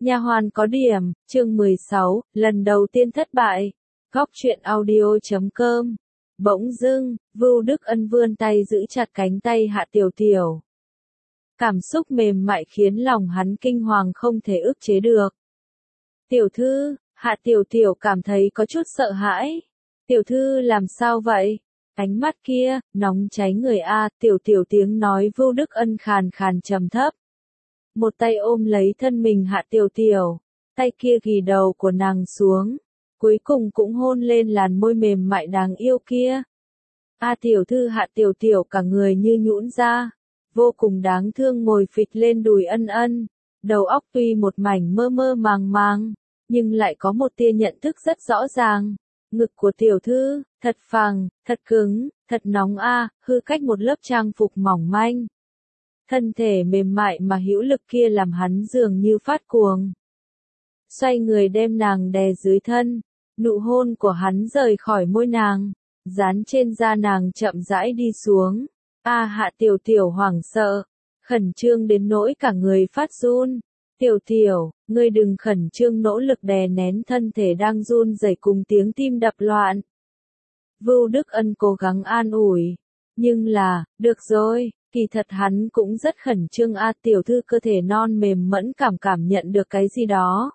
Nha hoàn có điểm, chương 16, lần đầu tiên thất bại. Góc truyện audio.com. Bỗng dưng, Vưu Đức Ân vươn tay giữ chặt cánh tay Hạ Tiểu Tiểu. Cảm xúc mềm mại khiến lòng hắn kinh hoàng không thể ức chế được. Tiểu thư, Hạ Tiểu Tiểu cảm thấy có chút sợ hãi. Tiểu thư làm sao vậy? Ánh mắt kia, nóng cháy người a. Tiểu Tiểu tiếng nói Vưu Đức Ân khàn khàn trầm thấp. Một tay ôm lấy thân mình Hạ Tiểu Tiểu, tay kia ghì đầu của nàng xuống, cuối cùng cũng hôn lên làn môi mềm mại đáng yêu kia. Tiểu thư Hạ Tiểu Tiểu cả người như nhũn ra, vô cùng đáng thương ngồi phịch lên đùi Ân Ân, đầu óc tuy một mảnh mơ mơ màng màng, nhưng lại có một tia nhận thức rất rõ ràng. Ngực của tiểu thư, thật phẳng, thật cứng, thật nóng hư cách một lớp trang phục mỏng manh. Thân thể mềm mại mà hữu lực kia làm hắn dường như phát cuồng. Xoay người đem nàng đè dưới thân, nụ hôn của hắn rời khỏi môi nàng, dán trên da nàng chậm rãi đi xuống. Hạ Tiểu Tiểu hoảng sợ, khẩn trương đến nỗi cả người phát run. Tiểu Tiểu, ngươi đừng khẩn trương, nỗ lực đè nén thân thể đang run rẩy cùng tiếng tim đập loạn. Vưu Đức Ân cố gắng an ủi, nhưng là, được rồi. Kỳ thật hắn cũng rất khẩn trương tiểu thư cơ thể non mềm mẫn cảm nhận được cái gì đó.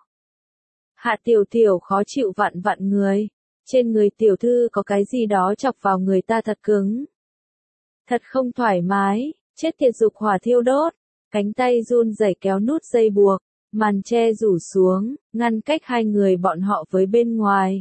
Hạ Tiểu Tiểu khó chịu vặn vặn người, trên người tiểu thư có cái gì đó chọc vào người ta thật cứng. Thật không thoải mái, chết tiệt, dục hỏa thiêu đốt, cánh tay run rẩy kéo nút dây buộc, màn che rủ xuống, ngăn cách hai người bọn họ với bên ngoài.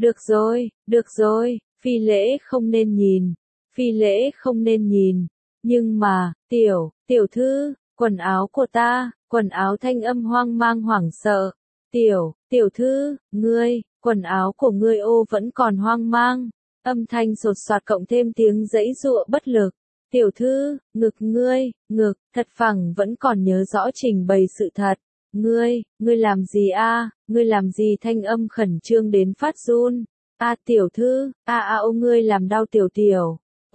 Được rồi, phi lễ không nên nhìn, phi lễ không nên nhìn. Nhưng mà, tiểu thư, quần áo của ta, quần áo, thanh âm hoang mang hoảng sợ. Tiểu thư, ngươi, quần áo của ngươi vẫn còn hoang mang. Âm thanh sột soạt cộng thêm tiếng giãy giụa bất lực. Tiểu thư, ngực ngươi, ngực, thật phẳng vẫn còn nhớ rõ trình bày sự thật. Ngươi làm gì ngươi làm gì, thanh âm khẩn trương đến phát run. Tiểu thư, ngươi làm đau Tiểu Tiểu.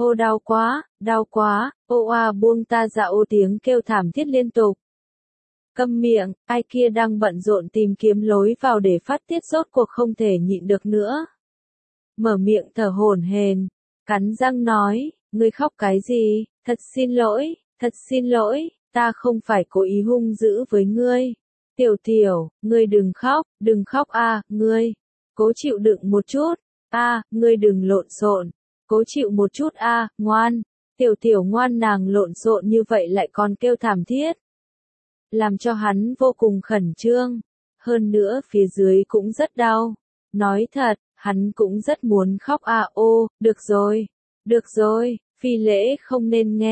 Đau quá, buông ta ra, tiếng kêu thảm thiết liên tục. Câm miệng, ai kia đang bận rộn tìm kiếm lối vào để phát tiết rốt cuộc không thể nhịn được nữa. Mở miệng thở hổn hển, cắn răng nói, ngươi khóc cái gì, thật xin lỗi, ta không phải cố ý hung dữ với ngươi. Tiểu Tiểu, ngươi đừng khóc ngươi, cố chịu đựng một chút, ngươi đừng lộn xộn. Cố chịu một chút ngoan. Tiểu Tiểu ngoan, nàng lộn xộn như vậy lại còn kêu thảm thiết, làm cho hắn vô cùng khẩn trương. Hơn nữa phía dưới cũng rất đau. Nói thật, hắn cũng rất muốn khóc được rồi, phi lễ không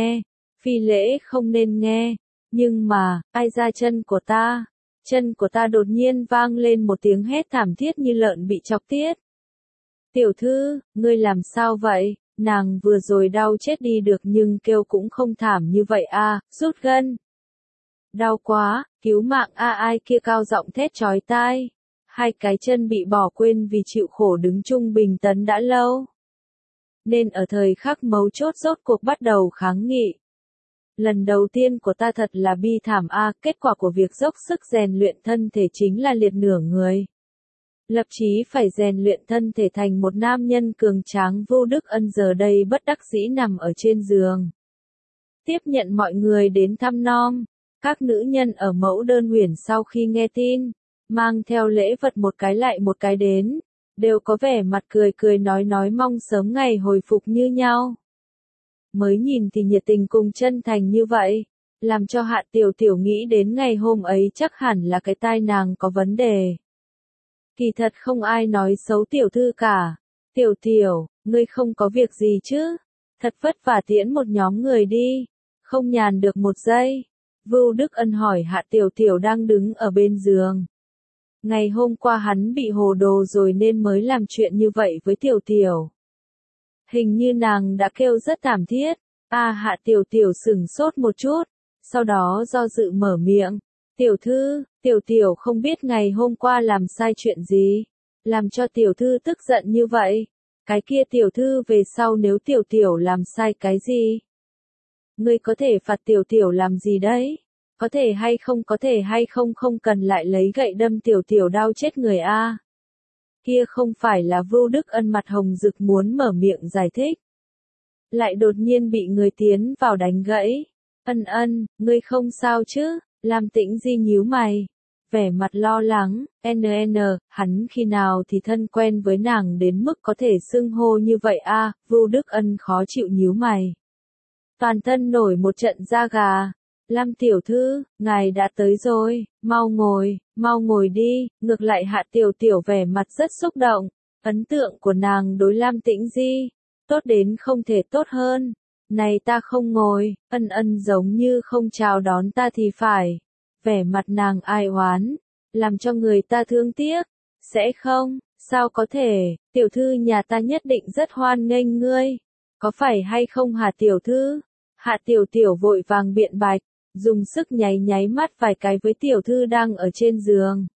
nên nghe. Nhưng mà, ai ra, chân của ta đột nhiên vang lên một tiếng hét thảm thiết như lợn bị chọc tiết. Tiểu thư, ngươi làm sao vậy? Nàng vừa rồi đau chết đi được nhưng kêu cũng không thảm như vậy rút gân. Đau quá, cứu mạng ai kia cao giọng thét chói tai. Hai cái chân bị bỏ quên vì chịu khổ đứng trung bình tấn đã lâu. Nên ở thời khắc mấu chốt rốt cuộc bắt đầu kháng nghị. Lần đầu tiên của ta thật là bi thảm kết quả của việc dốc sức rèn luyện thân thể chính là liệt nửa người. Lập chí phải rèn luyện thân thể thành một nam nhân cường tráng. Vưu Đức Ân giờ đây bất đắc dĩ nằm ở trên giường, tiếp nhận mọi người đến thăm nom. Các nữ nhân ở mẫu đơn huyền sau khi nghe tin, mang theo lễ vật một cái lại một cái đến, đều có vẻ mặt cười nói mong sớm ngày hồi phục như nhau. Mới nhìn thì nhiệt tình cùng chân thành như vậy, làm cho Hạ Tiểu Tiểu nghĩ đến ngày hôm ấy chắc hẳn là cái tai nàng có vấn đề. Kỳ thật không ai nói xấu tiểu thư cả. Tiểu Tiểu, ngươi không có việc gì chứ? Thật vất vả tiễn một nhóm người đi, không nhàn được một giây. Vưu Đức Ân hỏi Hạ Tiểu Tiểu đang đứng ở bên giường. Ngày hôm qua hắn bị hồ đồ rồi nên mới làm chuyện như vậy với Tiểu Tiểu. Hình như nàng đã kêu rất thảm thiết. Hạ Tiểu Tiểu sửng sốt một chút, sau đó do dự mở miệng. Tiểu thư, Tiểu Tiểu không biết ngày hôm qua làm sai chuyện gì, làm cho tiểu thư tức giận như vậy. Cái kia tiểu thư về sau nếu Tiểu Tiểu làm sai cái gì, ngươi có thể phạt Tiểu Tiểu làm gì đấy? có thể hay không không cần lại lấy gậy đâm tiểu tiểu đau chết người a. Kia không phải là Vưu Đức Ân mặt hồng rực muốn mở miệng giải thích. Lại đột nhiên bị người tiến vào đánh gãy. Ân, ngươi không sao chứ? Lam Tĩnh Di nhíu mày. Vẻ mặt lo lắng, hắn khi nào thì thân quen với nàng đến mức có thể xưng hô như vậy a? Vưu Đức Ân khó chịu nhíu mày. Toàn thân nổi một trận da gà. Lam tiểu thư, ngài đã tới rồi, mau ngồi đi. Ngược lại Hạ Tiểu Tiểu vẻ mặt rất xúc động. Ấn tượng của nàng đối Lam Tĩnh Di tốt đến không thể tốt hơn. Này ta không ngồi, Ân giống như không chào đón ta thì phải. Vẻ mặt nàng ai oán, làm cho người ta thương tiếc. Sẽ không, sao có thể, tiểu thư nhà ta nhất định rất hoan nghênh ngươi. Có phải hay không Hạ tiểu thư? Hạ Tiểu Tiểu vội vàng biện bạch, dùng sức nháy mắt vài cái với tiểu thư đang ở trên giường.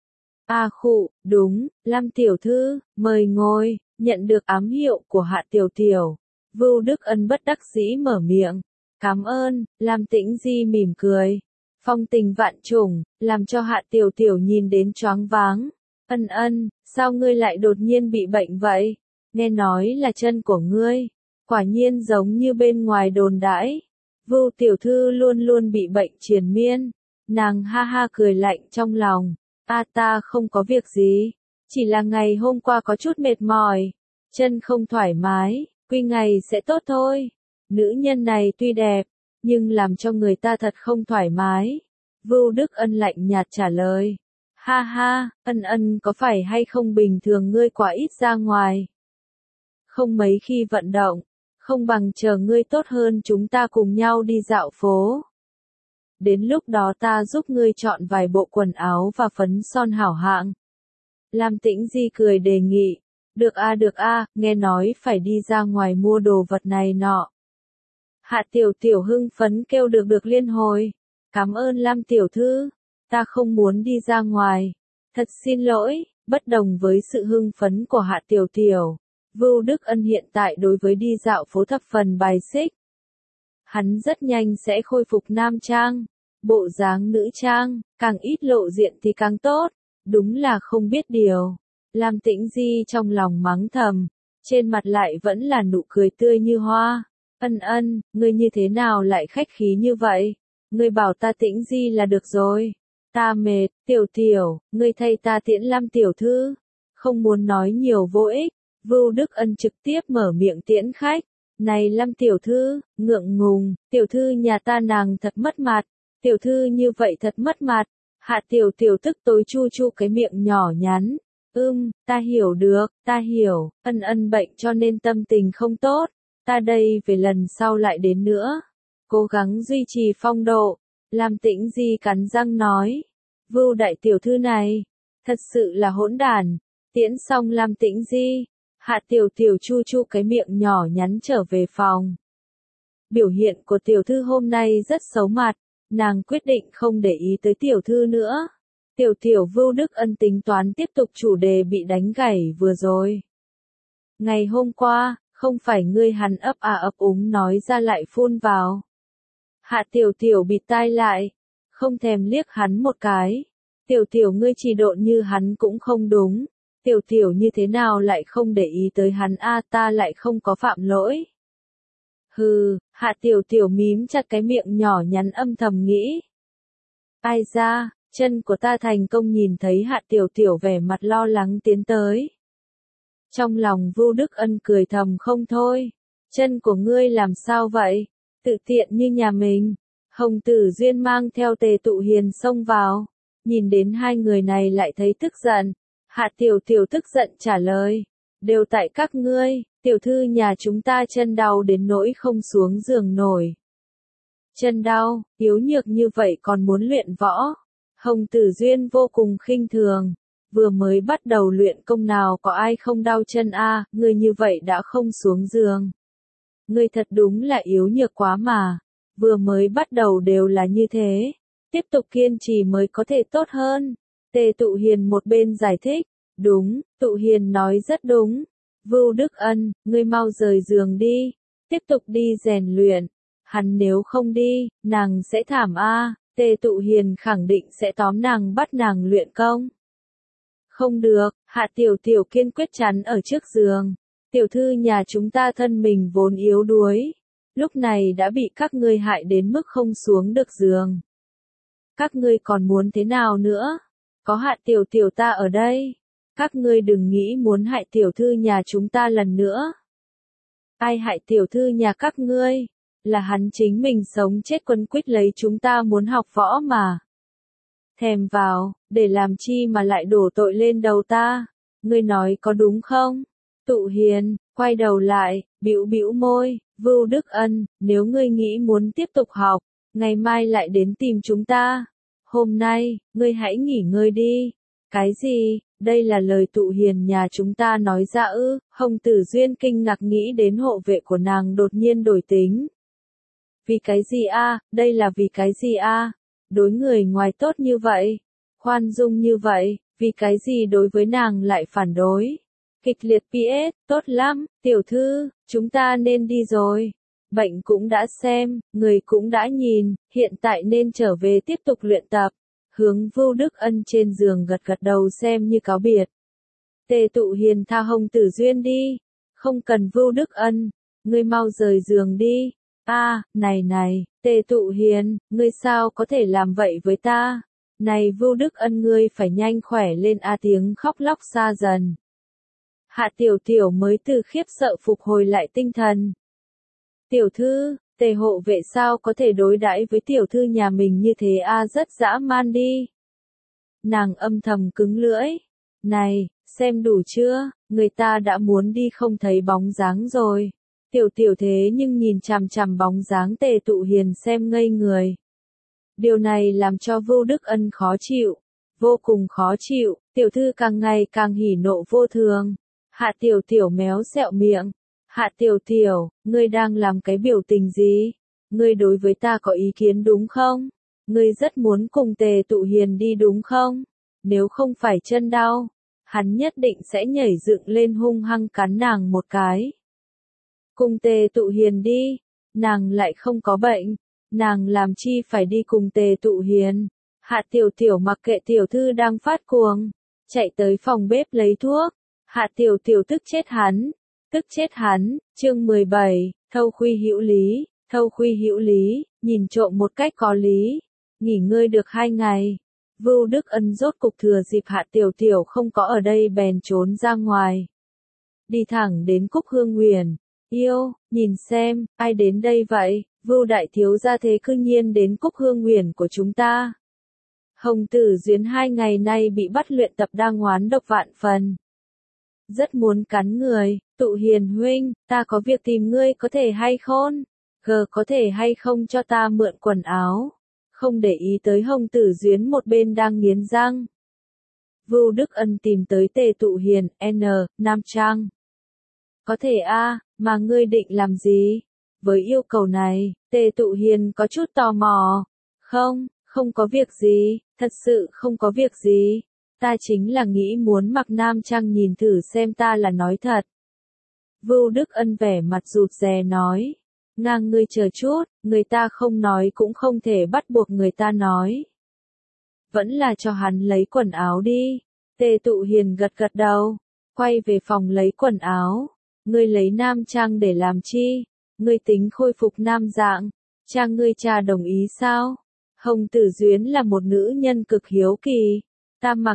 Khụ, đúng, Lam tiểu thư, mời ngồi. Nhận được ám hiệu của Hạ Tiểu Tiểu, Vưu Đức Ân bất đắc dĩ mở miệng. Cảm ơn, Lam Tĩnh Di mỉm cười. Phong tình vạn trùng, làm cho Hạ Tiểu Tiểu nhìn đến choáng váng. Ân, sao ngươi lại đột nhiên bị bệnh vậy? Nghe nói là chân của ngươi. Quả nhiên giống như bên ngoài đồn đãi. Vưu tiểu thư luôn luôn bị bệnh triền miên. Nàng ha ha cười lạnh trong lòng. Ta không có việc gì. Chỉ là ngày hôm qua có chút mệt mỏi. Chân không thoải mái, quy ngày sẽ tốt thôi. Nữ nhân này tuy đẹp, nhưng làm cho người ta thật không thoải mái. Vưu Đức Ân lạnh nhạt trả lời. Ha ha, Ân có phải hay không bình thường ngươi quá ít ra ngoài. Không mấy khi vận động, không bằng chờ ngươi tốt hơn chúng ta cùng nhau đi dạo phố. Đến lúc đó ta giúp ngươi chọn vài bộ quần áo và phấn son hảo hạng. Lam Tĩnh Di cười đề nghị. Được a, nghe nói phải đi ra ngoài mua đồ vật này nọ. Hạ Tiểu Tiểu hưng phấn kêu được liên hồi. Cảm ơn Lam tiểu thư, ta không muốn đi ra ngoài. Thật xin lỗi, bất đồng với sự hưng phấn của Hạ Tiểu Tiểu. Vưu Đức Ân hiện tại đối với đi dạo phố thập phần bài xích. Hắn rất nhanh sẽ khôi phục nam trang, bộ dáng nữ trang, càng ít lộ diện thì càng tốt. Đúng là không biết điều. Lam Tĩnh Di trong lòng mắng thầm, trên mặt lại vẫn là nụ cười tươi như hoa. Ân, ngươi như thế nào lại khách khí như vậy? Ngươi bảo ta Tĩnh Di là được rồi. Ta mệt, Tiểu Tiểu, ngươi thay ta tiễn Lam tiểu thư. Không muốn nói nhiều vô ích, Vưu Đức Ân trực tiếp mở miệng tiễn khách. Này Lam tiểu thư, ngượng ngùng, tiểu thư nhà ta nàng thật mất mặt. Tiểu thư như vậy thật mất mặt. Hạ Tiểu Tiểu tức tối chu cái miệng nhỏ nhắn. Ta hiểu được, ta hiểu, Ân bệnh cho nên tâm tình không tốt. Ta đây về lần sau lại đến nữa. Cố gắng duy trì phong độ. Lam Tĩnh Di cắn răng nói. Vưu đại tiểu thư này, thật sự là hỗn đản. Tiễn xong Lam Tĩnh Di, Hạ Tiểu Tiểu chu cái miệng nhỏ nhắn trở về phòng. Biểu hiện của tiểu thư hôm nay rất xấu mặt. Nàng quyết định không để ý tới tiểu thư nữa. Tiểu Vưu Đức Ân tính toán tiếp tục chủ đề bị đánh gãy vừa rồi. Ngày hôm qua, không phải ngươi hắn ấp úng nói ra lại phun vào. Hạ Tiểu Tiểu bịt tai lại, không thèm liếc hắn một cái. Tiểu ngươi chỉ độn như hắn cũng không đúng. Tiểu như thế nào lại không để ý tới hắn ta lại không có phạm lỗi. Hừ, Hạ Tiểu mím chặt cái miệng nhỏ nhắn âm thầm nghĩ. Ai ra, chân của ta thành công nhìn thấy Hạ Tiểu vẻ mặt lo lắng tiến tới. Trong lòng Vưu Đức Ân cười thầm không thôi. Chân của ngươi làm sao vậy? Tự tiện như nhà mình. Hồng Tử Duyên mang theo Tề Tụ Hiền xông vào. Nhìn đến hai người này lại thấy tức giận. Hạ Tiểu tức giận trả lời. Đều tại các ngươi, tiểu thư nhà chúng ta chân đau đến nỗi không xuống giường nổi. Chân đau, yếu nhược như vậy còn muốn luyện võ. Hồng Tử Duyên vô cùng khinh thường. Vừa mới bắt đầu luyện công nào có ai không đau chân người như vậy đã không xuống giường. Ngươi thật đúng là yếu nhược quá mà. Vừa mới bắt đầu đều là như thế. Tiếp tục kiên trì mới có thể tốt hơn. Tề Tụ Hiền một bên giải thích. Đúng, Tụ Hiền nói rất đúng. Vưu Đức Ân, ngươi mau rời giường đi. Tiếp tục đi rèn luyện. Hắn nếu không đi, nàng sẽ thảm Tề Tụ Hiền khẳng định sẽ tóm nàng bắt nàng luyện công. Không được, Hạ Tiểu Tiểu kiên quyết chắn ở trước giường. Tiểu thư nhà chúng ta thân mình vốn yếu đuối, lúc này đã bị các ngươi hại đến mức không xuống được giường. Các ngươi còn muốn thế nào nữa? Có Hạ Tiểu Tiểu ta ở đây. Các ngươi đừng nghĩ muốn hại tiểu thư nhà chúng ta lần nữa. Ai hại tiểu thư nhà các ngươi? Là hắn chính mình sống chết quấn quýt lấy chúng ta muốn học võ mà. Thèm vào, để làm chi mà lại đổ tội lên đầu ta? Ngươi nói có đúng không? Tụ Hiền, quay đầu lại, bĩu bĩu môi, Vưu Đức Ân, nếu ngươi nghĩ muốn tiếp tục học, ngày mai lại đến tìm chúng ta. Hôm nay, ngươi hãy nghỉ ngơi đi. Cái gì? Đây là lời Tụ Hiền nhà chúng ta nói ra ư? Hồng Tử Duyên kinh ngạc nghĩ đến hộ vệ của nàng đột nhiên đổi tính. Vì cái gì a? Đây là vì cái gì a? Đối người ngoài tốt như vậy, khoan dung như vậy, vì cái gì đối với nàng lại phản đối? Kịch liệt PS, tốt lắm, tiểu thư, chúng ta nên đi rồi. Bệnh cũng đã xem, người cũng đã nhìn, hiện tại nên trở về tiếp tục luyện tập. Hướng Vưu Đức Ân trên giường gật gật đầu xem như cáo biệt. Tề Tụ Hiền tha Hồng Tử Duyên đi. Không cần Vưu Đức Ân, ngươi mau rời giường đi. Này, Tề Tụ Hiền, ngươi sao có thể làm vậy với ta? Này Vưu Đức Ân ngươi phải nhanh khỏe lên tiếng khóc lóc xa dần. Hạ Tiểu Tiểu mới từ khiếp sợ phục hồi lại tinh thần. Tiểu thư, Tề hộ vệ sao có thể đối đãi với tiểu thư nhà mình như thế rất dã man đi. Nàng âm thầm cứng lưỡi. Này, xem đủ chưa, người ta đã muốn đi không thấy bóng dáng rồi. Tiểu Tiểu thế nhưng nhìn chằm chằm bóng dáng Tề Tụ Hiền xem ngây người. Điều này làm cho Vưu Đức Ân khó chịu, vô cùng khó chịu, tiểu thư càng ngày càng hỉ nộ vô thường. Hạ Tiểu Tiểu méo sẹo miệng. Hạ Tiểu Tiểu, ngươi đang làm cái biểu tình gì? Ngươi đối với ta có ý kiến đúng không? Ngươi rất muốn cùng Tề Tụ Hiền đi đúng không? Nếu không phải chân đau, hắn nhất định sẽ nhảy dựng lên hung hăng cắn nàng một cái. Cùng Tề Tụ Hiền đi, nàng lại không có bệnh, nàng làm chi phải đi cùng Tề Tụ Hiền? Hạ Tiểu Tiểu mặc kệ tiểu thư đang phát cuồng, chạy tới phòng bếp lấy thuốc. Hạ Tiểu Tiểu tức chết hắn, chương 17, Thâu Khuy Hữu Lý, nhìn trộm một cách có lý, nghỉ ngơi được 2 ngày. Vưu Đức Ân rốt cục thừa dịp Hạ Tiểu Tiểu không có ở đây bèn trốn ra ngoài. Đi thẳng đến Cúc Hương Huyền, nhìn xem, ai đến đây vậy, Vưu đại thiếu gia thế cư nhiên đến Cúc Hương Huyền của chúng ta. Hồng Tử Duyên 2 ngày nay bị bắt luyện tập đang oán độc vạn phần. Rất muốn cắn người, Tụ Hiền huynh, ta có việc tìm ngươi có thể hay không? Có thể hay không cho ta mượn quần áo? Không để ý tới Hồng Tử Duyên một bên đang nghiến răng. Vưu Đức Ân tìm tới Tề Tụ Hiền, Nam Trang. Có thể mà ngươi định làm gì? Với yêu cầu này, Tề Tụ Hiền có chút tò mò. Không có việc gì, thật sự không có việc gì. Ta chính là nghĩ muốn mặc nam trang nhìn thử xem ta là nói thật. Vưu Đức Ân vẻ mặt rụt rè nói. Ngang ngươi chờ chút, người ta không nói cũng không thể bắt buộc người ta nói. Vẫn là cho hắn lấy quần áo đi. Tề Tụ Hiền gật gật đầu, quay về phòng lấy quần áo. Ngươi lấy nam trang để làm chi? Ngươi tính khôi phục nam dạng, cha ngươi cha đồng ý sao? Hồng Tử Duyên là một nữ nhân cực hiếu kỳ. Ta mặc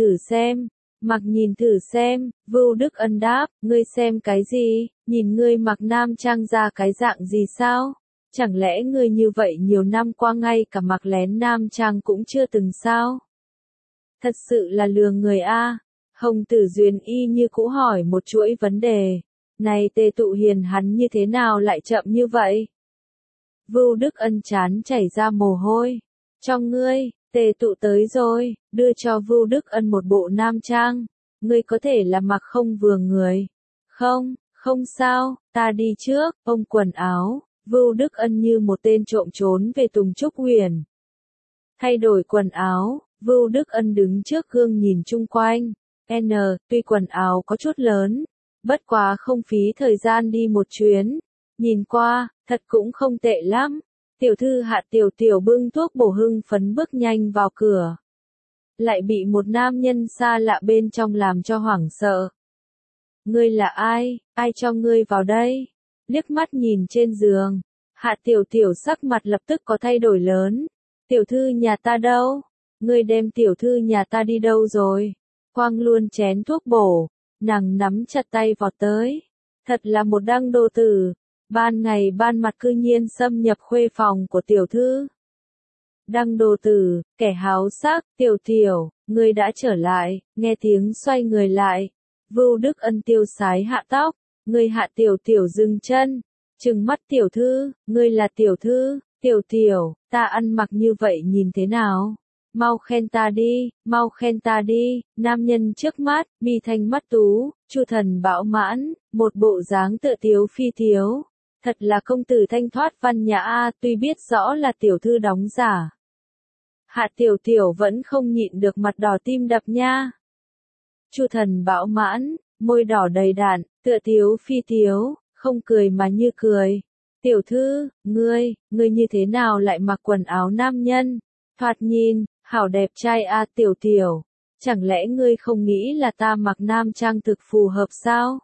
nhìn thử xem, Vưu Đức Ân đáp, ngươi xem cái gì, nhìn ngươi mặc nam trang ra cái dạng gì sao? Chẳng lẽ ngươi như vậy nhiều năm qua ngay cả mặc lén nam trang cũng chưa từng sao? Thật sự là lừa người Hồng Tử Duyên y như cũ hỏi một chuỗi vấn đề. Này Tề Tụ Hiền hắn như thế nào lại chậm như vậy? Vưu Đức Ân chán chảy ra mồ hôi. Cho ngươi. Tề Tụ tới rồi, đưa cho Vưu Đức Ân một bộ nam trang. Ngươi có thể là mặc không vừa người. Không sao, ta đi trước, ôm quần áo. Vưu Đức Ân như một tên trộm trốn về Tùng Trúc Huyền. Thay đổi quần áo, Vưu Đức Ân đứng trước gương nhìn chung quanh. Tuy quần áo có chút lớn, bất quá không phí thời gian đi một chuyến. Nhìn qua, thật cũng không tệ lắm. Tiểu thư Hạ Tiểu Tiểu bưng thuốc bổ hưng phấn bước nhanh vào cửa. Lại bị một nam nhân xa lạ bên trong làm cho hoảng sợ. Ngươi là ai? Ai cho ngươi vào đây? Liếc mắt nhìn trên giường. Hạ Tiểu Tiểu sắc mặt lập tức có thay đổi lớn. Tiểu thư nhà ta đâu? Ngươi đem tiểu thư nhà ta đi đâu rồi? Quang luôn chén thuốc bổ. Nàng nắm chặt tay vọt tới. Thật là một đăng đồ tử. Ban ngày ban mặt cư nhiên xâm nhập khuê phòng của tiểu thư. Đăng đồ tử, kẻ háo sắc, Tiểu Tiểu, ngươi đã trở lại, nghe tiếng xoay người lại. Vưu Đức Ân tiêu sái hạ tóc, ngươi Hạ Tiểu Tiểu dừng chân, trừng mắt tiểu thư, ngươi là tiểu thư, Tiểu Tiểu, ta ăn mặc như vậy nhìn thế nào? Mau khen ta đi, mau khen ta đi, nam nhân trước mắt, mi thanh mắt tú, chu thần bão mãn, một bộ dáng tựa tiếu phi tiếu. Thật là công tử thanh thoát văn nhã a, tuy biết rõ là tiểu thư đóng giả. Hạ Tiểu Tiểu vẫn không nhịn được mặt đỏ tim đập nha. Chu thần bão mãn, môi đỏ đầy đặn, tựa tiếu phi tiếu, không cười mà như cười. Tiểu thư, ngươi như thế nào lại mặc quần áo nam nhân? Thoạt nhìn, hảo đẹp trai a Tiểu Tiểu. Chẳng lẽ ngươi không nghĩ là ta mặc nam trang thực phù hợp sao?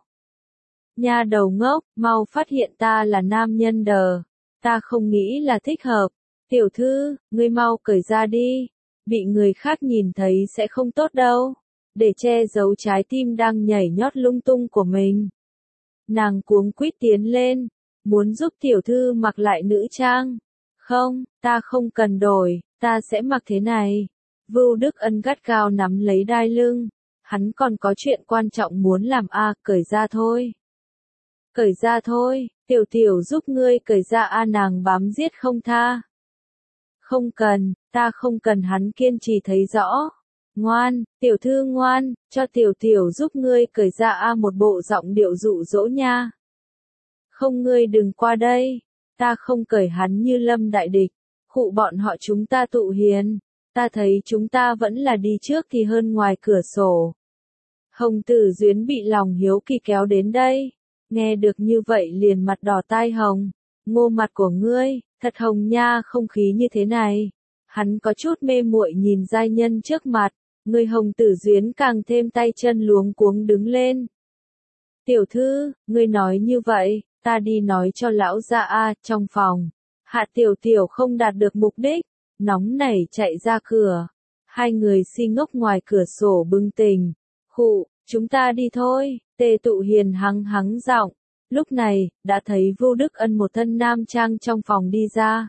Nha đầu ngốc, mau phát hiện ta là nam nhân đờ. Ta không nghĩ là thích hợp. Tiểu thư, ngươi mau cởi ra đi. Bị người khác nhìn thấy sẽ không tốt đâu. Để che giấu trái tim đang nhảy nhót lung tung của mình. Nàng cuống quýt tiến lên. Muốn giúp tiểu thư mặc lại nữ trang. Không, ta không cần đổi, ta sẽ mặc thế này. Vưu Đức Ân gắt gao nắm lấy đai lưng. Hắn còn có chuyện quan trọng muốn làm cởi ra thôi. Cởi ra thôi, Tiểu Tiểu giúp ngươi cởi ra nàng bám giết không tha. Không cần, ta không cần hắn kiên trì thấy rõ. Ngoan, tiểu thư ngoan, cho Tiểu Tiểu giúp ngươi cởi ra một bộ giọng điệu dụ dỗ nha. Không ngươi đừng qua đây, ta không cởi hắn như Lâm đại địch, khụ bọn họ chúng ta tụ hiền, ta thấy chúng ta vẫn là đi trước thì hơn ngoài cửa sổ. Hồng Tử Duyến bị lòng hiếu kỳ kéo đến đây. Nghe được như vậy liền mặt đỏ tai hồng. Ngô mặt của ngươi, thật hồng nha, không khí như thế này. Hắn có chút mê muội nhìn giai nhân trước mặt. Người Hồng Tử Duyến càng thêm tay chân luống cuống đứng lên. Tiểu thư, ngươi nói như vậy, ta đi nói cho lão gia trong phòng. Hạ Tiểu Tiểu không đạt được mục đích, nóng nảy chạy ra cửa. Hai người si ngốc ngoài cửa sổ bừng tỉnh. Khụ, chúng ta đi thôi. Tề Tụ Hiền hắng giọng. Lúc này, đã thấy Vưu Đức Ân một thân nam trang trong phòng đi ra.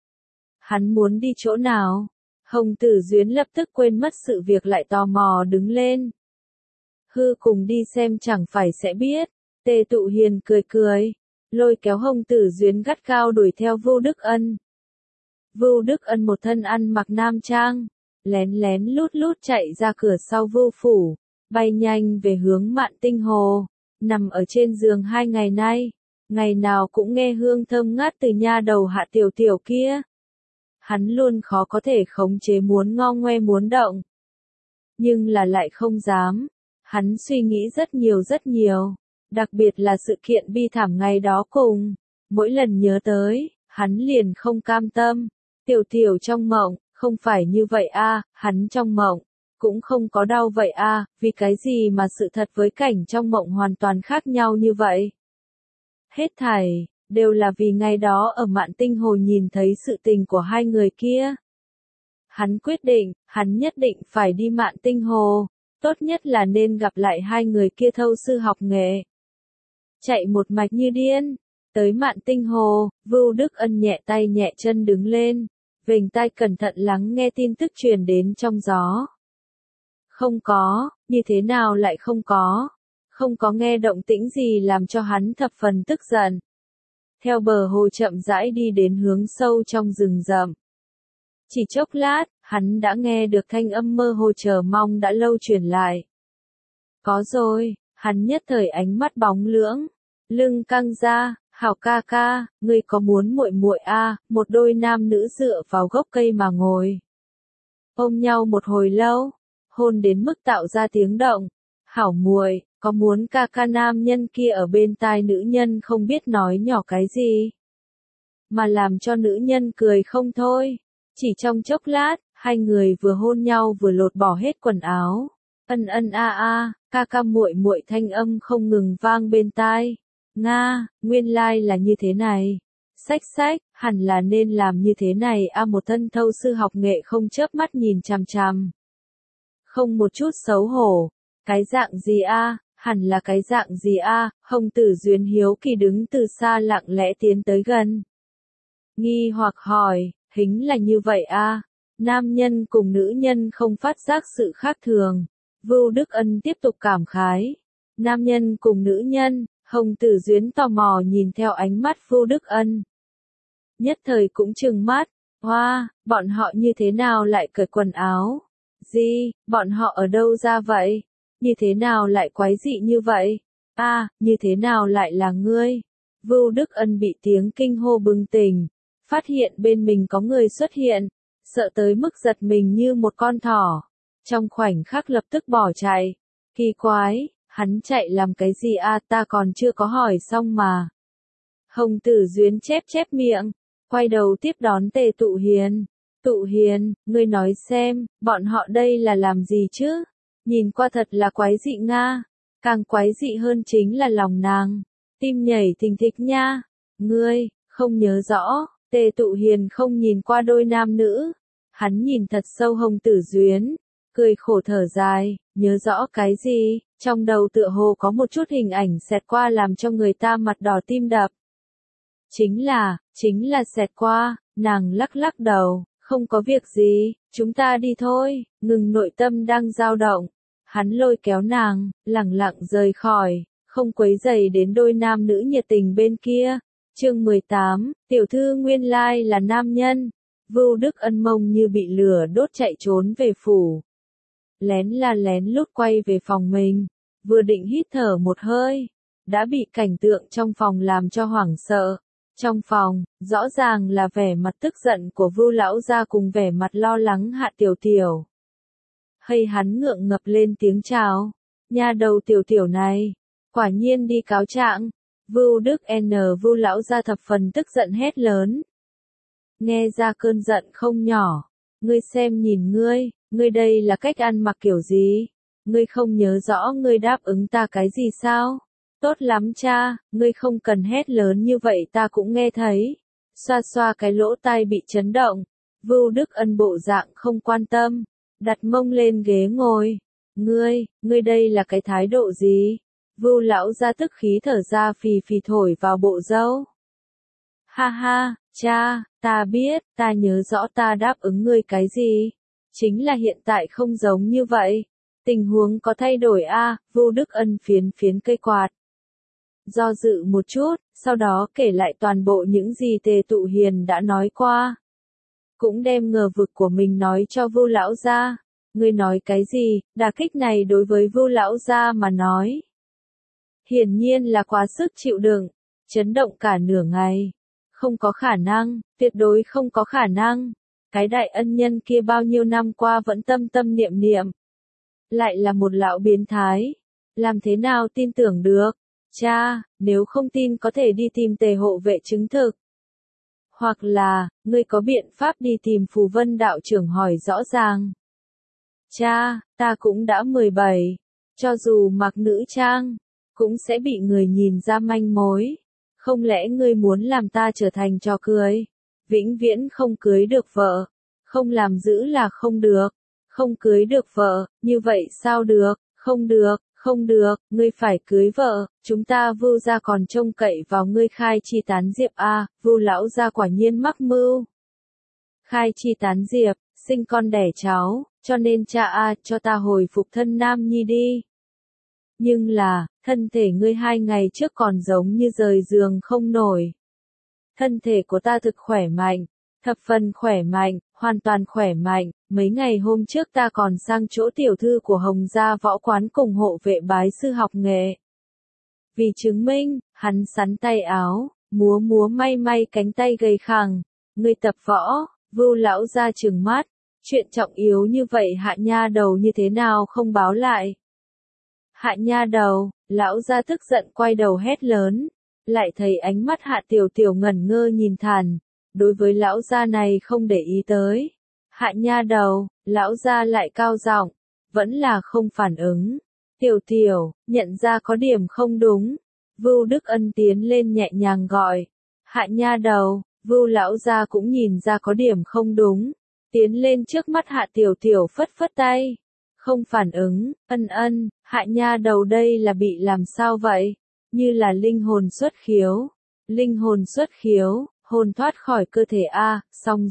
Hắn muốn đi chỗ nào? Hồng Tử Duyến lập tức quên mất sự việc lại tò mò đứng lên. Hư cùng đi xem chẳng phải sẽ biết. Tề Tụ Hiền cười, lôi kéo Hồng Tử Duyến gắt gao đuổi theo Vưu Đức Ân. Vưu Đức Ân một thân ăn mặc nam trang, lén lút chạy ra cửa sau Vưu phủ. Bay nhanh về hướng Mạn Tinh Hồ, nằm ở trên giường 2 ngày nay, ngày nào cũng nghe hương thơm ngát từ nha đầu Hạ Tiểu Tiểu kia. Hắn luôn khó có thể khống chế muốn ngo ngoe muốn động. Nhưng là lại không dám. Hắn suy nghĩ rất nhiều, đặc biệt là sự kiện bi thảm ngày đó cùng. Mỗi lần nhớ tới, hắn liền không cam tâm. Tiểu Tiểu trong mộng, không phải như vậy hắn trong mộng. Cũng không có đau vậy vì cái gì mà sự thật với cảnh trong mộng hoàn toàn khác nhau như vậy. Hết thảy, đều là vì ngày đó ở Mạn Tinh Hồ nhìn thấy sự tình của hai người kia. Hắn quyết định, hắn nhất định phải đi Mạn Tinh Hồ, tốt nhất là nên gặp lại hai người kia thâu sư học nghệ. Chạy một mạch như điên, tới Mạn Tinh Hồ, Vưu Đức Ân nhẹ tay nhẹ chân đứng lên, vểnh tai cẩn thận lắng nghe tin tức truyền đến trong gió. Không có, như thế nào lại không có? Không có nghe động tĩnh gì làm cho hắn thập phần tức giận. Theo bờ hồ chậm rãi đi đến hướng sâu trong rừng rậm. Chỉ chốc lát, hắn đã nghe được thanh âm mơ hồ chờ mong đã lâu truyền lại. Có rồi, hắn nhất thời ánh mắt bóng lưỡng, lưng căng ra, hảo ca ca, ngươi có muốn muội muội một đôi nam nữ dựa vào gốc cây mà ngồi. Ôm nhau một hồi lâu. Hôn đến mức tạo ra tiếng động. Hảo muội, có muốn ca ca nam nhân kia ở bên tai nữ nhân không biết nói nhỏ cái gì. mà làm cho nữ nhân cười không thôi. Chỉ trong chốc lát, hai người vừa hôn nhau vừa lột bỏ hết quần áo. Ân ân a a, ca ca muội muội thanh âm không ngừng vang bên tai. Nga, nguyên lai là như thế này. Xách xách, hẳn là nên làm như thế này a. Một thân thâu sư học nghệ không chớp mắt nhìn chằm chằm. Không một chút xấu hổ. Cái dạng gì a? Hẳn là cái dạng gì a? Hồng Tử Duyến hiếu kỳ đứng từ xa lặng lẽ tiến tới gần. Nghi hoặc hỏi, hình là như vậy a? Nam nhân cùng nữ nhân không phát giác sự khác thường. Vưu Đức Ân tiếp tục cảm khái. Nam nhân cùng nữ nhân, Hồng Tử Duyến tò mò nhìn theo ánh mắt Vưu Đức Ân. Nhất thời cũng trừng mắt, hoa, bọn họ như thế nào lại cởi quần áo? Gì, bọn họ ở đâu ra vậy? Như thế nào lại quái dị như vậy? Như thế nào lại là ngươi? Vưu Đức Ân bị tiếng kinh hô bừng tỉnh, phát hiện bên mình có người xuất hiện, sợ tới mức giật mình như một con thỏ. Trong khoảnh khắc lập tức bỏ chạy. Kỳ quái, hắn chạy làm cái gì ta còn chưa có hỏi xong mà. Hồng Tử Duyến chép chép miệng, quay đầu tiếp đón Tề Tụ Hiền. Tụ Hiền, ngươi nói xem, bọn họ đây là làm gì chứ? Nhìn qua thật là quái dị nga. Càng quái dị hơn chính là lòng nàng. Tim nhảy thình thịch nha. Ngươi, không nhớ rõ. Tề Tụ Hiền không nhìn qua đôi nam nữ. Hắn nhìn thật sâu Hồng Tử Duyến. Cười khổ thở dài, nhớ rõ cái gì? Trong đầu tựa hồ có một chút hình ảnh xẹt qua làm cho người ta mặt đỏ tim đập. Chính là xẹt qua. Nàng lắc lắc đầu. Không có việc gì, chúng ta đi thôi, ngừng nội tâm đang dao động. Hắn lôi kéo nàng, lẳng lặng rời khỏi, không quấy rầy đến đôi nam nữ nhiệt tình bên kia. Chương 18, tiểu thư nguyên lai là nam nhân. Vưu Đức Ân mông như bị lửa đốt chạy trốn về phủ. Lén lút quay về phòng mình, vừa định hít thở một hơi, đã bị cảnh tượng trong phòng làm cho hoảng sợ. Trong phòng, rõ ràng là vẻ mặt tức giận của Vưu lão gia cùng vẻ mặt lo lắng Hạ Tiểu Tiểu. Hay hắn ngượng ngập lên tiếng chào, nha đầu Tiểu Tiểu này, quả nhiên đi cáo trạng. Vưu Đức Vưu lão gia thập phần tức giận hét lớn. Nghe ra cơn giận không nhỏ, ngươi xem nhìn ngươi đây là cách ăn mặc kiểu gì? Ngươi không nhớ rõ ngươi đáp ứng ta cái gì sao? Tốt lắm cha, ngươi không cần hét lớn như vậy ta cũng nghe thấy. Xoa xoa cái lỗ tai bị chấn động. Vưu Đức Ân bộ dạng không quan tâm, đặt mông lên ghế ngồi. Ngươi đây là cái thái độ gì? Vưu lão gia tức khí thở ra phì phì thổi vào bộ râu. Ha ha, cha, ta biết, ta nhớ rõ ta đáp ứng ngươi cái gì. Chính là hiện tại không giống như vậy. Tình huống có thay đổi Vưu Đức Ân phiến phiến cây quạt. Do dự một chút, sau đó kể lại toàn bộ những gì Tề Tụ Hiền đã nói qua. Cũng đem ngờ vực của mình nói cho Vưu lão gia. Ngươi nói cái gì? Đả kích này đối với Vưu lão gia mà nói, hiển nhiên là quá sức chịu đựng, chấn động cả nửa ngày. Không có khả năng, tuyệt đối không có khả năng. Cái đại ân nhân kia bao nhiêu năm qua vẫn tâm tâm niệm niệm. Lại là một lão biến thái. Làm thế nào tin tưởng được? Cha, nếu không tin có thể đi tìm Tề hộ vệ chứng thực. Hoặc là, ngươi có biện pháp đi tìm Phù Vân đạo trưởng hỏi rõ ràng. Cha, ta cũng đã 17. Cho dù mặc nữ trang, cũng sẽ bị người nhìn ra manh mối. Không lẽ ngươi muốn làm ta trở thành trò cười? Vĩnh viễn không cưới được vợ. Không làm giữ là không được. Không cưới được vợ, như vậy sao được? Không được, ngươi phải cưới vợ, chúng ta Vưu gia còn trông cậy vào ngươi khai chi tán diệp Vưu lão gia quả nhiên mắc mưu. Khai chi tán diệp, sinh con đẻ cháu, cho nên cha cho ta hồi phục thân nam nhi đi. Nhưng là, thân thể ngươi 2 ngày trước còn giống như rời giường không nổi. Thân thể của ta thực khỏe mạnh, thập phần khỏe mạnh, hoàn toàn khỏe mạnh. Mấy ngày hôm trước ta còn sang chỗ tiểu thư của Hồng gia võ quán cùng hộ vệ bái sư học nghệ. Vì chứng minh, hắn sắn tay áo, múa may cánh tay gầy khẳng. Ngươi tập võ, Vưu lão gia trừng mắt. Chuyện trọng yếu như vậy Hạ nha đầu như thế nào không báo lại? Hạ nha đầu, lão gia tức giận quay đầu hét lớn. lại thấy ánh mắt Hạ Tiểu Tiểu ngẩn ngơ nhìn thản, đối với lão gia này không để ý tới. Hạ nha đầu, lão gia lại cao giọng, vẫn là không phản ứng. Tiểu Tiểu, nhận ra có điểm không đúng. Vưu Đức Ân tiến lên nhẹ nhàng gọi. Hạ nha đầu, Vưu lão gia cũng nhìn ra có điểm không đúng. Tiến lên trước mắt Hạ Tiểu Tiểu phất phất tay. Không phản ứng, ân, Hạ nha đầu đây là bị làm sao vậy? Như là linh hồn xuất khiếu. Linh hồn xuất khiếu, hồn thoát khỏi cơ thể a, xong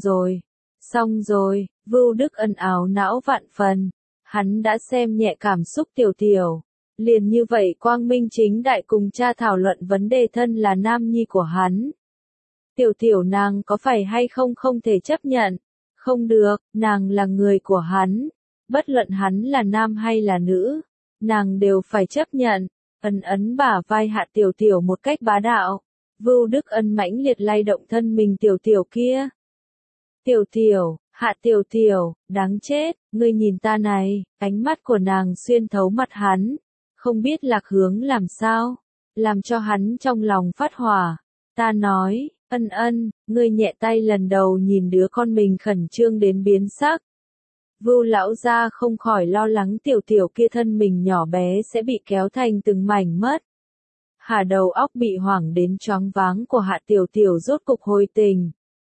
rồi, Vưu Đức Ân ảo não vạn phần. Hắn đã xem nhẹ cảm xúc Tiểu Tiểu. Liền như vậy quang minh chính đại cùng cha thảo luận vấn đề thân là nam nhi của hắn. Tiểu Tiểu nàng có phải hay không thể chấp nhận? Không được, nàng là người của hắn. Bất luận hắn là nam hay là nữ, nàng đều phải chấp nhận. Ấn bả vai Hạ Tiểu Tiểu một cách bá đạo. Vưu Đức Ân mãnh liệt lay động thân mình Tiểu Tiểu kia. Tiểu Tiểu, Hạ Tiểu Tiểu, đáng chết, ngươi nhìn ta này, ánh mắt của nàng xuyên thấu mặt hắn, không biết lạc hướng làm sao, làm cho hắn trong lòng phát hỏa. Ta nói, ân, ngươi nhẹ tay lần đầu nhìn đứa con mình khẩn trương đến biến sắc. Vưu lão gia không khỏi lo lắng Tiểu Tiểu kia thân mình nhỏ bé sẽ bị kéo thành từng mảnh mất. Hà đầu óc bị hoảng đến choáng váng của Hạ Tiểu Tiểu rốt cục hồi tình.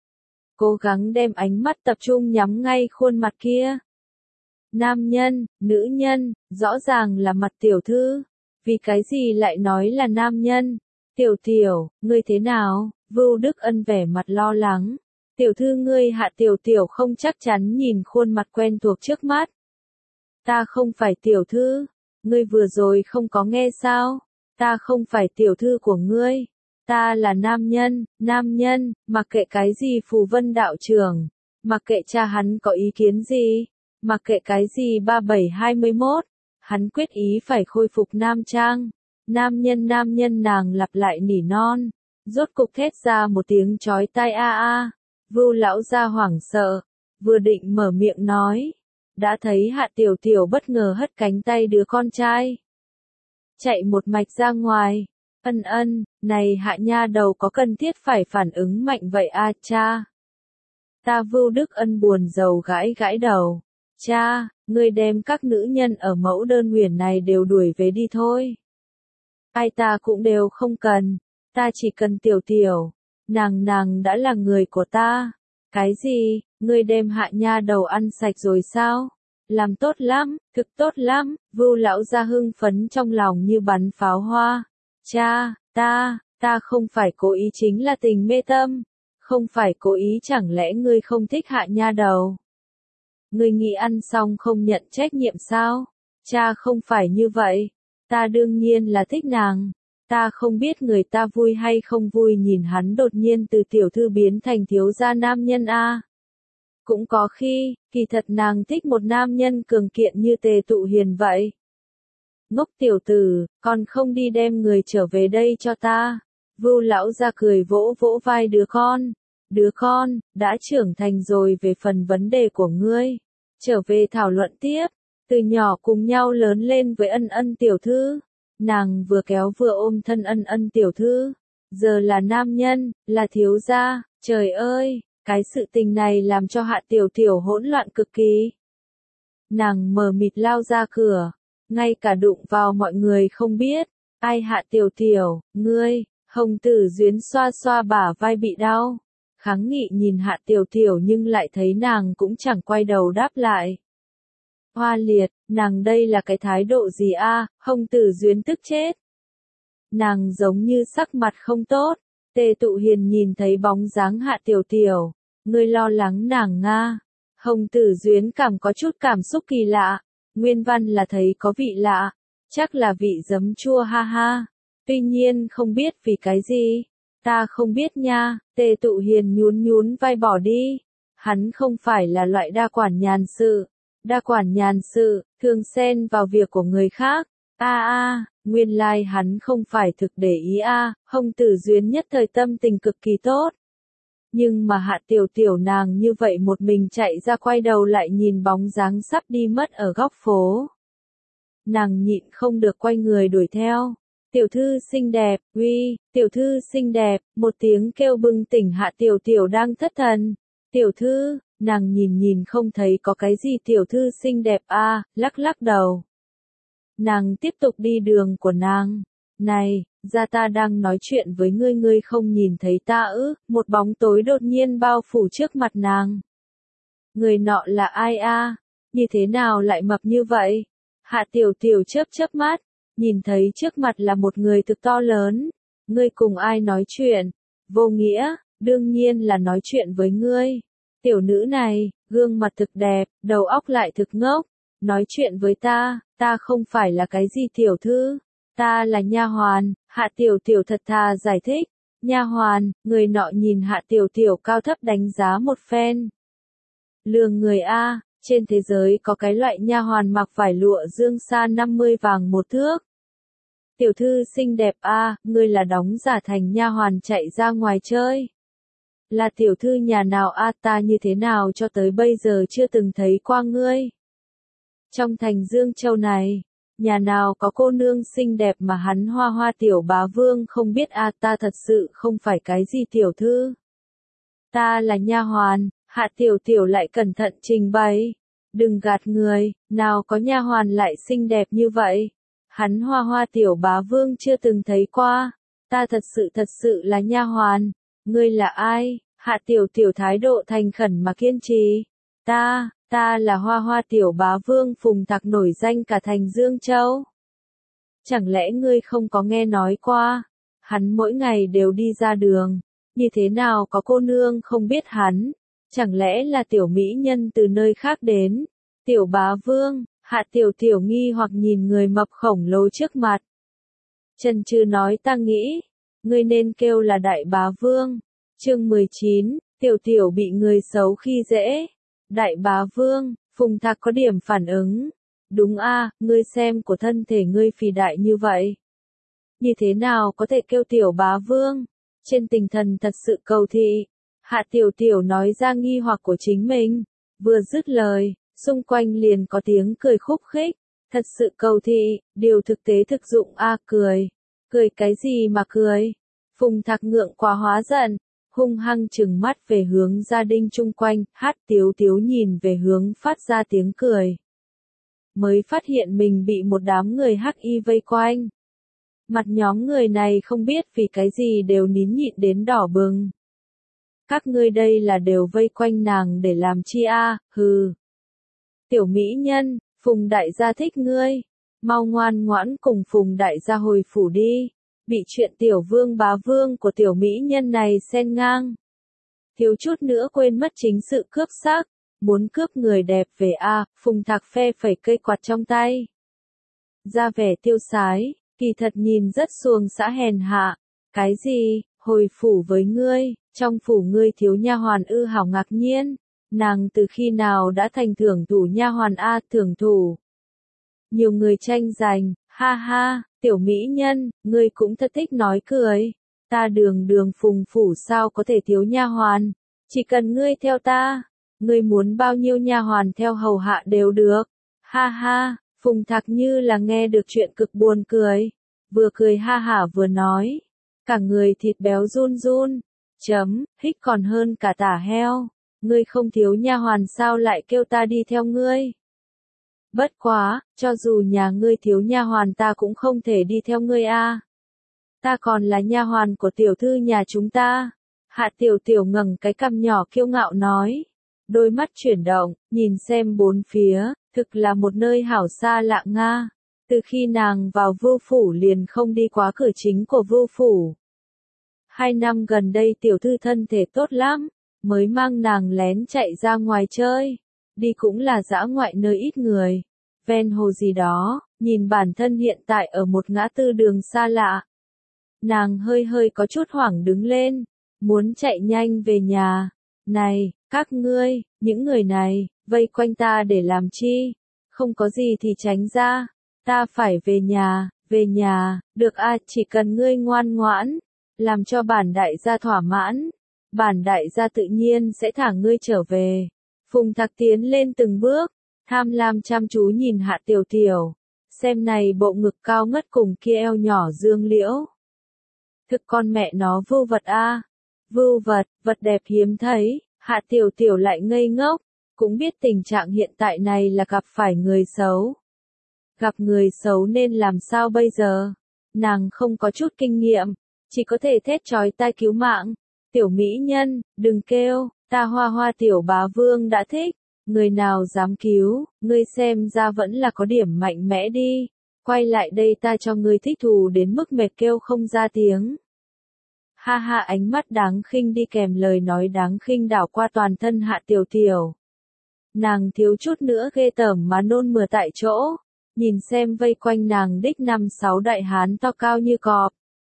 Cố gắng đem ánh mắt tập trung nhắm ngay khuôn mặt kia. Nam nhân, nữ nhân, rõ ràng là mặt tiểu thư. Vì cái gì lại nói là nam nhân? Tiểu Tiểu, ngươi thế nào? Vưu Đức Ân vẻ mặt lo lắng. Tiểu thư ngươi. Hạ Tiểu Tiểu không chắc chắn nhìn khuôn mặt quen thuộc trước mắt. Ta không phải tiểu thư. Ngươi vừa rồi không có nghe sao? Ta không phải tiểu thư của ngươi. Ta là nam nhân, mặc kệ cái gì Phù Vân đạo trưởng, mặc kệ cha hắn có ý kiến gì, mặc kệ cái gì 3721, hắn quyết ý phải khôi phục nam trang. Nam nhân nàng lặp lại nỉ non, rốt cục thét ra một tiếng chói tai a. Vưu lão gia hoảng sợ, vừa định mở miệng nói, đã thấy Hạ Tiểu Tiểu bất ngờ hất cánh tay đứa con trai, chạy một mạch ra ngoài. Ân, này Hạ nha đầu có cần thiết phải phản ứng mạnh vậy a cha? Ta Vưu Đức Ân buồn rầu gãi đầu. Cha, ngươi đem các nữ nhân ở mẫu đơn nguyền này đều đuổi về đi thôi. Ai ta cũng đều không cần, ta chỉ cần Tiểu Tiểu, nàng đã là người của ta. Cái gì, ngươi đem Hạ nha đầu ăn sạch rồi sao? Làm tốt lắm, thực tốt lắm, Vưu lão gia hưng phấn trong lòng như bắn pháo hoa. Cha, ta không phải cố ý, chính là tình mê tâm. Không phải cố ý, chẳng lẽ ngươi không thích Hạ nha đầu? Ngươi nghĩ ăn xong không nhận trách nhiệm sao? Cha không phải như vậy. Ta đương nhiên là thích nàng. Ta không biết người ta vui hay không vui nhìn hắn đột nhiên từ tiểu thư biến thành thiếu gia nam nhân a. Cũng có khi, kỳ thật nàng thích một nam nhân cường kiện như Tề Tụ Hiền vậy. Ngốc tiểu tử, còn không đi đem người trở về đây cho ta. Vưu lão ra cười vỗ vỗ vai đứa con. Đứa con, đã trưởng thành rồi, về phần vấn đề của ngươi. Trở về thảo luận tiếp. Từ nhỏ cùng nhau lớn lên với Ân tiểu thư. Nàng vừa kéo vừa ôm thân Ân tiểu thư. Giờ là nam nhân, là thiếu gia. Trời ơi, cái sự tình này làm cho Hạ Tiểu Tiểu hỗn loạn cực kỳ. Nàng mờ mịt lao ra cửa. Ngay cả đụng vào mọi người không biết. Ai Hạ Tiểu Tiểu, ngươi? Hồng Tử Duyến xoa xoa bả vai bị đau. Kháng nghị nhìn Hạ Tiểu Tiểu nhưng lại thấy nàng cũng chẳng quay đầu đáp lại. Hoa liệt, nàng đây là cái thái độ gì a? Hồng Tử Duyến tức chết. Nàng giống như sắc mặt không tốt. Tề Tụ Hiền nhìn thấy bóng dáng Hạ Tiểu Tiểu. Ngươi lo lắng nàng nga. Hồng Tử Duyến có chút cảm xúc kỳ lạ. Nguyên văn là thấy có vị lạ. Chắc là vị giấm chua ha ha. Tuy nhiên không biết vì cái gì. Ta không biết nha. Tề Tụ Hiền nhún vai bỏ đi. Hắn không phải là loại đa quản nhàn sự. Đa quản nhàn sự, thường xen vào việc của người khác. Nguyên lai hắn không phải thực để ý a. Hồng Tử Duyến nhất thời tâm tình cực kỳ tốt. Nhưng mà Hạ Tiểu Tiểu nàng như vậy một mình chạy ra, quay đầu lại nhìn bóng dáng sắp đi mất ở góc phố. Nàng nhịn không được quay người đuổi theo. Tiểu thư xinh đẹp, uy, tiểu thư xinh đẹp, một tiếng kêu bừng tỉnh Hạ Tiểu Tiểu đang thất thần. Tiểu thư, nàng nhìn không thấy có cái gì tiểu thư xinh đẹp a, lắc lắc đầu. Nàng tiếp tục đi đường của nàng. Này, ra ta đang nói chuyện với ngươi không nhìn thấy ta ư? Một bóng tối đột nhiên bao phủ trước mặt nàng. Người nọ là ai a? Như thế nào lại mập như vậy? Hạ Tiểu Tiểu chớp mắt, nhìn thấy trước mặt là một người thực to lớn. Ngươi cùng ai nói chuyện? Vô Nghĩa, đương nhiên là nói chuyện với ngươi. Tiểu nữ này, gương mặt thực đẹp, đầu óc lại thực ngốc. Nói chuyện với ta không phải là cái gì tiểu thư. Ta là nha hoàn, Hạ Tiểu Tiểu thật thà giải thích. Nha hoàn, người nọ nhìn Hạ Tiểu Tiểu cao thấp đánh giá một phen. Lường người a, trên thế giới có cái loại nha hoàn mặc vải lụa dương sa 50 vàng một thước. Tiểu thư xinh đẹp a, ngươi là đóng giả thành nha hoàn chạy ra ngoài chơi. Là tiểu thư nhà nào a, ta như thế nào cho tới bây giờ chưa từng thấy qua ngươi. Trong thành Dương Châu này, nhà nào có cô nương xinh đẹp mà hắn Hoa Hoa tiểu bá vương không biết a, ta thật sự không phải cái gì tiểu thư. Ta là nha hoàn. Hạ Tiểu Tiểu lại cẩn thận trình bày. Đừng gạt người, nào có nha hoàn lại xinh đẹp như vậy. Hắn Hoa Hoa tiểu bá vương chưa từng thấy qua. Ta thật sự là nha hoàn. Ngươi là ai? Hạ Tiểu Tiểu thái độ thành khẩn mà kiên trì. Ta là Hoa Hoa tiểu bá vương Phùng Tặc nổi danh cả thành Dương Châu. Chẳng lẽ ngươi không có nghe nói qua? Hắn mỗi ngày đều đi ra đường. Như thế nào có cô nương không biết hắn? Chẳng lẽ là tiểu mỹ nhân từ nơi khác đến? Tiểu bá vương, Hạ Tiểu Tiểu nghi hoặc nhìn người mập khổng lồ trước mặt. Chần chừ nói ta nghĩ, ngươi nên kêu là đại bá vương. Chương 19, Tiểu Tiểu bị người xấu khi dễ. Đại bá vương, Phùng Thạc có điểm phản ứng. Đúng a, ngươi xem của thân thể ngươi phì đại như vậy. Như thế nào có thể kêu tiểu bá vương? Trên tinh thần thật sự cầu thị. Hạ Tiểu Tiểu nói ra nghi hoặc của chính mình. Vừa dứt lời, xung quanh liền có tiếng cười khúc khích. Thật sự cầu thị, điều thực tế thực dụng a, cười. Cười cái gì mà cười? Phùng Thạc ngượng quá hóa giận, hung hăng trừng mắt về hướng gia đình chung quanh, Hát Tiếu Tiếu nhìn về hướng phát ra tiếng cười. Mới phát hiện mình bị một đám người hắc y vây quanh. Mặt nhóm người này không biết vì cái gì đều nín nhịn đến đỏ bừng. Các ngươi đây là đều vây quanh nàng để làm chi a? Hừ. Tiểu mỹ nhân, Phùng đại gia thích ngươi. Mau ngoan ngoãn cùng Phùng đại gia hồi phủ đi. Bị chuyện tiểu vương bá vương của tiểu mỹ nhân này xen ngang. Thiếu chút nữa quên mất chính sự cướp xác. Muốn cướp người đẹp về a, Phùng Thạc phe phẩy cây quạt trong tay. Ra vẻ tiêu sái, kỳ thật nhìn rất xuồng xã hèn hạ. Cái gì, hồi phủ với ngươi, trong phủ ngươi thiếu nha hoàn ư? Hảo ngạc nhiên. Nàng từ khi nào đã thành thưởng thủ nha hoàn a? Thưởng thủ. Nhiều người tranh giành, ha ha, tiểu mỹ nhân, ngươi cũng thật thích nói cười. Ta đường Phùng phủ sao có thể thiếu nha hoàn, chỉ cần ngươi theo ta, ngươi muốn bao nhiêu nha hoàn theo hầu hạ đều được. Ha ha, Phùng Thạc như là nghe được chuyện cực buồn cười, vừa cười ha hả vừa nói, cả người thịt béo run run, hích còn hơn cả tả heo. Ngươi không thiếu nha hoàn sao lại kêu ta đi theo ngươi? Bất quá, cho dù nhà ngươi thiếu nha hoàn ta cũng không thể đi theo ngươi a. Ta còn là nha hoàn của tiểu thư nhà chúng ta. Hạ Tiểu Tiểu ngẩng cái cằm nhỏ kiêu ngạo nói. Đôi mắt chuyển động, nhìn xem bốn phía, thực là một nơi hảo xa lạ nga. Từ khi nàng vào Vưu phủ liền không đi quá cửa chính của Vưu phủ. 2 năm gần đây tiểu thư thân thể tốt lắm, mới mang nàng lén chạy ra ngoài chơi. Đi cũng là dã ngoại nơi ít người, ven hồ gì đó, nhìn bản thân hiện tại ở một ngã tư đường xa lạ. Nàng hơi có chút hoảng đứng lên, muốn chạy nhanh về nhà. Này, các ngươi, những người này, vây quanh ta để làm chi? Không có gì thì tránh ra, ta phải về nhà, được a, chỉ cần ngươi ngoan ngoãn, làm cho bản đại gia thỏa mãn, bản đại gia tự nhiên sẽ thả ngươi trở về. Phùng Thạc tiến lên từng bước, tham lam chăm chú nhìn Hạ Tiểu Tiểu. Xem này bộ ngực cao ngất cùng kia eo nhỏ dương liễu. Thực con mẹ nó vưu vật a, vưu vật, vật đẹp hiếm thấy, Hạ Tiểu Tiểu lại ngây ngốc, cũng biết tình trạng hiện tại này là gặp phải người xấu. Gặp người xấu nên làm sao bây giờ? Nàng không có chút kinh nghiệm, chỉ có thể thét chói tai cứu mạng. Tiểu mỹ nhân, đừng kêu, ta Hoa Hoa tiểu bá vương đã thích, người nào dám cứu, ngươi xem ra vẫn là có điểm mạnh mẽ đi. Quay lại đây ta cho ngươi thích thù đến mức mệt kêu không ra tiếng. Ha ha, ánh mắt đáng khinh đi kèm lời nói đáng khinh đảo qua toàn thân Hạ Tiểu Tiểu. Nàng thiếu chút nữa ghê tởm mà nôn mửa tại chỗ, nhìn xem vây quanh nàng đích 5-6 đại hán to cao như cọp.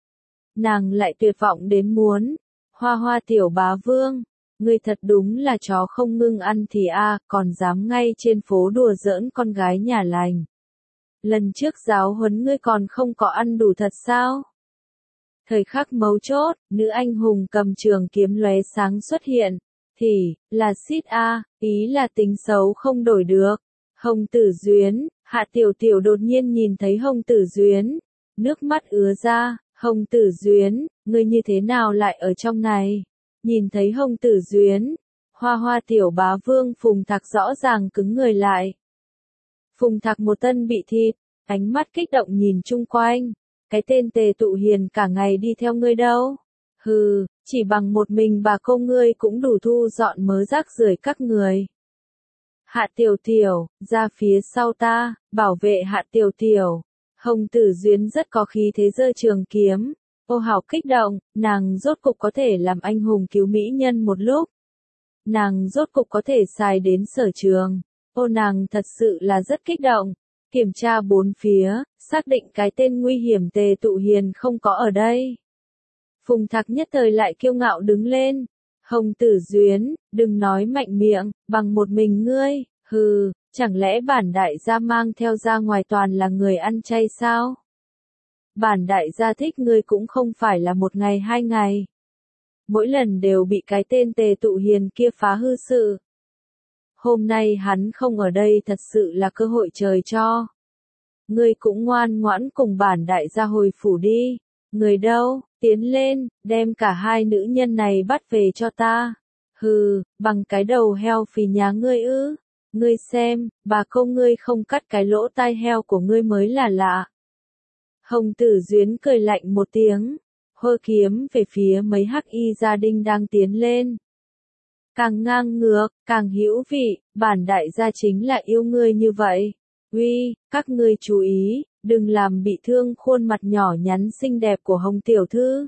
Nàng lại tuyệt vọng đến muốn, Hoa Hoa tiểu bá vương, ngươi thật đúng là chó không ngưng ăn thì còn dám ngay trên phố đùa giỡn con gái nhà lành. Lần trước giáo huấn ngươi còn không có ăn đủ thật sao? Thời khắc mấu chốt, nữ anh hùng cầm trường kiếm lóe sáng xuất hiện, thì, là xít ý là tính xấu không đổi được. Hồng Tử Duyến, Hạ Tiểu Tiểu đột nhiên nhìn thấy Hồng Tử Duyến, nước mắt ứa ra, Hồng Tử Duyến, ngươi như thế nào lại ở trong này? Nhìn thấy Hồng Tử Duyến, Hoa Hoa tiểu bá vương Phùng Thạc rõ ràng cứng người lại. Phùng Thạc một tân bị thịt, ánh mắt kích động nhìn chung quanh, cái tên Tề Tụ Hiền cả ngày đi theo ngươi đâu? Hừ, chỉ bằng một mình bà cô ngươi cũng đủ thu dọn mớ rác rưởi các người. Hạ Tiểu Tiểu, ra phía sau ta, bảo vệ Hạ Tiểu Tiểu. Hồng Tử Duyến rất có khí thế giơ trường kiếm. Ô hào kích động, nàng rốt cục có thể làm anh hùng cứu mỹ nhân một lúc. Nàng rốt cục có thể xài đến sở trường. Ô nàng thật sự là rất kích động. Kiểm tra bốn phía, xác định cái tên nguy hiểm Tề Tụ Hiền không có ở đây. Phùng Thạc nhất thời lại kiêu ngạo đứng lên. Hồng Tử Duyến, đừng nói mạnh miệng, bằng một mình ngươi, hừ, chẳng lẽ bản đại gia mang theo ra ngoài toàn là người ăn chay sao? Bản đại gia thích ngươi cũng không phải là một ngày 2 ngày. Mỗi lần đều bị cái tên Tề Tụ Hiền kia phá hư sự. Hôm nay hắn không ở đây thật sự là cơ hội trời cho. Ngươi cũng ngoan ngoãn cùng bản đại gia hồi phủ đi. Người đâu, tiến lên, đem cả hai nữ nhân này bắt về cho ta. Hừ, bằng cái đầu heo phì nhà ngươi ư. Ngươi xem, bà cô ngươi không cắt cái lỗ tai heo của ngươi mới là lạ. Hồng Tử Duyến cười lạnh một tiếng, hơ kiếm về phía mấy hắc y gia đình đang tiến lên. Càng ngang ngược, càng hữu vị, bản đại gia chính là yêu ngươi như vậy. Uy, các ngươi chú ý, đừng làm bị thương khuôn mặt nhỏ nhắn xinh đẹp của Hồng tiểu thư.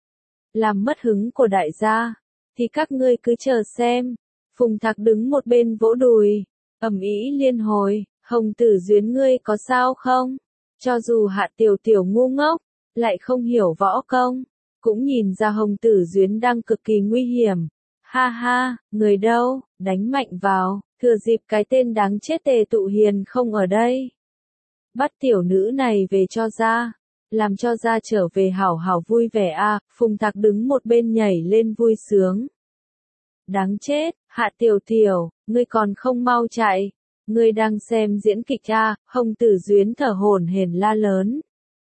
Làm mất hứng của đại gia, thì các ngươi cứ chờ xem. Phùng Thạc đứng một bên vỗ đùi, ầm ĩ liên hồi, Hồng Tử Duyến ngươi có sao không? Cho dù Hạ Tiểu Tiểu ngu ngốc, lại không hiểu võ công, cũng nhìn ra Hồng Tử Duyến đang cực kỳ nguy hiểm. Ha ha, người đâu, đánh mạnh vào, thừa dịp cái tên đáng chết Tề Tụ Hiền không ở đây. Bắt tiểu nữ này về cho ra, làm cho ra trở về hảo hảo vui vẻ Phùng Thạc đứng một bên nhảy lên vui sướng. Đáng chết, Hạ Tiểu Tiểu, ngươi còn không mau chạy, ngươi đang xem diễn kịch Hồng Tử Duyến thở hổn hển la lớn.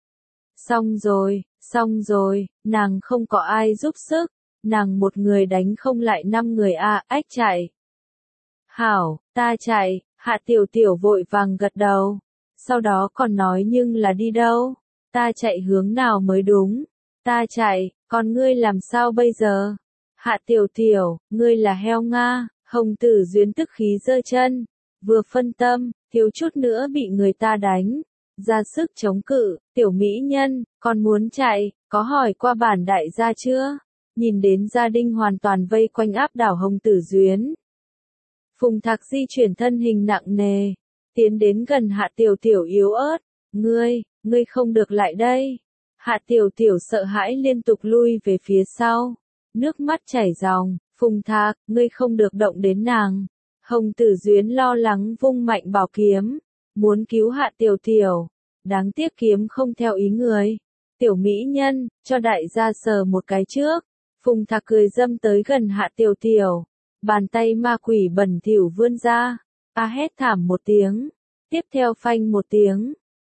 Xong rồi, nàng không có ai giúp sức, nàng một người đánh không lại 5 người ách chạy. Hảo, ta chạy, Hạ Tiểu Tiểu vội vàng gật đầu, sau đó còn nói nhưng là đi đâu, ta chạy hướng nào mới đúng, ta chạy, còn ngươi làm sao bây giờ? Hạ Tiểu Tiểu, ngươi là heo Nga, Hồng Tử Duyến tức khí giơ chân, vừa phân tâm, thiếu chút nữa bị người ta đánh, ra sức chống cự, tiểu mỹ nhân, còn muốn chạy, có hỏi qua bản đại gia chưa? Nhìn đến gia đình hoàn toàn vây quanh áp đảo Hồng Tử Duyến. Phùng Thạc di chuyển thân hình nặng nề, tiến đến gần Hạ Tiểu Tiểu yếu ớt, ngươi không được lại đây. Hạ Tiểu Tiểu sợ hãi liên tục lui về phía sau, nước mắt chảy ròng, Phùng Thạc, ngươi không được động đến nàng. Hồng Tử Duyến lo lắng vung mạnh bảo kiếm, muốn cứu Hạ Tiểu Tiểu, đáng tiếc kiếm không theo ý người. Tiểu mỹ nhân, cho đại gia sờ một cái trước. Phùng Thạc cười dâm tới gần Hạ Tiểu Tiểu, bàn tay ma quỷ bẩn thỉu vươn ra, hét thảm một tiếng, tiếp theo phanh một tiếng,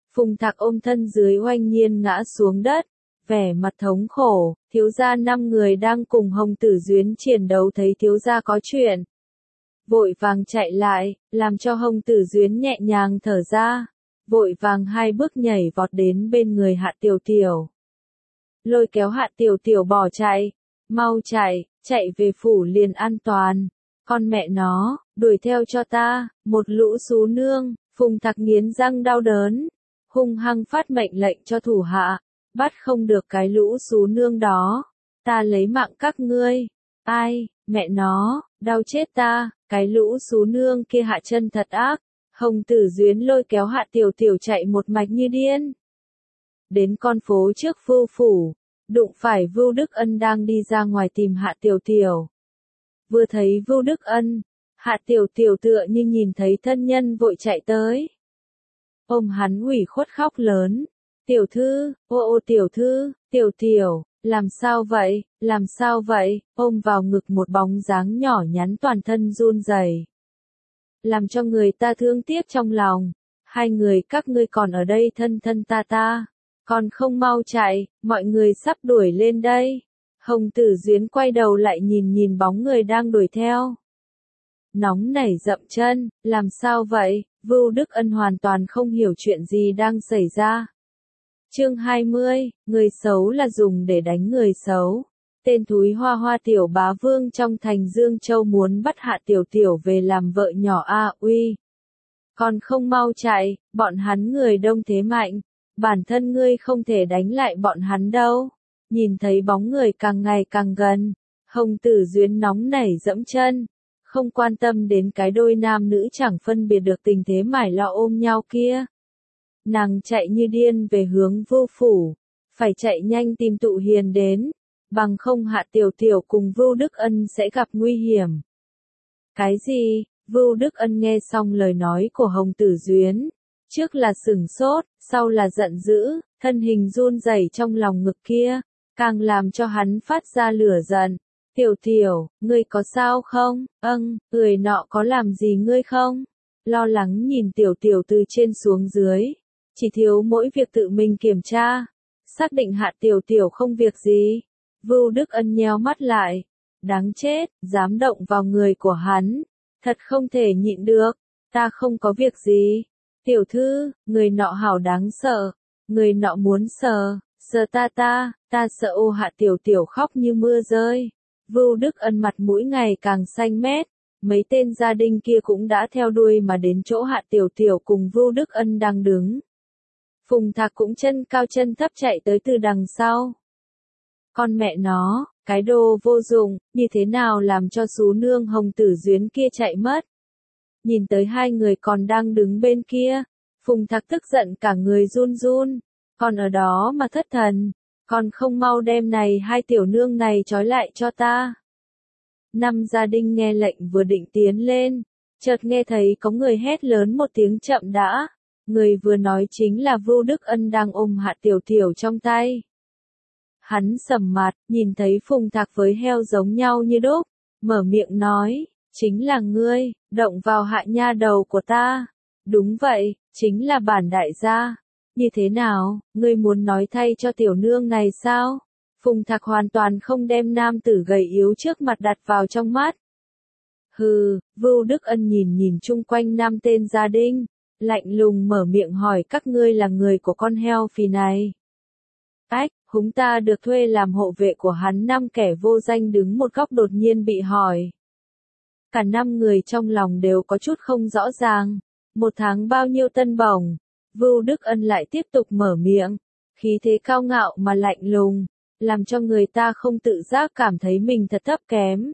Phùng Thạc ôm thân dưới oanh nhiên ngã xuống đất, vẻ mặt thống khổ, thiếu gia 5 người đang cùng Hồng Tử Duyến chiến đấu thấy thiếu gia có chuyện. Vội vàng chạy lại, làm cho Hồng Tử Duyến nhẹ nhàng thở ra, vội vàng 2 bước nhảy vọt đến bên người Hạ Tiểu Tiểu. Lôi kéo Hạ Tiểu Tiểu bỏ chạy, mau chạy, chạy về phủ liền an toàn. Con mẹ nó, đuổi theo cho ta, một lũ xú nương. Phùng Thạc nghiến răng đau đớn, hung hăng phát mệnh lệnh cho thủ hạ, bắt không được cái lũ xú nương đó, ta lấy mạng các ngươi. Ai, mẹ nó, đau chết ta, cái lũ xú nương kia hạ chân thật ác. Hồng Tử Duyến lôi kéo Hạ Tiểu Tiểu chạy một mạch như điên. Đến con phố trước Vưu phủ, đụng phải Vưu Đức Ân đang đi ra ngoài tìm Hạ Tiểu Tiểu. Vừa thấy Vưu Đức Ân, Hạ Tiểu Tiểu tựa như nhìn thấy thân nhân vội chạy tới. Ôm hắn ủy khuất khóc lớn. Tiểu thư, ô tiểu thư, Tiểu Tiểu, làm sao vậy, làm sao vậy, ôm vào ngực một bóng dáng nhỏ nhắn toàn thân run rẩy, làm cho người ta thương tiếc trong lòng. Hai người các ngươi còn ở đây thân thân ta, còn không mau chạy, mọi người sắp đuổi lên đây. Hồng Tử Duyến quay đầu lại nhìn nhìn bóng người đang đuổi theo. Nóng nảy dậm chân, làm sao vậy? Vưu Đức Ân hoàn toàn không hiểu chuyện gì đang xảy ra. Chương 20, người xấu là dùng để đánh người xấu. Tên thúi hoa hoa tiểu bá vương trong thành Dương Châu muốn bắt Hạ Tiểu Tiểu về làm vợ nhỏ a uy. Còn không mau chạy, bọn hắn người đông thế mạnh, bản thân ngươi không thể đánh lại bọn hắn đâu. Nhìn thấy bóng người càng ngày càng gần, Hồng Tử Duyến nóng nảy dẫm chân, không quan tâm đến cái đôi nam nữ chẳng phân biệt được tình thế mải lo ôm nhau kia. Nàng chạy như điên về hướng Vưu phủ, phải chạy nhanh tìm Tụ Hiền đến, bằng không Hạ Tiểu Tiểu cùng Vưu Đức Ân sẽ gặp nguy hiểm. Cái gì? Vưu Đức Ân nghe xong lời nói của Hồng Tử Duyến, trước là sửng sốt, sau là giận dữ, thân hình run rẩy trong lòng ngực kia, càng làm cho hắn phát ra lửa giận. Tiểu Tiểu, ngươi có sao không? Người nọ có làm gì ngươi không? Lo lắng nhìn Tiểu Tiểu từ trên xuống dưới, chỉ thiếu mỗi việc tự mình kiểm tra, xác định Hạ Tiểu Tiểu không việc gì. Vưu Đức Ân nheo mắt lại, đáng chết, dám động vào người của hắn, thật không thể nhịn được, ta không có việc gì. Tiểu thư, người nọ hảo đáng sợ, người nọ muốn sờ ta sợ. Ô Hạ Tiểu Tiểu khóc như mưa rơi. Vưu Đức Ân mặt mũi ngày càng xanh mét, mấy tên gia đình kia cũng đã theo đuôi mà đến chỗ Hạ Tiểu Tiểu cùng Vưu Đức Ân đang đứng. Phùng Thạc cũng chân cao chân thấp chạy tới từ đằng sau. Con mẹ nó, cái đồ vô dụng, như thế nào làm cho xú nương Hồng Tử Duyến kia chạy mất. Nhìn tới hai người còn đang đứng bên kia, Phùng Thạc tức giận cả người run run, còn ở đó mà thất thần, còn không mau đem này hai tiểu nương này trói lại cho ta. Năm gia đình nghe lệnh vừa định tiến lên, chợt nghe thấy có người hét lớn một tiếng chậm đã, người vừa nói chính là Vưu Đức Ân đang ôm Hạ Tiểu Tiểu trong tay. Hắn sầm mặt, nhìn thấy Phùng Thạc với heo giống nhau như đúc, mở miệng nói, chính là ngươi, động vào Hạ nha đầu của ta. Đúng vậy, chính là bản đại gia. Như thế nào, ngươi muốn nói thay cho tiểu nương này sao? Phùng Thạc hoàn toàn không đem nam tử gầy yếu trước mặt đặt vào trong mắt. Hừ, Vưu Đức Ân nhìn nhìn chung quanh năm tên gia đình, lạnh lùng mở miệng hỏi các ngươi là người của con heo phì này. Ách, chúng ta được thuê làm hộ vệ của hắn. Năm kẻ vô danh đứng một góc đột nhiên bị hỏi. Cả năm người trong lòng đều có chút không rõ ràng. Một tháng bao nhiêu tân bổng? Vưu Đức Ân lại tiếp tục mở miệng, khí thế cao ngạo mà lạnh lùng, làm cho người ta không tự giác cảm thấy mình thật thấp kém.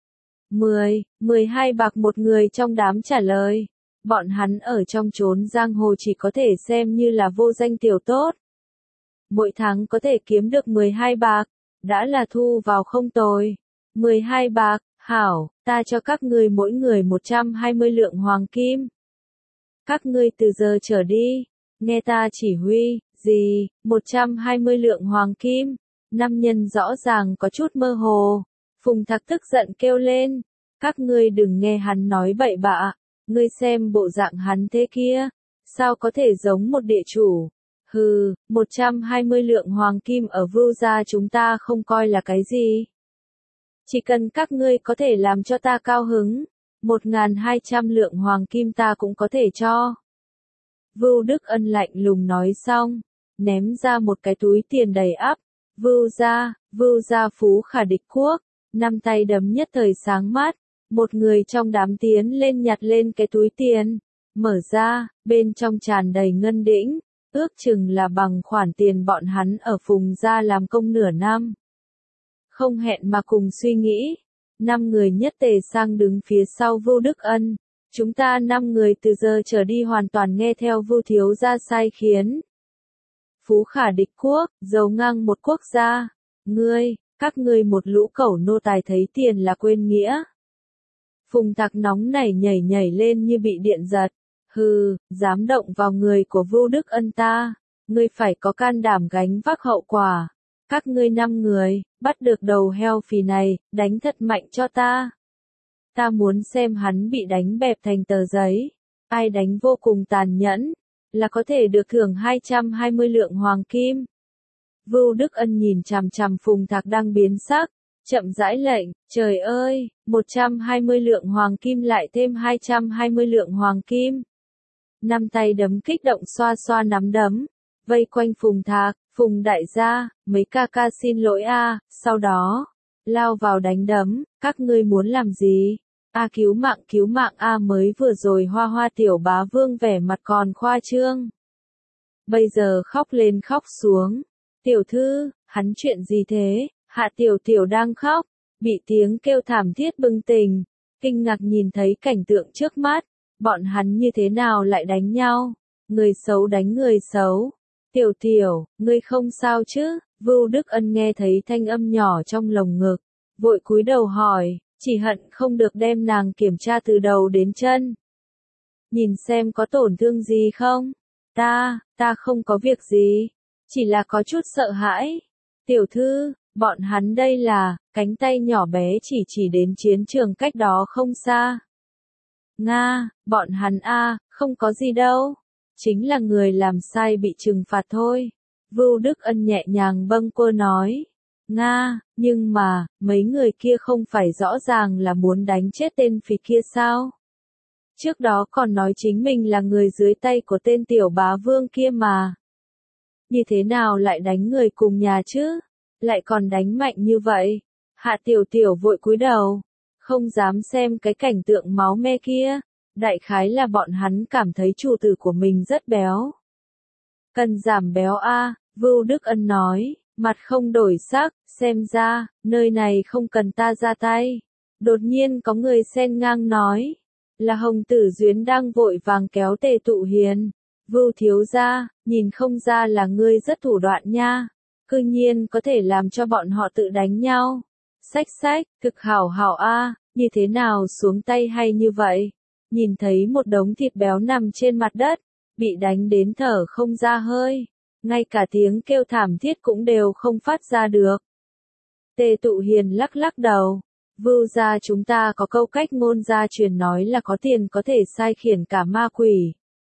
12 bạc một người trong đám trả lời. Bọn hắn ở trong chốn giang hồ chỉ có thể xem như là vô danh tiểu tốt. Mỗi tháng có thể kiếm được 12 bạc, đã là thu vào không tồi. 12 bạc, hảo, ta cho các ngươi mỗi người 120 lượng hoàng kim. Các ngươi từ giờ trở đi, nghe ta chỉ huy, gì, 120 lượng hoàng kim. Nam nhân rõ ràng có chút mơ hồ. Phùng Thạc tức giận kêu lên, các ngươi đừng nghe hắn nói bậy bạ, ngươi xem bộ dạng hắn thế kia, sao có thể giống một địa chủ? Hừ, 120 lượng hoàng kim ở Vưu gia chúng ta không coi là cái gì. Chỉ cần các ngươi có thể làm cho ta cao hứng, 1.200 lượng hoàng kim ta cũng có thể cho. Vưu Đức Ân lạnh lùng nói xong, ném ra một cái túi tiền đầy ắp. Vưu gia phú khả địch quốc, năm tay đấm nhất thời sáng mát, một người trong đám tiến lên nhặt lên cái túi tiền, mở ra, bên trong tràn đầy ngân đĩnh, ước chừng là bằng khoản tiền bọn hắn ở Phùng gia làm công nửa năm. Không hẹn mà cùng suy nghĩ, 5 người nhất tề sang đứng phía sau Vưu Đức Ân, chúng ta 5 người từ giờ trở đi hoàn toàn nghe theo Vưu thiếu gia sai khiến. Phú khả địch quốc, giàu ngang một quốc gia, các ngươi một lũ cẩu nô tài thấy tiền là quên nghĩa. Phùng Tạc nóng nảy nhảy lên như bị điện giật, hừ, dám động vào người của Vưu Đức Ân ta, ngươi phải có can đảm gánh vác hậu quả. Các ngươi 5 người, bắt được đầu heo phì này, đánh thật mạnh cho ta. Ta muốn xem hắn bị đánh bẹp thành tờ giấy, ai đánh vô cùng tàn nhẫn, là có thể được thưởng 220 lượng hoàng kim. Vưu Đức Ân nhìn chằm chằm Phùng Thạc đang biến sắc, chậm rãi lệnh, trời ơi, 120 lượng hoàng kim lại thêm 220 lượng hoàng kim. Năm tay đấm kích động xoa xoa nắm đấm, vây quanh Phùng Thạc, Phùng đại gia, mấy ca ca xin lỗi a, sau đó, lao vào đánh đấm, các ngươi muốn làm gì? Cứu mạng a, mới vừa rồi Hoa Hoa tiểu bá vương vẻ mặt còn khoa trương. Bây giờ khóc lên khóc xuống. Tiểu thư, hắn chuyện gì thế? Hạ tiểu tiểu đang khóc, bị tiếng kêu thảm thiết bừng tỉnh, kinh ngạc nhìn thấy cảnh tượng trước mắt, bọn hắn như thế nào lại đánh nhau? Người xấu đánh người xấu. Tiểu tiểu, ngươi không sao chứ? Vưu Đức Ân nghe thấy thanh âm nhỏ trong lồng ngực, vội cúi đầu hỏi, chỉ hận không được đem nàng kiểm tra từ đầu đến chân. Nhìn xem có tổn thương gì không? Ta không có việc gì, chỉ là có chút sợ hãi. Tiểu thư, bọn hắn đây là, cánh tay nhỏ bé chỉ đến chiến trường cách đó không xa. Bọn hắn không có gì đâu. Chính là người làm sai bị trừng phạt thôi. Vưu Đức Ân nhẹ nhàng bâng quơ nói. Nhưng mà, mấy người kia không phải rõ ràng là muốn đánh chết tên phì kia sao? Trước đó còn nói chính mình là người dưới tay của tên tiểu bá vương kia mà. Như thế nào lại đánh người cùng nhà chứ? Lại còn đánh mạnh như vậy? Hạ tiểu tiểu vội cúi đầu, không dám xem cái cảnh tượng máu me kia. Đại khái là bọn hắn cảm thấy chủ tử của mình rất béo. Cần giảm béo Vưu Đức Ân nói, mặt không đổi sắc, xem ra, nơi này không cần ta ra tay. Đột nhiên có người xen ngang nói, là Hồng Tử Duyến đang vội vàng kéo Tề Tụ Hiền. Vưu thiếu gia, nhìn không ra là ngươi rất thủ đoạn nha, cư nhiên có thể làm cho bọn họ tự đánh nhau. Xách, thực hảo như thế nào xuống tay hay như vậy? Nhìn thấy một đống thịt béo nằm trên mặt đất, bị đánh đến thở không ra hơi, ngay cả tiếng kêu thảm thiết cũng đều không phát ra được. Tề Tụ Hiền lắc đầu, Vưu gia chúng ta có câu cách ngôn gia truyền nói là có tiền có thể sai khiển cả ma quỷ.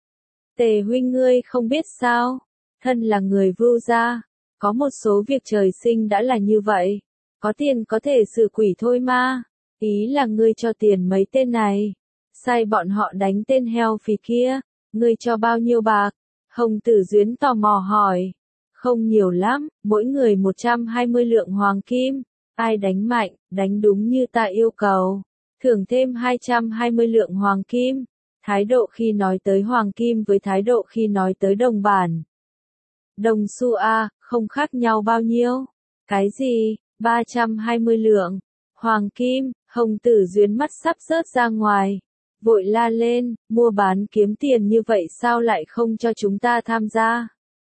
Tề huynh ngươi không biết sao, thân là người Vưu gia, có một số việc trời sinh đã là như vậy, có tiền có thể xử quỷ thôi mà, ý là ngươi cho tiền mấy tên này. Sai bọn họ đánh tên heo phì kia, ngươi cho bao nhiêu bạc? Hồng Tử Duyến tò mò hỏi. Không nhiều lắm, mỗi người 120 lượng hoàng kim. Ai đánh mạnh, đánh đúng như ta yêu cầu. Thưởng thêm 220 lượng hoàng kim. Thái độ khi nói tới hoàng kim với thái độ khi nói tới đồng bản. Đồng xu không khác nhau bao nhiêu. Cái gì? 320 lượng. Hoàng kim, Hồng Tử Duyến mắt sắp rớt ra ngoài. Vội la lên, mua bán kiếm tiền như vậy sao lại không cho chúng ta tham gia?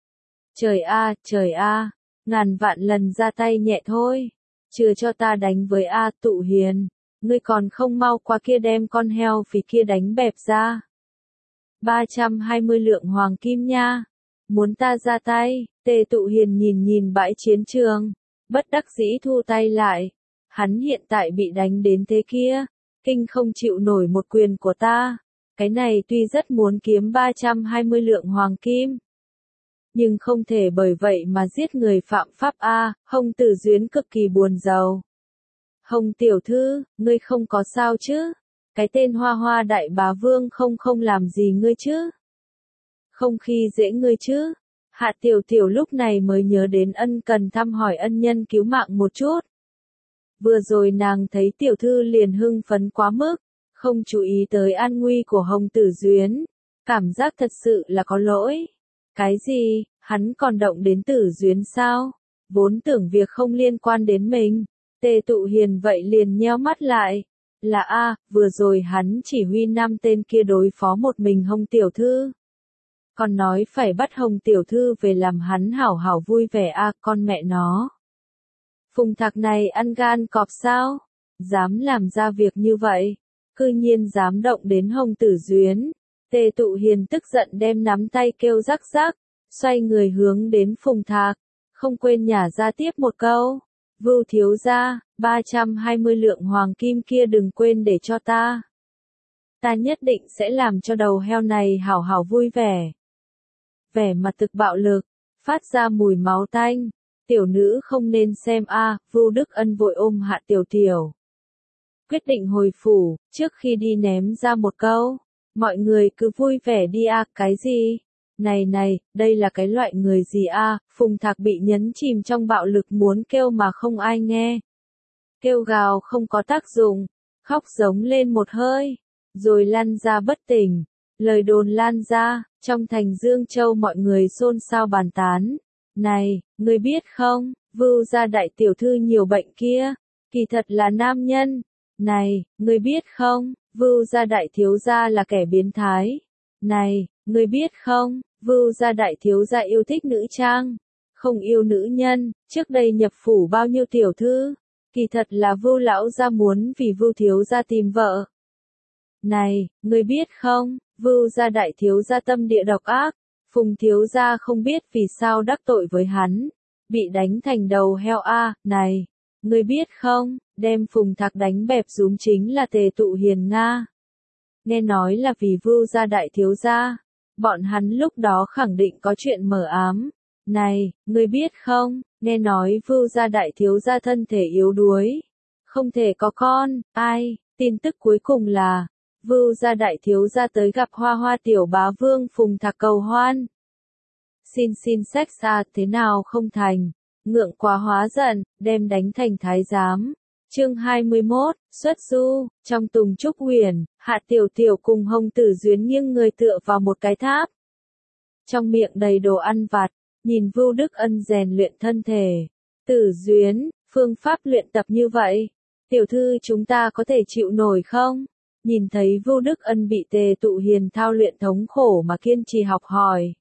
Trời ngàn vạn lần ra tay nhẹ thôi, chưa cho ta đánh với Tụ Hiền, ngươi còn không mau qua kia đem con heo phì kia đánh bẹp ra. 320 lượng hoàng kim nha, muốn ta ra tay? Tề Tụ Hiền nhìn bãi chiến trường, bất đắc dĩ thu tay lại, hắn hiện tại bị đánh đến thế kia. Kinh không chịu nổi một quyền của ta, Cái này tuy rất muốn kiếm 320 lượng hoàng kim, nhưng không thể bởi vậy mà giết người phạm pháp a. Hồng Tử Duyến cực kỳ buồn rầu. Hồng tiểu thư, ngươi không có sao chứ? Cái tên Hoa Hoa đại bá vương không làm gì ngươi chứ? Không khi dễ ngươi chứ? Hạ Tiểu Tiểu lúc này mới nhớ đến ân cần thăm hỏi ân nhân cứu mạng một chút. Vừa rồi nàng thấy tiểu thư liền hưng phấn quá mức, không chú ý tới an nguy của Hồng Tử Duyến, cảm giác thật sự là có lỗi. Cái gì, hắn còn động đến Tử Duyến sao? Vốn tưởng việc không liên quan đến mình. Tề Tụ Hiền vậy liền nheo mắt lại. Là a, vừa rồi hắn chỉ huy 5 tên kia đối phó một mình Hồng tiểu thư. Còn nói phải bắt Hồng tiểu thư về làm hắn hảo hảo vui vẻ a, con mẹ nó. Phùng Thạc này ăn gan cọp sao? Dám làm ra việc như vậy, cư nhiên dám động đến Hồng Tử Duyến. Tề Tụ Hiền tức giận đem nắm tay kêu rắc rắc, xoay người hướng đến Phùng Thạc, không quên nhả ra tiếp một câu. Vưu thiếu gia, 320 lượng hoàng kim kia đừng quên để cho ta. Ta nhất định sẽ làm cho đầu heo này hảo hảo vui vẻ. Vẻ mặt thực bạo lực, phát ra mùi máu tanh. Tiểu nữ không nên xem a. Vưu Đức Ân vội ôm Hạ Tiểu Tiểu. Quyết định hồi phủ, trước khi đi ném ra một câu. Mọi người cứ vui vẻ đi a. Cái gì? Này, đây là cái loại người gì a? Phùng Thạc bị nhấn chìm trong bạo lực muốn kêu mà không ai nghe. Kêu gào không có tác dụng, khóc giống lên một hơi, rồi lăn ra bất tỉnh. Lời đồn lan ra, trong thành Dương Châu mọi người xôn xao bàn tán. Này, ngươi biết không, Vưu gia đại tiểu thư nhiều bệnh kia, kỳ thật là nam nhân. Này, ngươi biết không, Vưu gia đại thiếu gia là kẻ biến thái. Này, ngươi biết không, Vưu gia đại thiếu gia yêu thích nữ trang, không yêu nữ nhân, trước đây nhập phủ bao nhiêu tiểu thư, kỳ thật là Vưu lão gia muốn vì Vưu thiếu gia tìm vợ. Này, ngươi biết không, Vưu gia đại thiếu gia tâm địa độc ác, Phùng thiếu gia không biết vì sao đắc tội với hắn, bị đánh thành đầu heo a. Này, ngươi biết không, đem Phùng Thạc đánh bẹp rúm chính là Tề Tụ Hiền Nga. Nghe nói là vì Vưu gia đại thiếu gia, bọn hắn lúc đó khẳng định có chuyện mờ ám. Này, ngươi biết không, nghe nói Vưu gia đại thiếu gia thân thể yếu đuối, không thể có con. Ai? Tin tức cuối cùng là Vưu gia đại thiếu gia tới gặp Hoa Hoa tiểu bá vương Phùng Thạc cầu hoan. Xin sex thế nào không thành, ngượng quá hóa giận, đem đánh thành thái giám. Chương 21, xuất du, trong Tùng Trúc Huyền, Hạ Tiểu Tiểu cùng Hồng Tử Duyến nghiêng người tựa vào một cái tháp. Trong miệng đầy đồ ăn vặt, nhìn Vưu Đức Ân rèn luyện thân thể. Tử Duyến, phương pháp luyện tập như vậy, tiểu thư chúng ta có thể chịu nổi không? Nhìn thấy Vưu Đức Ân bị Tề Tụ Hiền thao luyện thống khổ mà kiên trì học hỏi.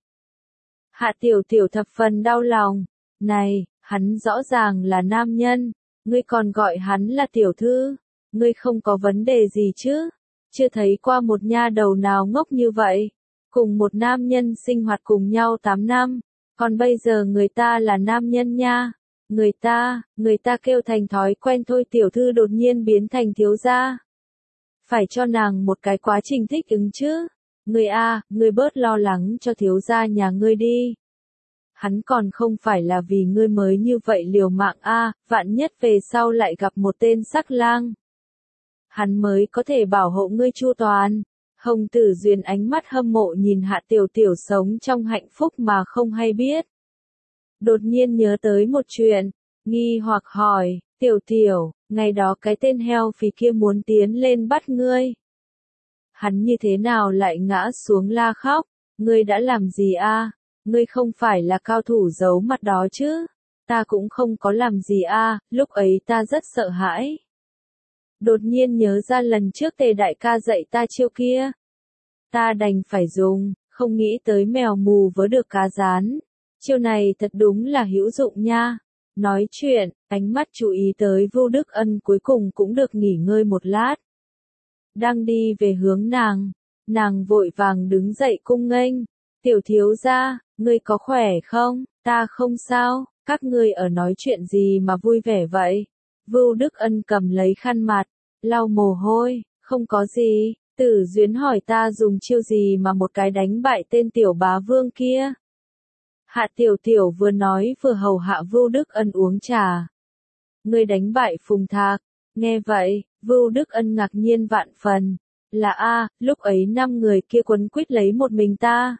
Hạ Tiểu Tiểu thập phần đau lòng. Này, hắn rõ ràng là nam nhân, ngươi còn gọi hắn là tiểu thư, ngươi không có vấn đề gì chứ? Chưa thấy qua một nha đầu nào ngốc như vậy, cùng một nam nhân sinh hoạt cùng nhau 8 năm, còn bây giờ người ta là nam nhân nha. Người ta kêu thành thói quen thôi, tiểu thư đột nhiên biến thành thiếu gia. Phải cho nàng một cái quá trình thích ứng chứ. Ngươi bớt lo lắng cho thiếu gia nhà ngươi đi. Hắn còn không phải là vì ngươi mới như vậy liều mạng vạn nhất về sau lại gặp một tên sắc lang. Hắn mới có thể bảo hộ ngươi chu toàn. Hồng Tử Duyên ánh mắt hâm mộ nhìn Hạ Tiểu Tiểu sống trong hạnh phúc mà không hay biết. Đột nhiên nhớ tới một chuyện, nghi hoặc hỏi, Tiểu Tiểu, ngày đó cái tên heo phì kia muốn tiến lên bắt ngươi. Hắn như thế nào lại ngã xuống la khóc, ngươi đã làm gì Ngươi không phải là cao thủ giấu mặt đó chứ? Ta cũng không có làm gì lúc ấy ta rất sợ hãi. Đột nhiên nhớ ra lần trước Tề đại ca dạy ta chiêu kia. Ta đành phải dùng, không nghĩ tới mèo mù vớ được cá rán. Chiêu này thật đúng là hữu dụng nha. Nói chuyện, ánh mắt chú ý tới Vưu Đức Ân cuối cùng cũng được nghỉ ngơi một lát. Đang đi về hướng nàng vội vàng đứng dậy cung nghênh. Tiểu thiếu gia, ngươi có khỏe không? Ta không sao, các ngươi ở nói chuyện gì mà vui vẻ vậy? Vưu Đức Ân cầm lấy khăn mặt, lau mồ hôi, không có gì, Tử Duyến hỏi ta dùng chiêu gì mà một cái đánh bại tên tiểu bá vương kia. Hạ Tiểu Tiểu vừa nói vừa hầu hạ Vưu Đức Ân uống trà. Ngươi đánh bại Phùng Thạc. Nghe vậy, Vưu Đức Ân ngạc nhiên vạn phần. Là a, lúc ấy 5 người kia quấn quýt lấy một mình ta.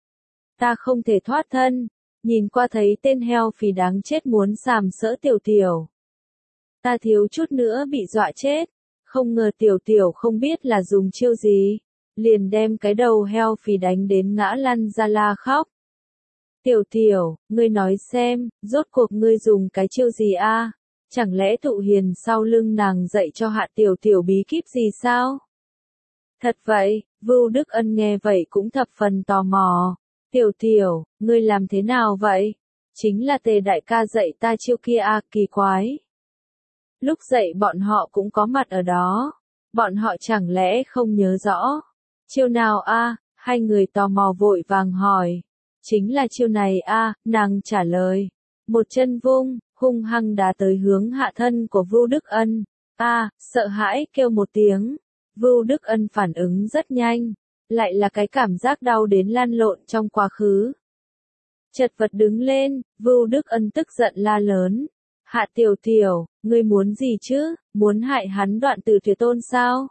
Ta không thể thoát thân. Nhìn qua thấy tên heo phì đáng chết muốn sàm sỡ Tiểu Tiểu. Ta thiếu chút nữa bị dọa chết. Không ngờ Tiểu Tiểu không biết là dùng chiêu gì. Liền đem cái đầu heo phì đánh đến ngã lăn ra la khóc. Tiểu Tiểu, ngươi nói xem, rốt cuộc ngươi dùng cái chiêu gì a? Chẳng lẽ Thụ Hiền sau lưng nàng dạy cho Hạ Tiểu Tiểu bí kíp gì sao? Thật vậy, Vưu Đức Ân nghe vậy cũng thập phần tò mò. Tiểu Tiểu, ngươi làm thế nào vậy? Chính là Tề đại ca dạy ta chiêu kia a, kỳ quái. Lúc dạy bọn họ cũng có mặt ở đó. Bọn họ chẳng lẽ không nhớ rõ? Chiêu nào a? Hai người tò mò vội vàng hỏi. Chính là chiêu này a, nàng trả lời. Một chân vung, hung hăng đá tới hướng hạ thân của Vưu Đức Ân. Sợ hãi kêu một tiếng. Vưu Đức Ân phản ứng rất nhanh. Lại là cái cảm giác đau đến lăn lộn trong quá khứ. Chật vật đứng lên, Vưu Đức Ân tức giận la lớn. Hạ Tiểu Tiểu, ngươi muốn gì chứ? Muốn hại hắn đoạn tử tuyệt tôn sao?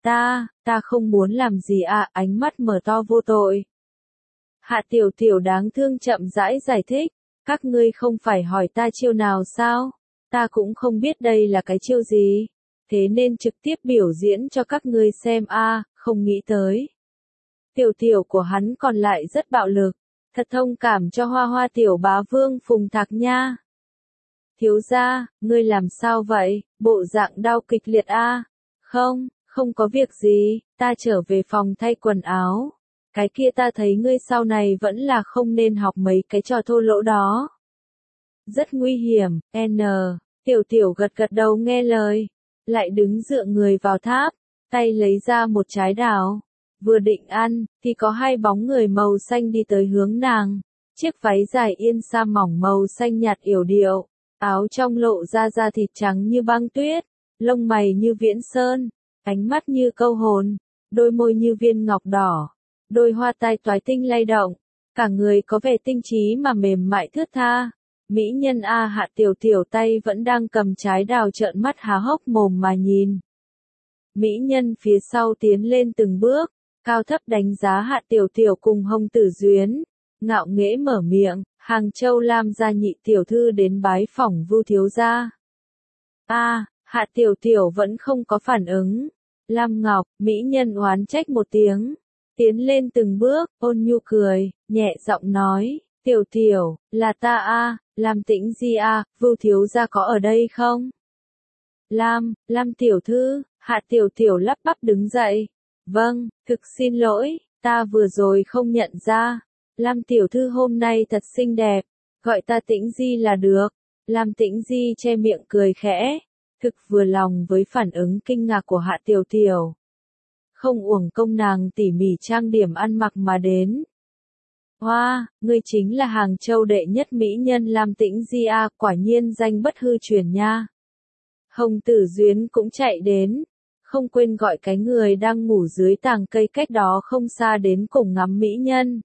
Ta không muốn làm gì à, ánh mắt mở to vô tội. Hạ Tiểu Tiểu đáng thương chậm rãi giải thích. Các ngươi không phải hỏi ta chiêu nào sao? Ta cũng không biết đây là cái chiêu gì. Thế nên trực tiếp biểu diễn cho các ngươi xem a, không nghĩ tới. Tiểu Tiểu của hắn còn lại rất bạo lực. Thật thông cảm cho Hoa Hoa tiểu bá vương Phùng Thạc nha. Thiếu gia, ngươi làm sao vậy? Bộ dạng đau kịch liệt a? Không có việc gì, ta trở về phòng thay quần áo. Cái kia ta thấy ngươi sau này vẫn là không nên học mấy cái trò thô lỗ đó. Rất nguy hiểm, Tiểu Tiểu gật gật đầu nghe lời. Lại đứng dựa người vào tháp, tay lấy ra một trái đào. Vừa định ăn, thì có hai bóng người màu xanh đi tới hướng nàng. Chiếc váy dài yên sa mỏng màu xanh nhạt yểu điệu. Áo trong lộ ra da thịt trắng như băng tuyết. Lông mày như viễn sơn. Ánh mắt như câu hồn. Đôi môi như viên ngọc đỏ. Đôi hoa tai toái tinh lay động, cả người có vẻ tinh trí mà mềm mại thướt tha. Mỹ nhân a, Hạ Tiểu Tiểu tay vẫn đang cầm trái đào trợn mắt há hốc mồm mà nhìn. Mỹ nhân phía sau tiến lên từng bước, cao thấp đánh giá Hạ Tiểu Tiểu cùng Hồng Tử Duyến. Ngạo nghễ mở miệng, Hàng Châu Lam gia nhị tiểu thư đến bái phỏng Vưu thiếu gia. Hạ Tiểu Tiểu vẫn không có phản ứng. Lam Ngọc, mỹ nhân oán trách một tiếng. Tiến lên từng bước, ôn nhu cười, nhẹ giọng nói, Tiểu Tiểu, là ta a, Lam Tĩnh Di a, Vưu thiếu gia có ở đây không? Lam tiểu thư, Hạ Tiểu Tiểu lắp bắp đứng dậy. Vâng, thực xin lỗi, ta vừa rồi không nhận ra. Lam tiểu thư hôm nay thật xinh đẹp, gọi ta Tĩnh Di là được. Lam Tĩnh Di che miệng cười khẽ, thực vừa lòng với phản ứng kinh ngạc của Hạ Tiểu Tiểu. Không uổng công nàng tỉ mỉ trang điểm ăn mặc mà đến. Hoa, ngươi chính là Hàng Châu đệ nhất mỹ nhân Lam Tĩnh Di a, quả nhiên danh bất hư truyền nha. Hồng Tử Duyến cũng chạy đến, không quên gọi cái người đang ngủ dưới tàng cây cách đó không xa đến cùng ngắm mỹ nhân.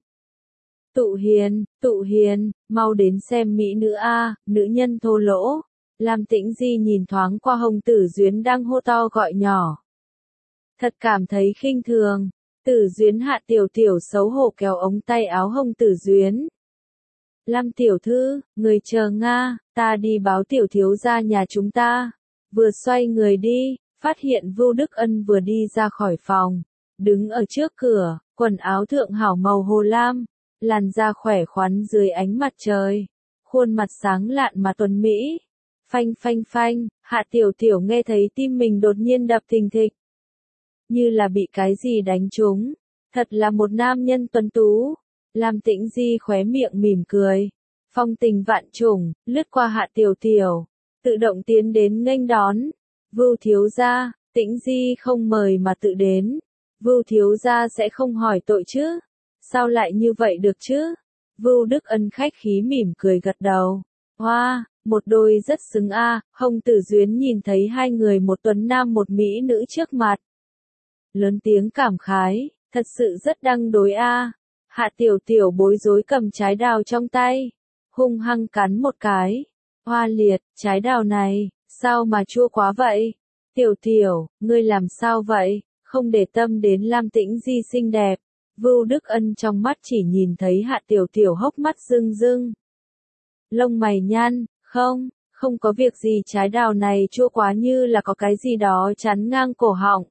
Tụ Hiền, mau đến xem mỹ nữ a, nữ nhân thô lỗ. Lam Tĩnh Di nhìn thoáng qua Hồng Tử Duyến đang hô to gọi nhỏ. Thật cảm thấy khinh thường. Tử Duyến Hạ Tiểu Tiểu xấu hổ kéo ống tay áo Hồng Tử Duyến. Lam tiểu thư, người chờ Nga, ta đi báo tiểu thiếu gia nhà chúng ta. Vừa xoay người đi, phát hiện Vưu Đức Ân vừa đi ra khỏi phòng. Đứng ở trước cửa, quần áo thượng hảo màu hồ lam. Làn da khỏe khoắn dưới ánh mặt trời. Khuôn mặt sáng lạn mà tuấn mỹ. Phanh phanh phanh, Hạ Tiểu Tiểu nghe thấy tim mình đột nhiên đập thình thịch. Như là bị cái gì đánh trúng. Thật là một nam nhân tuấn tú. Lam Tĩnh Di khóe miệng mỉm cười. Phong tình vạn trùng, lướt qua Hạ Tiểu Tiểu. Tự động tiến đến nghênh đón. Vưu thiếu gia, Tĩnh Di không mời mà tự đến. Vưu thiếu gia sẽ không hỏi tội chứ? Sao lại như vậy được chứ? Vưu Đức Ân khách khí mỉm cười gật đầu. Hoa, một đôi rất xứng a. Hồng Tử Duyến nhìn thấy hai người một tuấn nam một mỹ nữ trước mặt. lớn tiếng cảm khái, thật sự rất đăng đối a. Hạ Tiểu Tiểu bối rối cầm trái đào trong tay, hung hăng cắn một cái. Hoa Liệt, trái đào này, sao mà chua quá vậy? Tiểu Tiểu, ngươi làm sao vậy? Không để tâm đến Lam Tĩnh Di xinh đẹp. Vưu Đức Ân trong mắt chỉ nhìn thấy Hạ Tiểu Tiểu hốc mắt rưng rưng. Lông mày nhăn, không có việc gì, trái đào này chua quá, như là có cái gì đó chắn ngang cổ họng.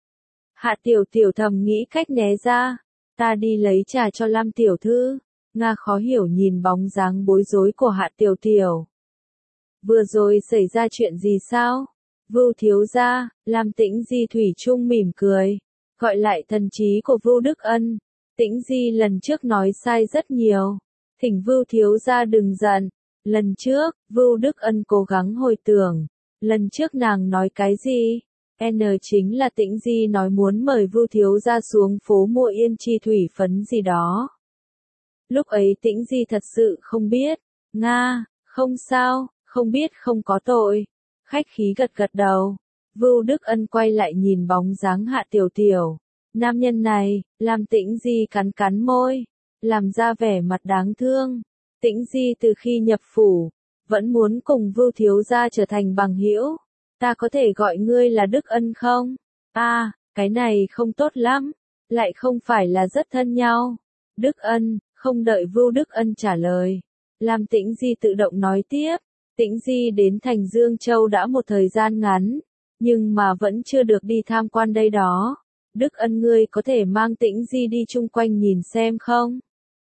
Hạ Tiểu Tiểu thầm nghĩ cách né ra. Ta đi lấy trà cho Lam tiểu thư. Nga khó hiểu nhìn bóng dáng bối rối của Hạ Tiểu Tiểu. Vừa rồi xảy ra chuyện gì sao? Vưu thiếu gia, Lam Tĩnh Di thủy chung mỉm cười, gọi lại thần trí của Vưu Đức Ân. Tĩnh Di lần trước nói sai rất nhiều, thỉnh Vưu thiếu gia đừng giận. Lần trước, Vưu Đức Ân cố gắng hồi tưởng, lần trước nàng nói cái gì? Chính là Tĩnh Di nói muốn mời Vưu thiếu gia xuống phố mua yên chi thủy phấn gì đó. Lúc ấy Tĩnh Di thật sự không biết. Nga, không sao, không biết không có tội. Khách khí gật gật đầu. Vưu Đức Ân quay lại nhìn bóng dáng Hạ Tiểu Tiểu. Nam nhân này, làm Tĩnh Di cắn cắn môi, làm ra vẻ mặt đáng thương. Tĩnh Di từ khi nhập phủ, vẫn muốn cùng Vưu thiếu gia trở thành bằng hữu. Ta có thể gọi ngươi là Đức Ân không? Cái này không tốt lắm, lại không phải là rất thân nhau. Đức Ân, không đợi Vưu Đức Ân trả lời. Lam Tĩnh Di tự động nói tiếp. Tĩnh Di đến thành Dương Châu đã một thời gian ngắn, nhưng mà vẫn chưa được đi tham quan đây đó. Đức Ân, ngươi có thể mang Tĩnh Di đi chung quanh nhìn xem không?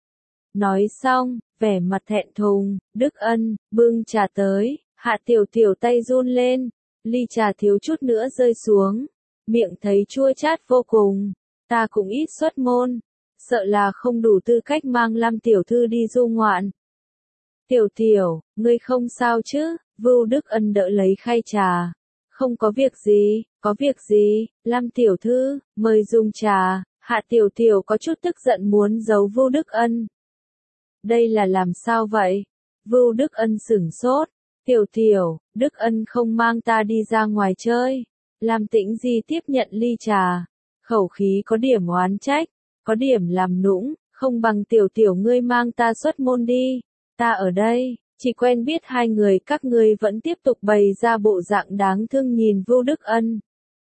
Nói xong, vẻ mặt thẹn thùng, Đức Ân, bưng trà tới. Hạ Tiểu Tiểu tay run lên, ly trà thiếu chút nữa rơi xuống, miệng thấy chua chát vô cùng. Ta cũng ít xuất môn, sợ là không đủ tư cách mang Lam tiểu thư đi du ngoạn. Tiểu Tiểu, ngươi không sao chứ? Vưu Đức Ân đỡ lấy khay trà. Không có việc gì, có việc gì, Lam tiểu thư, mời dùng trà. Hạ Tiểu Tiểu có chút tức giận muốn giấu Vưu Đức Ân. Đây là làm sao vậy? Vưu Đức Ân sửng sốt. Tiểu Tiểu, Đức Ân không mang ta đi ra ngoài chơi. Lam Tĩnh Di tiếp nhận ly trà. Khẩu khí có điểm oán trách, có điểm làm nũng, không bằng Tiểu Tiểu ngươi mang ta xuất môn đi. Ta ở đây, chỉ quen biết hai người các ngươi vẫn tiếp tục bày ra bộ dạng đáng thương nhìn Vưu Đức Ân.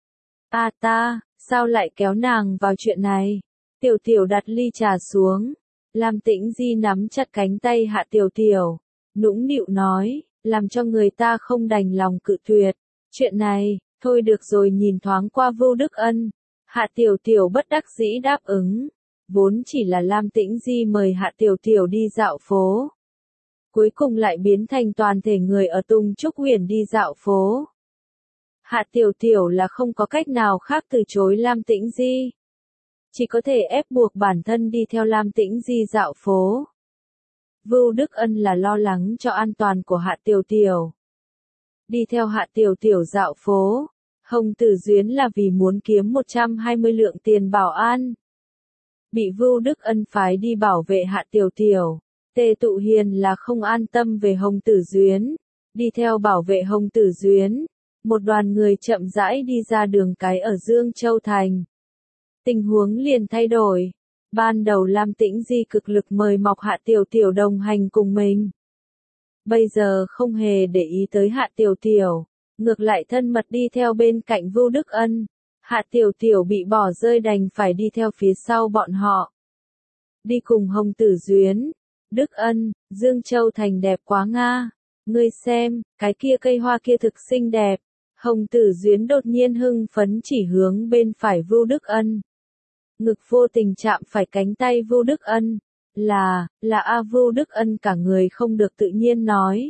Ta, sao lại kéo nàng vào chuyện này? Tiểu Tiểu đặt ly trà xuống. Lam Tĩnh Di nắm chặt cánh tay Hạ Tiểu Tiểu, nũng nịu nói, làm cho người ta không đành lòng cự tuyệt. Chuyện này, thôi được rồi, nhìn thoáng qua Vưu Đức Ân. Hạ Tiểu Tiểu bất đắc dĩ đáp ứng. Vốn chỉ là Lam Tĩnh Di mời Hạ Tiểu Tiểu đi dạo phố, cuối cùng lại biến thành toàn thể người ở Tùng Trúc Huyền đi dạo phố. Hạ Tiểu Tiểu là không có cách nào khác từ chối Lam Tĩnh Di, chỉ có thể ép buộc bản thân đi theo Lam Tĩnh Di dạo phố. Vưu Đức Ân là lo lắng cho an toàn của Hạ Tiểu Tiểu. Đi theo Hạ Tiểu Tiểu dạo phố, Hồng Tử Duyến là vì muốn kiếm 120 lượng tiền bảo an. Bị Vưu Đức Ân phái đi bảo vệ Hạ Tiểu Tiểu. Tề Tụ Hiền là không an tâm về Hồng Tử Duyến, đi theo bảo vệ Hồng Tử Duyến. Một đoàn người chậm rãi đi ra đường cái ở Dương Châu Thành. Tình huống liền thay đổi. Ban đầu Lam Tĩnh Di cực lực mời mọc Hạ Tiểu Tiểu đồng hành cùng mình. Bây giờ không hề để ý tới Hạ Tiểu Tiểu, ngược lại thân mật đi theo bên cạnh Vưu Đức Ân. Hạ Tiểu Tiểu bị bỏ rơi đành phải đi theo phía sau bọn họ. Đi cùng Hồng Tử Duyến. Đức Ân, Dương Châu Thành đẹp quá Nga. Ngươi xem, cái kia cây hoa kia thực xinh đẹp. Hồng Tử Duyến đột nhiên hưng phấn chỉ hướng bên phải Vưu Đức Ân. Ngực vô tình chạm phải cánh tay Vưu Đức Ân. Là Vưu Đức Ân cả người không được tự nhiên nói.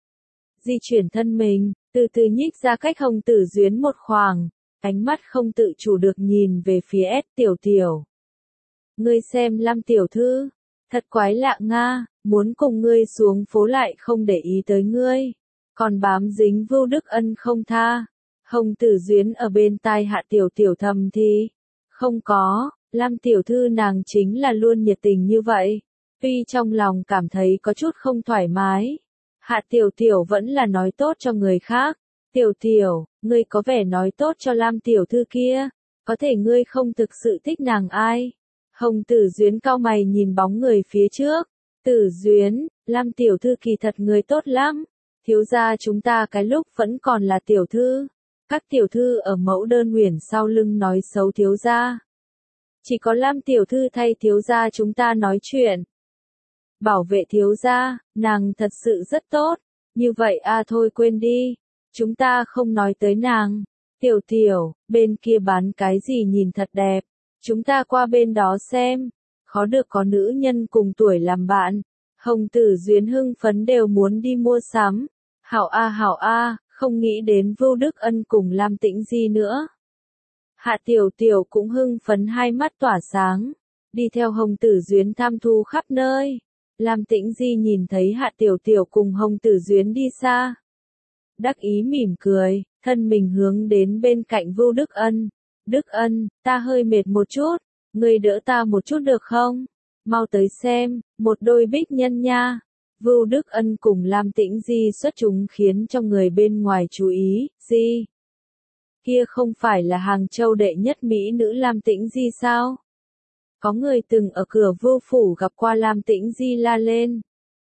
Di chuyển thân mình, từ từ nhích ra cách Hồng Tử Duyến một khoảng, ánh mắt không tự chủ được nhìn về phía Tiểu Tiểu. Ngươi xem Lam tiểu thư, thật quái lạ Nga, muốn cùng ngươi xuống phố lại không để ý tới ngươi, còn bám dính Vưu Đức Ân không tha. Hồng Tử Duyến ở bên tai Hạ Tiểu Tiểu thầm thì, không có, Lam tiểu thư nàng chính là luôn nhiệt tình như vậy. Tuy trong lòng cảm thấy có chút không thoải mái, Hạ Tiểu Tiểu vẫn là nói tốt cho người khác. Tiểu Tiểu, ngươi có vẻ nói tốt cho Lam tiểu thư kia. có thể ngươi không thực sự thích nàng ai? Hồng Tử Duyến cau mày nhìn bóng người phía trước. Tử Duyến, Lam tiểu thư kỳ thật người tốt lắm. Thiếu gia chúng ta cái lúc vẫn còn là tiểu thư. Các tiểu thư ở mẫu đơn huyền sau lưng nói xấu thiếu gia. Chỉ có Lam tiểu thư thay thiếu gia chúng ta nói chuyện. Bảo vệ thiếu gia, nàng thật sự rất tốt. Như vậy thôi quên đi. Chúng ta không nói tới nàng. Tiểu tiểu, bên kia bán cái gì nhìn thật đẹp. Chúng ta qua bên đó xem. Khó được có nữ nhân cùng tuổi làm bạn. Hồng Tử Duyến hưng phấn đều muốn đi mua sắm. Hảo a, không nghĩ đến Vưu Đức Ân cùng Lam Tĩnh Di nữa. Hạ Tiểu Tiểu cũng hưng phấn hai mắt tỏa sáng. Đi theo Hồng Tử Duyến tham thu khắp nơi. Lam Tĩnh Di nhìn thấy Hạ Tiểu Tiểu cùng Hồng Tử Duyến đi xa. Đắc ý mỉm cười, thân mình hướng đến bên cạnh Vưu Đức Ân. Đức Ân, ta hơi mệt một chút, ngươi đỡ ta một chút được không? Mau tới xem, một đôi bích nhân nha. Vưu Đức Ân cùng Lam Tĩnh Di xuất chúng khiến cho người bên ngoài chú ý. Di, kia không phải là Hàng Châu đệ nhất mỹ nữ Lam Tĩnh Di sao? Có người từng ở cửa Vưu phủ gặp qua Lam Tĩnh Di la lên.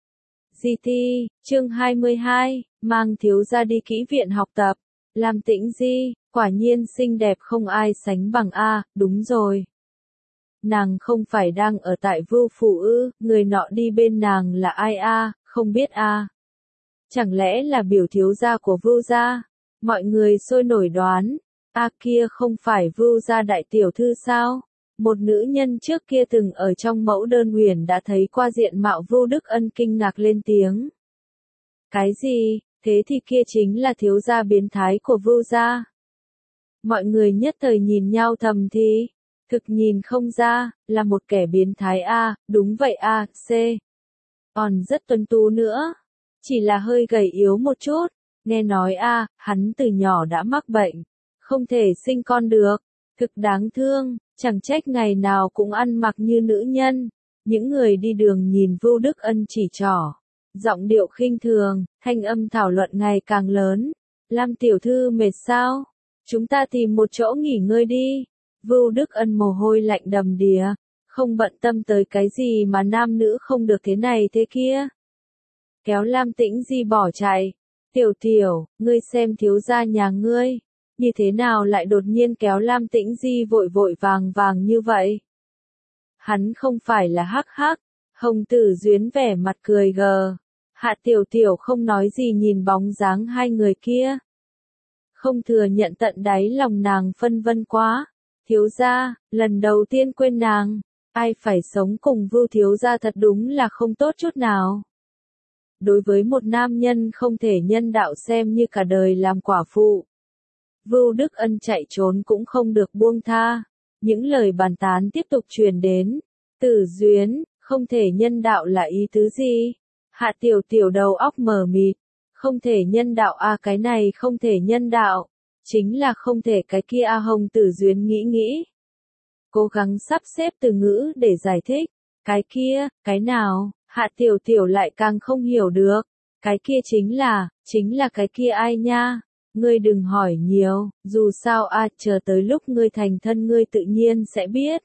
Di thi, chương 22, mang thiếu gia đi kỹ viện học tập. Lam Tĩnh Di, quả nhiên xinh đẹp không ai sánh bằng đúng rồi. Nàng không phải đang ở tại Vưu phủ ư? Người nọ đi bên nàng là ai không biết Chẳng lẽ là biểu thiếu gia của Vưu gia? Mọi người sôi nổi đoán, kia không phải Vưu gia đại tiểu thư sao? Một nữ nhân trước kia từng ở trong mẫu đơn huyền đã thấy qua diện mạo Vưu Đức Ân kinh ngạc lên tiếng. Cái gì? Thế thì kia chính là thiếu gia biến thái của Vưu gia. Mọi người nhất thời nhìn nhau thầm thì, thực nhìn không ra, là một kẻ biến thái đúng vậy C. Còn rất tuấn tú nữa, chỉ là hơi gầy yếu một chút, nghe nói hắn từ nhỏ đã mắc bệnh, không thể sinh con được, thực đáng thương, chẳng trách ngày nào cũng ăn mặc như nữ nhân. Những người đi đường nhìn Vưu Đức Ân chỉ trỏ, giọng điệu khinh thường, thanh âm thảo luận ngày càng lớn. Lam tiểu thư mệt sao? Chúng ta tìm một chỗ nghỉ ngơi đi. Vưu Đức Ân mồ hôi lạnh đầm đìa, không bận tâm tới cái gì mà nam nữ không được thế này thế kia. Kéo Lam Tĩnh Di bỏ chạy. Tiểu tiểu, ngươi xem thiếu gia nhà ngươi, như thế nào lại đột nhiên kéo Lam Tĩnh Di vội vội vàng như vậy? Hắn không phải là hắc hắc. Hồng Tử Duyến vẻ mặt cười gờ. Hạ Tiểu Tiểu không nói gì nhìn bóng dáng hai người kia. Không thừa nhận tận đáy lòng nàng phân vân quá. Thiếu gia, lần đầu tiên quên nàng, ai phải sống cùng Vưu thiếu gia thật đúng là không tốt chút nào. Đối với một nam nhân không thể nhân đạo xem như cả đời làm quả phụ. Vưu Đức Ân chạy trốn cũng không được buông tha. Những lời bàn tán tiếp tục truyền đến. Tử Duyến, không thể nhân đạo là ý tứ gì? Hạ Tiểu Tiểu đầu óc mờ mịt. Không thể nhân đạo cái này không thể nhân đạo. Chính là không thể cái kia Hồng Tử Duyến nghĩ. Cố gắng sắp xếp từ ngữ để giải thích. Cái kia, cái nào? Hạ Tiểu Tiểu lại càng không hiểu được. Cái kia chính là cái kia ai nha? Ngươi đừng hỏi nhiều, dù sao chờ tới lúc ngươi thành thân ngươi tự nhiên sẽ biết.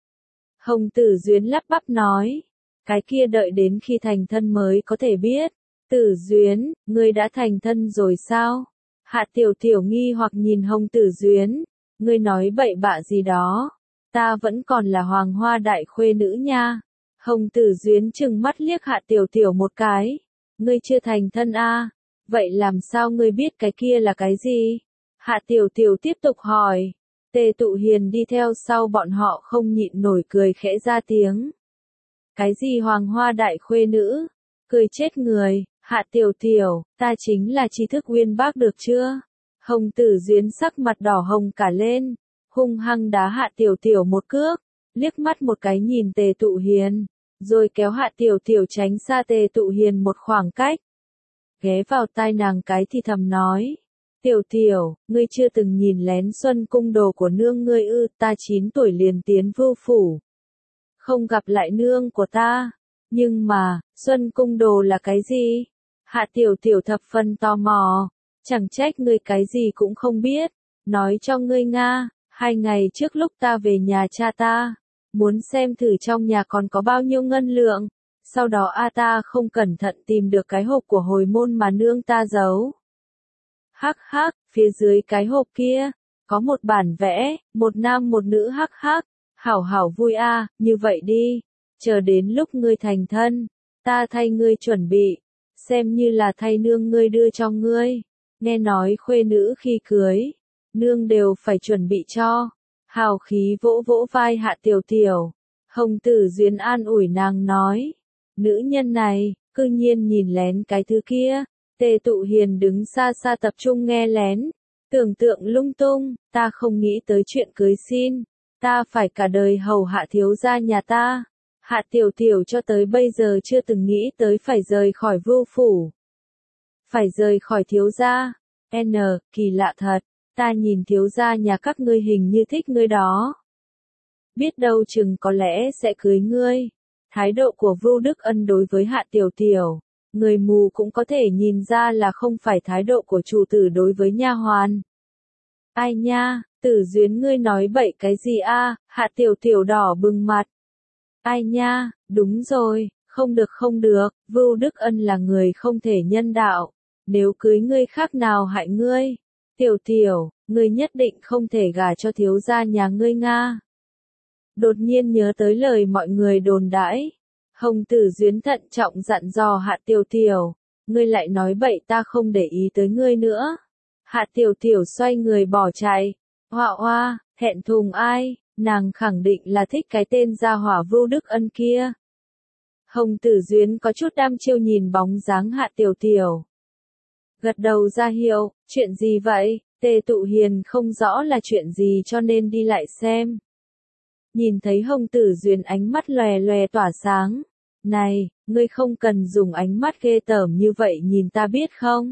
Hồng Tử Duyến lắp bắp nói. Cái kia đợi đến khi thành thân mới có thể biết. Tử Duyến, ngươi đã thành thân rồi sao? Hạ Tiểu Tiểu nghi hoặc nhìn Hồng Tử Duyến. Ngươi nói bậy bạ gì đó? Ta vẫn còn là hoàng hoa đại khuê nữ nha. Hồng Tử Duyến trừng mắt liếc Hạ Tiểu Tiểu một cái. Ngươi chưa thành thân vậy làm sao ngươi biết cái kia là cái gì? Hạ Tiểu Tiểu tiếp tục hỏi. Tề Tụ Hiền đi theo sau bọn họ không nhịn nổi cười khẽ ra tiếng. Cái gì hoàng hoa đại khuê nữ? Cười chết người. Hạ Tiểu Tiểu, ta chính là tri thức uyên bác được chưa? Hồng Tử Duyến sắc mặt đỏ hồng cả lên, hung hăng đá Hạ Tiểu Tiểu một cước, liếc mắt một cái nhìn Tề Tụ Hiền, rồi kéo Hạ Tiểu Tiểu tránh xa Tề Tụ Hiền một khoảng cách. Ghé vào tai nàng cái thì thầm nói. Tiểu Tiểu, ngươi chưa từng nhìn lén Xuân Cung đồ của nương ngươi ư? Ta 9 tuổi liền tiến Vưu phủ, không gặp lại nương của ta. Nhưng mà, Xuân Cung đồ là cái gì? Hạ Tiểu Tiểu thập phần tò mò. Chẳng trách ngươi cái gì cũng không biết. Nói cho ngươi Nga. 2 ngày trước lúc ta về nhà cha ta, muốn xem thử trong nhà còn có bao nhiêu ngân lượng, sau đó ta không cẩn thận tìm được cái hộp của hồi môn mà nương ta giấu. Hắc hắc, phía dưới cái hộp kia, có một bản vẽ, một nam một nữ hắc hắc, hảo hảo vui như vậy đi, chờ đến lúc ngươi thành thân, ta thay ngươi chuẩn bị, xem như là thay nương ngươi đưa cho ngươi, nghe nói khuê nữ khi cưới, nương đều phải chuẩn bị cho, hào khí vỗ vỗ vai Hạ Tiểu Tiểu, Hồng Tử Duyên an ủi nàng nói, nữ nhân này, cư nhiên nhìn lén cái thứ kia. Tề Tụ Hiền đứng xa xa tập trung nghe lén, tưởng tượng lung tung, ta không nghĩ tới chuyện cưới xin, ta phải cả đời hầu hạ thiếu gia nhà ta. Hạ Tiểu Tiểu cho tới bây giờ chưa từng nghĩ tới phải rời khỏi Vưu phủ. Phải rời khỏi thiếu gia. Kỳ lạ thật, ta nhìn thiếu gia nhà các ngươi hình như thích ngươi đó. Biết đâu chừng có lẽ sẽ cưới ngươi. Thái độ của Vưu Đức Ân đối với Hạ Tiểu Tiểu, người mù cũng có thể nhìn ra là không phải thái độ của chủ tử đối với nha hoàn. Ai nha, Tử Duyến ngươi nói bậy cái gì Hạ Tiểu Tiểu đỏ bừng mặt. Ai nha, đúng rồi, không được, Vưu Đức Ân là người không thể nhân đạo, nếu cưới ngươi khác nào hại ngươi. Tiểu Tiểu, ngươi nhất định không thể gả cho thiếu gia nhà ngươi Nga. Đột nhiên nhớ tới lời mọi người đồn đãi. Hồng Tử Duyến thận trọng dặn dò Hạ Tiểu Tiểu, ngươi lại nói bậy ta không để ý tới ngươi nữa. Hạ Tiểu Tiểu xoay người bỏ chạy, hoa, thẹn thùng ai, nàng khẳng định là thích cái tên gia hỏa Vưu Đức Ân kia. Hồng Tử Duyến có chút đăm chiêu nhìn bóng dáng Hạ Tiểu Tiểu. Gật đầu ra hiệu, chuyện gì vậy, Tề Tụ Hiền không rõ là chuyện gì cho nên đi lại xem. Nhìn thấy Hồng Tử Duyến ánh mắt lòe lòe tỏa sáng. Này, ngươi không cần dùng ánh mắt ghê tởm như vậy nhìn ta biết không?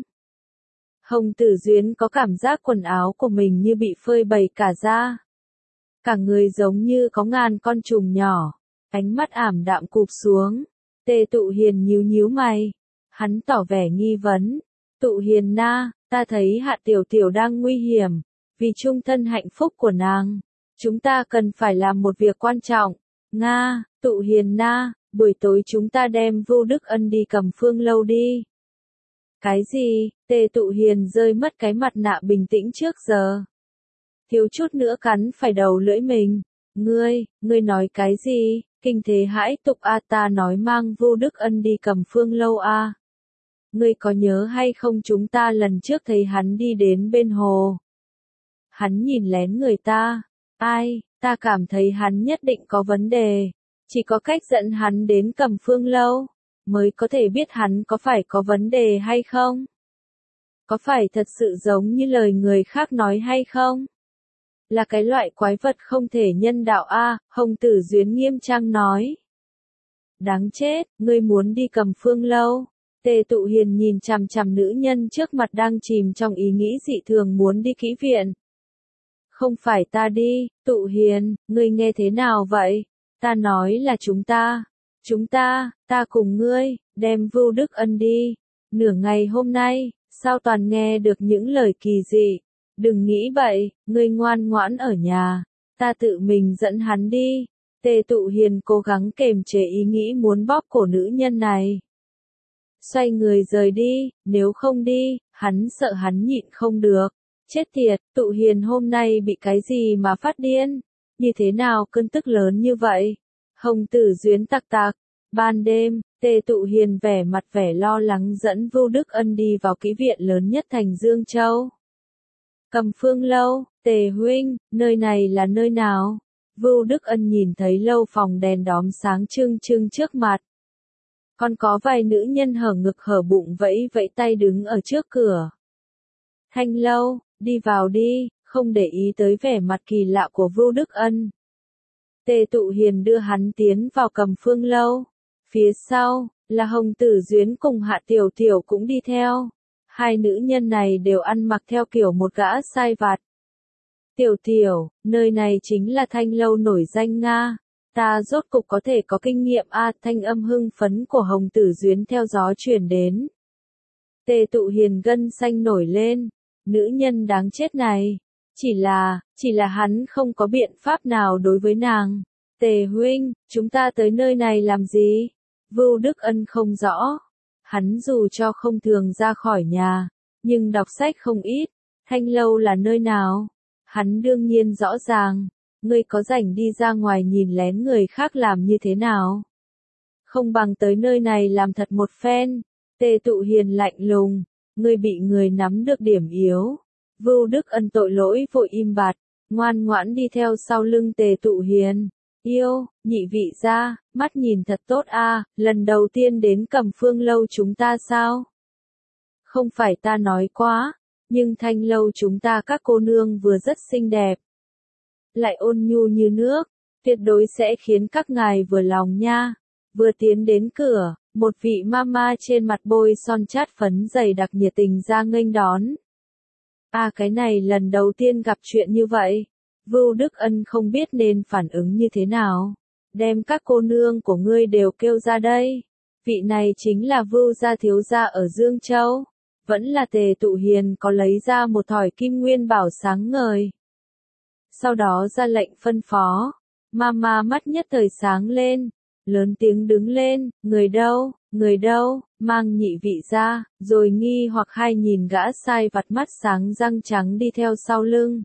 Hồng Tử Duyến có cảm giác quần áo của mình như bị phơi bày cả ra. Cả người giống như có ngàn con trùng nhỏ. Ánh mắt ảm đạm cụp xuống. Tề Tụ Hiền nhíu nhíu mày. Hắn tỏ vẻ nghi vấn. Tụ Hiền na, ta thấy Hạ Tiểu Tiểu đang nguy hiểm. Vì chung thân hạnh phúc của nàng. Chúng ta cần phải làm một việc quan trọng. Nga, Tụ Hiền na, buổi tối chúng ta đem Vưu Đức Ân đi Cầm Phương lâu đi. Cái gì? Tề Tụ Hiền rơi mất cái mặt nạ bình tĩnh trước giờ. Thiếu chút nữa cắn phải đầu lưỡi mình. Ngươi nói cái gì? Kinh thế hãi tục ta nói mang Vưu Đức Ân đi Cầm Phương lâu Ngươi có nhớ hay không chúng ta lần trước thấy hắn đi đến bên hồ. Hắn nhìn lén người ta. Ai, ta cảm thấy hắn nhất định có vấn đề. Chỉ có cách dẫn hắn đến Cầm Phương lâu, mới có thể biết hắn có phải có vấn đề hay không. Có phải thật sự giống như lời người khác nói hay không? Là cái loại quái vật không thể nhân đạo Hồng Tử Duyến nghiêm trang nói. Đáng chết, ngươi muốn đi Cầm Phương lâu. Tề Tụ Hiền nhìn chằm chằm nữ nhân trước mặt đang chìm trong ý nghĩ dị thường muốn đi kỹ viện. Không phải ta đi, Tụ Hiền, ngươi nghe thế nào vậy? Ta nói là chúng ta, ta cùng ngươi, đem Vưu Đức Ân đi. Nửa ngày hôm nay, sao toàn nghe được những lời kỳ dị? Đừng nghĩ bậy, ngươi ngoan ngoãn ở nhà, ta tự mình dẫn hắn đi. Tề Tụ Hiền cố gắng kềm chế ý nghĩ muốn bóp cổ nữ nhân này. Xoay người rời đi, nếu không đi, hắn sợ hắn nhịn không được. Chết tiệt, Tụ Hiền hôm nay bị cái gì mà phát điên? Như thế nào cơn tức lớn như vậy? Hồng Tử Duyến tặc tặc. Ban đêm, Tề Tụ Hiền vẻ lo lắng dẫn Vưu Đức Ân đi vào kỹ viện lớn nhất thành Dương Châu. Cầm Phương lâu, Tề huynh, nơi này là nơi nào? Vưu Đức Ân nhìn thấy lâu phòng đèn đóm sáng trưng trưng trước mặt. Còn có vài nữ nhân hở ngực hở bụng vẫy vẫy tay đứng ở trước cửa. Thanh lâu, đi vào đi, không để ý tới vẻ mặt kỳ lạ của Vưu Đức Ân. Tề Tụ Hiền đưa hắn tiến vào Cầm Phương lâu. Phía sau, là Hồng Tử Duyến cùng Hạ Tiểu Tiểu cũng đi theo. Hai nữ nhân này đều ăn mặc theo kiểu một gã sai vặt. Tiểu Tiểu, nơi này chính là thanh lâu nổi danh Nga. Ta rốt cục có thể có kinh nghiệm thanh âm hưng phấn của Hồng Tử Duyến theo gió truyền đến. Tề Tụ Hiền gân xanh nổi lên. Nữ nhân đáng chết này. Chỉ là hắn không có biện pháp nào đối với nàng. Tề huynh, chúng ta tới nơi này làm gì? Vưu Đức Ân không rõ. Hắn dù cho không thường ra khỏi nhà, nhưng đọc sách không ít. Thanh lâu là nơi nào? Hắn đương nhiên rõ ràng. Ngươi có rảnh đi ra ngoài nhìn lén người khác làm như thế nào? Không bằng tới nơi này làm thật một phen. Tề Tụ Hiền lạnh lùng. Ngươi bị người nắm được điểm yếu. Vưu Đức Ân tội lỗi vội im bặt, ngoan ngoãn đi theo sau lưng Tề Tụ Hiền. Yêu, nhị vị gia, mắt nhìn thật tốt a, lần đầu tiên đến Cẩm Phương lâu chúng ta sao? Không phải ta nói quá, nhưng Thanh lâu chúng ta các cô nương vừa rất xinh đẹp, lại ôn nhu như nước, tuyệt đối sẽ khiến các ngài vừa lòng nha. Vừa tiến đến cửa, một vị mama trên mặt bôi son chát phấn dày đặc nhiệt tình ra nghênh đón. Cái này lần đầu tiên gặp chuyện như vậy. Vưu Đức Ân không biết nên phản ứng như thế nào. Đem các cô nương của ngươi đều kêu ra đây. Vị này chính là Vưu gia thiếu gia ở Dương Châu. Vẫn là Tề Tụ Hiền có lấy ra một thỏi kim nguyên bảo sáng ngời. Sau đó ra lệnh phân phó. Mama mắt nhất thời sáng lên. Lớn tiếng đứng lên, người đâu, mang nhị vị ra, rồi nghi hoặc hai nhìn gã sai vặt mắt sáng răng trắng đi theo sau lưng.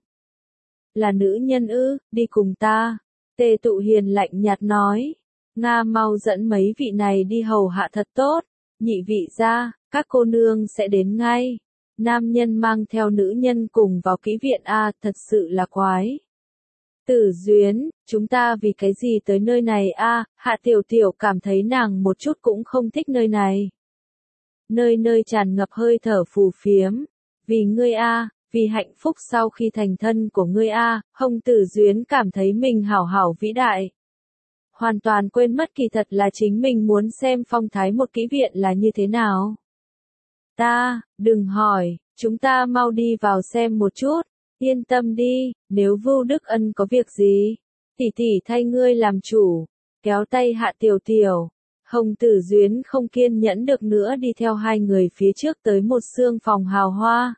Là nữ nhân ư, đi cùng ta. Tề Tụ Hiền lạnh nhạt nói. Nga mau dẫn mấy vị này đi hầu hạ thật tốt. Nhị vị ra, các cô nương sẽ đến ngay. Nam nhân mang theo nữ nhân cùng vào kỹ viện thật sự là quái. Tử Duyến, chúng ta vì cái gì tới nơi này Hạ Tiểu Tiểu cảm thấy nàng một chút cũng không thích nơi này. Nơi nơi tràn ngập hơi thở phù phiếm. Vì ngươi vì hạnh phúc sau khi thành thân của ngươi Hồng Tử Duyến cảm thấy mình hảo hảo vĩ đại. Hoàn toàn quên mất kỳ thật là chính mình muốn xem phong thái một kỹ viện là như thế nào. Đừng hỏi, chúng ta mau đi vào xem một chút. Yên tâm đi, nếu Vưu Đức Ân có việc gì, tỷ tỷ thay ngươi làm chủ. Kéo tay Hạ Tiểu Tiểu. Hồng Tử Duyến không kiên nhẫn được nữa đi theo hai người phía trước tới một xương phòng hào hoa.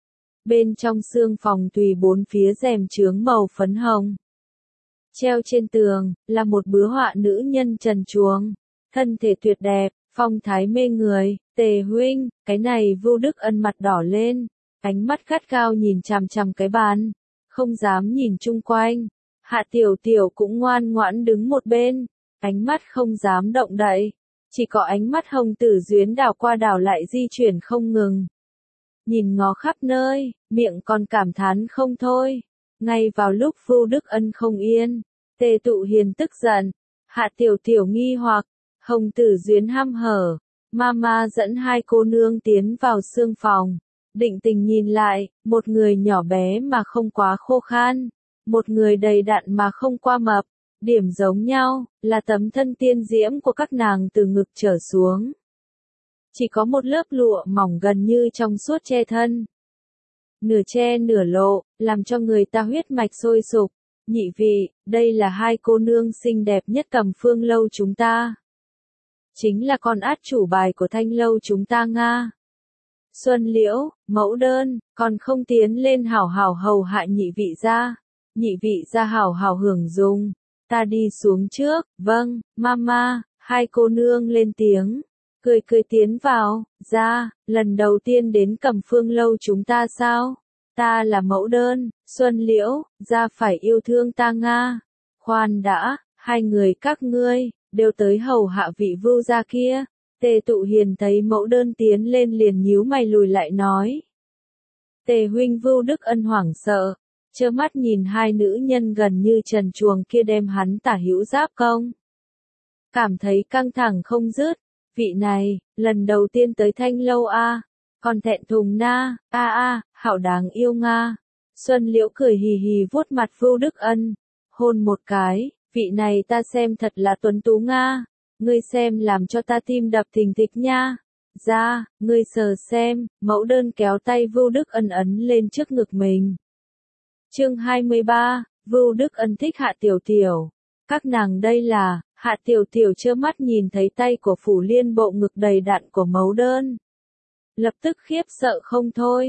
Bên trong xương phòng tùy bốn phía rèm chướng màu phấn hồng. Treo trên tường, là một bứa họa nữ nhân trần truồng. Thân thể tuyệt đẹp, phong thái mê người. Tề huynh, cái này Vưu Đức Ân mặt đỏ lên. Ánh mắt gắt gao nhìn chằm chằm cái bàn. Không dám nhìn chung quanh. Hạ Tiểu Tiểu cũng ngoan ngoãn đứng một bên. Ánh mắt không dám động đậy. Chỉ có ánh mắt Hồng Tử Duyến đảo qua đảo lại di chuyển không ngừng. Nhìn ngó khắp nơi, miệng còn cảm thán không thôi. Ngay vào lúc Vưu Đức Ân không yên, Tề Tụ Hiền tức giận, Hạ Tiểu Tiểu nghi hoặc, Hồng Tử Duyến hăm hở. Mama dẫn hai cô nương tiến vào xương phòng. Định tình nhìn lại, một người nhỏ bé mà không quá khô khan, một người đầy đặn mà không qua mập. Điểm giống nhau, là tấm thân tiên diễm của các nàng từ ngực trở xuống. Chỉ có một lớp lụa mỏng gần như trong suốt che thân. Nửa che nửa lộ, làm cho người ta huyết mạch sôi sục. Nhị vị, đây là hai cô nương xinh đẹp nhất Cẩm Phương lâu chúng ta. Chính là con át chủ bài của Thanh lâu chúng ta Nga. Xuân Liễu, mẫu đơn, còn không tiến lên hảo hảo hầu hạ nhị vị gia. Nhị vị gia hảo hảo hưởng dùng. Ta đi xuống trước, vâng, mama, hai cô nương lên tiếng. Cười cười tiến vào, ra, lần đầu tiên đến Cẩm Phương lâu chúng ta sao? Ta là mẫu đơn, Xuân Liễu, ra phải yêu thương ta Nga. Khoan đã, hai người các ngươi, đều tới hầu hạ vị Vưu gia kia. Tề Tụ Hiền thấy mẫu đơn tiến lên liền nhíu mày lùi lại nói. Tề huynh Vưu Đức Ân hoảng sợ, trơ mắt nhìn hai nữ nhân gần như trần truồng kia đem hắn tả hữu giáp công. Cảm thấy căng thẳng không dứt, vị này, lần đầu tiên tới Thanh lâu còn thẹn thùng na, hảo đáng yêu Nga. Xuân Liễu cười hì hì vuốt mặt Vưu Đức Ân, hôn một cái, vị này ta xem thật là tuấn tú Nga. Ngươi xem làm cho ta tim đập thình thịch nha. Ra, ngươi sờ xem, mẫu đơn kéo tay Vưu Đức Ân ấn lên trước ngực mình. Chương 23, Vưu Đức Ân thích Hạ Tiểu Tiểu. Các nàng đây là, Hạ Tiểu Tiểu trơ mắt nhìn thấy tay của Phủ Liên bộ ngực đầy đặn của mẫu đơn. Lập tức khiếp sợ không thôi.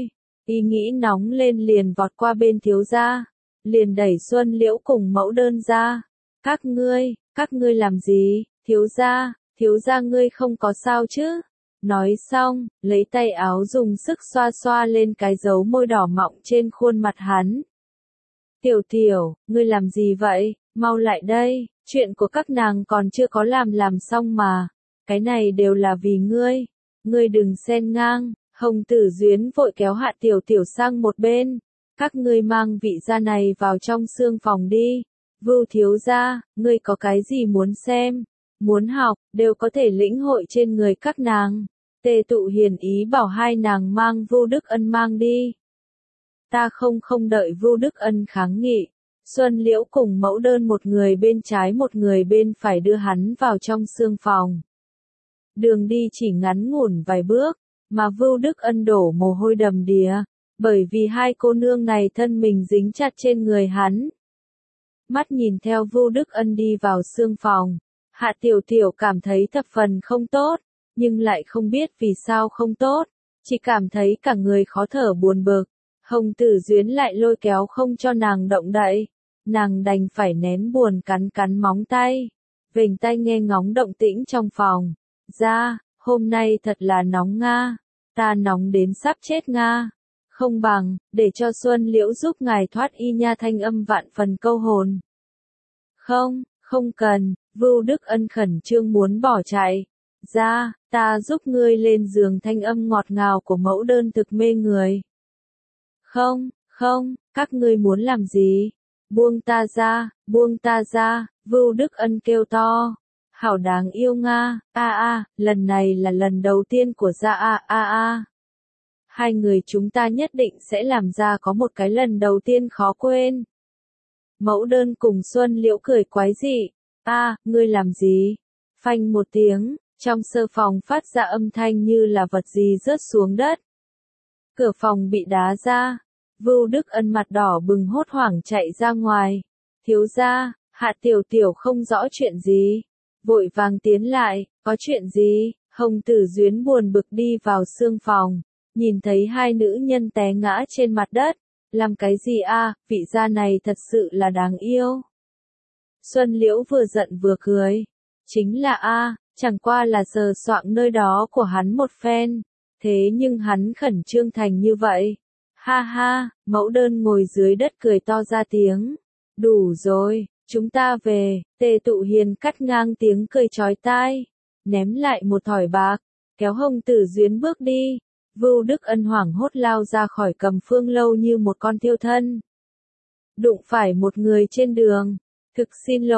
Ý nghĩ nóng lên liền vọt qua bên thiếu gia, liền đẩy Xuân Liễu cùng Mẫu Đơn ra. Các ngươi làm gì, thiếu gia ngươi không có sao chứ? Nói xong, lấy tay áo dùng sức xoa xoa lên cái dấu môi đỏ mọng trên khuôn mặt hắn. Tiểu tiểu, ngươi làm gì vậy, mau lại đây, chuyện của các nàng còn chưa có làm xong mà, cái này đều là vì ngươi đừng xen ngang. Hồng Tử Duyến vội kéo Hạ Tiểu Tiểu sang một bên, các ngươi mang vị gia này vào trong xương phòng đi. Vưu thiếu gia, ngươi có cái gì muốn xem, muốn học, đều có thể lĩnh hội trên người các nàng. Tề Tụ Hiền ý bảo hai nàng mang Vưu Đức Ân mang đi. Ta không đợi Vưu Đức Ân kháng nghị. Xuân Liễu cùng Mẫu Đơn một người bên trái một người bên phải đưa hắn vào trong xương phòng. Đường đi chỉ ngắn ngủn vài bước, mà Vưu Đức Ân đổ mồ hôi đầm đìa, bởi vì hai cô nương này thân mình dính chặt trên người hắn. Mắt nhìn theo Vưu Đức Ân đi vào xương phòng, Hạ Tiểu Tiểu cảm thấy thập phần không tốt, nhưng lại không biết vì sao không tốt, chỉ cảm thấy cả người khó thở buồn bực. Hồng Tử Duyến lại lôi kéo không cho nàng động đậy, nàng đành phải nén buồn cắn móng tay, vểnh tai nghe ngóng động tĩnh trong phòng. Ra, hôm nay thật là nóng nga, ta nóng đến sắp chết nga. Không bằng, để cho Xuân Liễu giúp ngài thoát y nha, thanh âm vạn phần câu hồn. Không cần, Vưu Đức Ân khẩn trương muốn bỏ chạy. Ra, ta giúp ngươi lên giường, thanh âm ngọt ngào của Mẫu Đơn thực mê người. Không, các ngươi muốn làm gì? Buông ta ra, Vưu Đức Ân kêu to. Hảo đáng yêu nga, lần này là lần đầu tiên của gia Hai người chúng ta nhất định sẽ làm ra có một cái lần đầu tiên khó quên. Mẫu Đơn cùng Xuân Liễu cười quái dị. Ngươi làm gì? Phanh một tiếng, trong sơ phòng phát ra âm thanh như là vật gì rớt xuống đất. Cửa phòng bị đá ra. Vưu Đức Ân mặt đỏ bừng hốt hoảng chạy ra ngoài. Thiếu gia, Hạ Tiểu Tiểu không rõ chuyện gì. Vội vàng tiến lại, có chuyện gì? Hồng Tử Duyến buồn bực đi vào xương phòng, nhìn thấy hai nữ nhân té ngã trên mặt đất. Làm cái gì vị gia này thật sự là đáng yêu. Xuân Liễu vừa giận vừa cười. Chính là chẳng qua là sờ soạng nơi đó của hắn một phen. Thế nhưng hắn khẩn trương thành như vậy. Ha ha, Mẫu Đơn ngồi dưới đất cười to ra tiếng. Đủ rồi, chúng ta về. Tề Tụ Hiền cắt ngang tiếng cười chói tai, ném lại một thỏi bạc, kéo Hồng Tử Duyến bước đi. Vưu Đức Ân hoảng hốt lao ra khỏi Cầm Phương lâu như một con thiêu thân. Đụng phải một người trên đường. Thực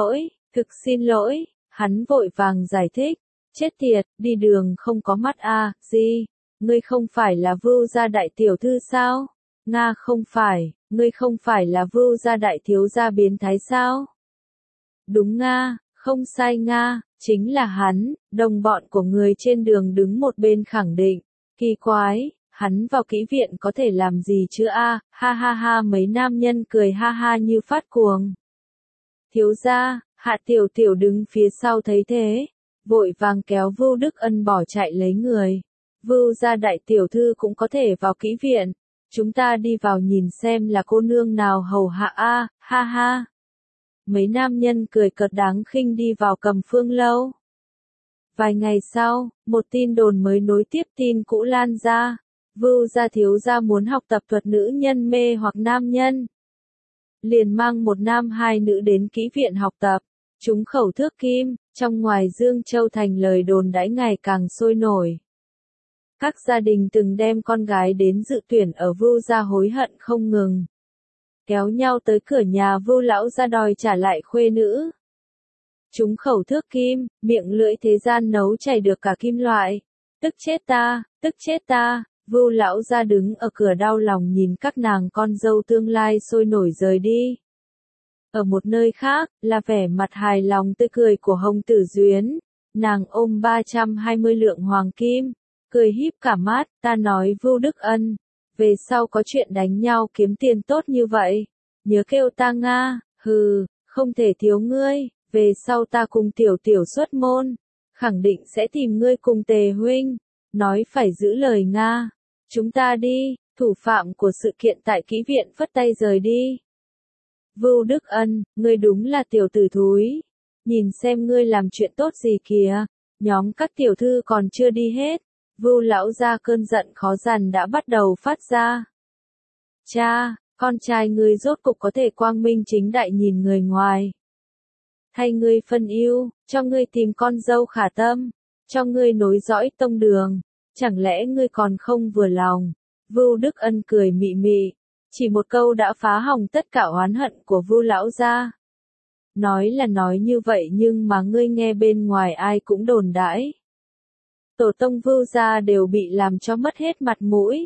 xin lỗi, hắn vội vàng giải thích. Chết tiệt, đi đường không có mắt gì? Ngươi không phải là Vưu gia đại tiểu thư sao? Nga không phải, ngươi không phải là Vưu gia đại thiếu gia biến thái sao? Đúng nga, không sai nga, chính là hắn. Đồng bọn của người trên đường đứng một bên khẳng định. Kỳ quái, hắn vào kỹ viện có thể làm gì chứ ha ha, mấy nam nhân cười ha ha như phát cuồng. Thiếu gia, Hạ Tiểu Tiểu đứng phía sau thấy thế, vội vàng kéo Vưu Đức Ân bỏ chạy lấy người. Vưu gia đại tiểu thư cũng có thể vào kỹ viện, chúng ta đi vào nhìn xem là cô nương nào hầu hạ ha ha. Mấy nam nhân cười cợt đáng khinh đi vào Cầm Phương lâu. Vài ngày sau, một tin đồn mới nối tiếp tin cũ lan ra. Vưu gia thiếu gia muốn học tập thuật nữ nhân mê hoặc nam nhân. Liền mang một nam hai nữ đến kỹ viện học tập. Chúng khẩu thước kim, trong ngoài Dương Châu thành lời đồn đãi ngày càng sôi nổi. Các gia đình từng đem con gái đến dự tuyển ở Vưu gia hối hận không ngừng. Kéo nhau tới cửa nhà Vưu lão gia đòi trả lại khuê nữ. Chúng khẩu thước kim, miệng lưỡi thế gian nấu chảy được cả kim loại. Tức chết ta, Vưu lão gia đứng ở cửa đau lòng nhìn các nàng con dâu tương lai sôi nổi rời đi. Ở một nơi khác, là vẻ mặt hài lòng tươi cười của Hồng Tử Duyến. Nàng ôm 320 lượng hoàng kim, cười híp cả mắt, ta nói Vưu Đức Ân, về sau có chuyện đánh nhau kiếm tiền tốt như vậy, nhớ kêu ta nga, không thể thiếu ngươi, về sau ta cùng Tiểu Tiểu xuất môn, khẳng định sẽ tìm ngươi cùng Tề huynh, nói phải giữ lời nga, chúng ta đi, Thủ phạm của sự kiện tại kỹ viện phất tay rời đi. Vưu Đức Ân, ngươi đúng là tiểu tử thúi. Nhìn xem ngươi làm chuyện tốt gì kìa. Nhóm các tiểu thư còn chưa đi hết. Vưu lão gia cơn giận khó dằn đã bắt đầu phát ra. Cha, con trai ngươi rốt cục có thể quang minh chính đại nhìn người ngoài. Thay ngươi phân ưu, cho ngươi tìm con dâu khả tâm, cho ngươi nối dõi tông đường. Chẳng lẽ ngươi còn không vừa lòng? Vưu Đức Ân cười mị mị. Chỉ một câu đã phá hỏng tất cả oán hận của Vưu lão gia. Nói là nói như vậy nhưng mà ngươi nghe bên ngoài ai cũng đồn đãi. Tổ tông Vưu gia đều bị làm cho mất hết mặt mũi.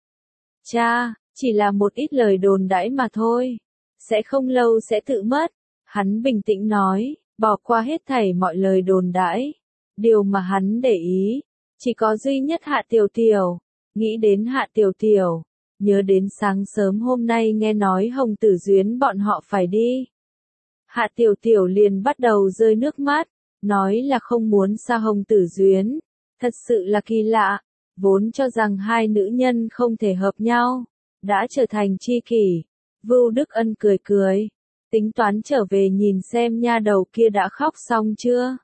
Cha, chỉ là một ít lời đồn đãi mà thôi. Sẽ không lâu sẽ tự mất. Hắn bình tĩnh nói, bỏ qua hết thảy mọi lời đồn đãi. Điều mà hắn để ý, chỉ có duy nhất Hạ Tiểu Tiểu. Nghĩ đến Hạ Tiểu Tiểu, nhớ đến sáng sớm hôm nay nghe nói Hồng Tử Duyến bọn họ phải đi. Hạ Tiểu Tiểu liền bắt đầu rơi nước mắt, nói là không muốn xa Hồng Tử Duyến. Thật sự là kỳ lạ, vốn cho rằng hai nữ nhân không thể hợp nhau, đã trở thành tri kỷ. Vưu Đức Ân cười cười, tính toán trở về nhìn xem nha đầu kia đã khóc xong chưa.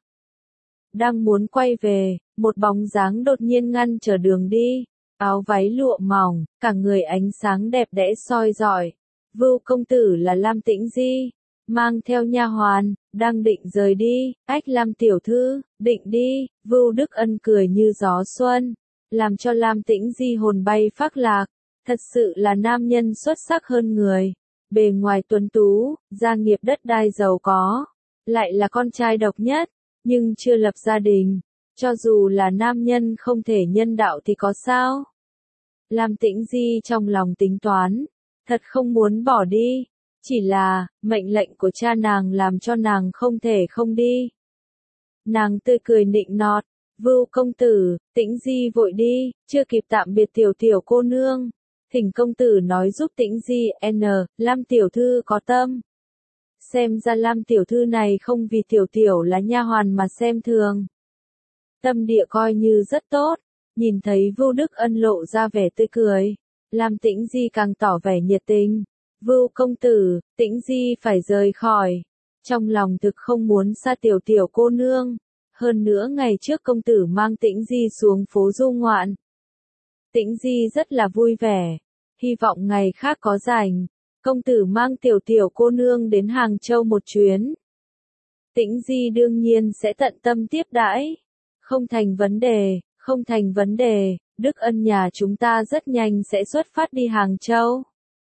Đang muốn quay về, một bóng dáng đột nhiên ngăn trở đường đi, áo váy lụa mỏng, cả người ánh sáng đẹp đẽ soi rọi. Vưu công tử là Lam Tĩnh Di, mang theo nha hoàn, đang định rời đi. Ách Lam tiểu thư, định đi. Vưu Đức Ân cười như gió xuân, làm cho Lam Tĩnh Di hồn bay phác lạc. Thật sự là nam nhân xuất sắc hơn người, bề ngoài tuấn tú, gia nghiệp đất đai giàu có, lại là con trai độc nhất, nhưng chưa lập gia đình. Cho dù là nam nhân không thể nhân đạo thì có sao? Lam Tĩnh Di trong lòng tính toán, thật không muốn bỏ đi, chỉ là, mệnh lệnh của cha nàng làm cho nàng không thể không đi. Nàng tươi cười nịnh nọt, Vưu công tử, Tĩnh Di vội đi, chưa kịp tạm biệt tiểu tiểu cô nương. Thỉnh công tử nói giúp Tĩnh Di, Lam tiểu thư có tâm. Xem ra Lam tiểu thư này không vì tiểu tiểu là nha hoàn mà xem thường. Tâm địa coi như rất tốt, nhìn thấy Vưu Đức Ân lộ ra vẻ tươi cười, Lam Tĩnh Di càng tỏ vẻ nhiệt tình. Vưu công tử, Tĩnh Di phải rời khỏi. Trong lòng thực không muốn xa tiểu tiểu cô nương. Hơn nữa ngày trước công tử mang Tĩnh Di xuống phố du ngoạn. Tĩnh Di rất là vui vẻ, hy vọng ngày khác có rảnh, công tử mang tiểu tiểu cô nương đến Hàng Châu một chuyến. Tĩnh Di đương nhiên sẽ tận tâm tiếp đãi, không thành vấn đề, không thành vấn đề, Đức Ân nhà chúng ta rất nhanh sẽ xuất phát đi Hàng Châu.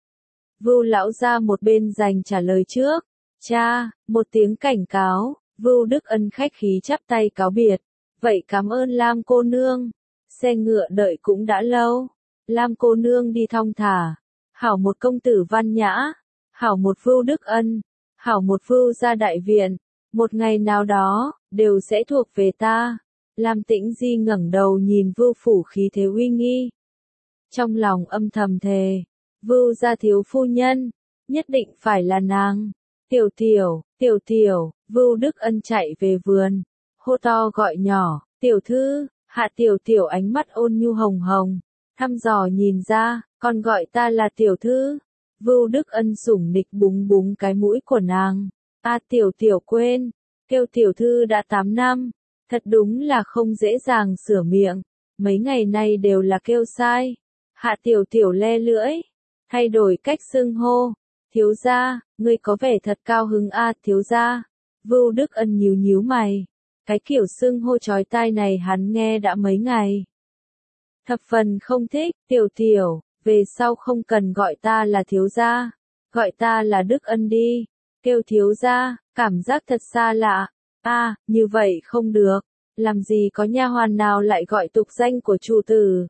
Vưu lão gia một bên dành trả lời trước, cha, một tiếng cảnh cáo, Vưu Đức Ân khách khí chắp tay cáo biệt, vậy cảm ơn Lam cô nương. Xe ngựa đợi cũng đã lâu, Lam cô nương đi thong thả, hảo một công tử văn nhã, hảo một Vưu Đức Ân, hảo một Vưu gia đại viện, một ngày nào đó, đều sẽ thuộc về ta. Lam Tĩnh Di ngẩng đầu nhìn Vưu phủ khí thế uy nghi. Trong lòng âm thầm thề, Vưu gia thiếu phu nhân, nhất định phải là nàng. Tiểu tiểu, Vưu Đức Ân chạy về vườn, hô to gọi nhỏ, tiểu thư. Hạ Tiểu Tiểu ánh mắt ôn nhu hồng hồng, thăm dò nhìn ra, còn gọi ta là tiểu thư. Vưu Đức Ân sủng nịch búng búng cái mũi của nàng. Tiểu Tiểu quên, kêu tiểu thư đã 8 năm, thật đúng là không dễ dàng sửa miệng, mấy ngày nay đều là kêu sai. Hạ Tiểu Tiểu le lưỡi, thay đổi cách xưng hô. Thiếu gia, ngươi có vẻ thật cao hứng thiếu gia. Vưu Đức Ân nhíu nhíu mày. Cái kiểu xưng hô chói tai này hắn nghe đã mấy ngày. Thập phần không thích, tiểu tiểu, về sau không cần gọi ta là thiếu gia, gọi ta là Đức Ân đi. Kêu thiếu gia, cảm giác thật xa lạ. Như vậy không được, làm gì có nha hoàn nào lại gọi tục danh của chủ tử.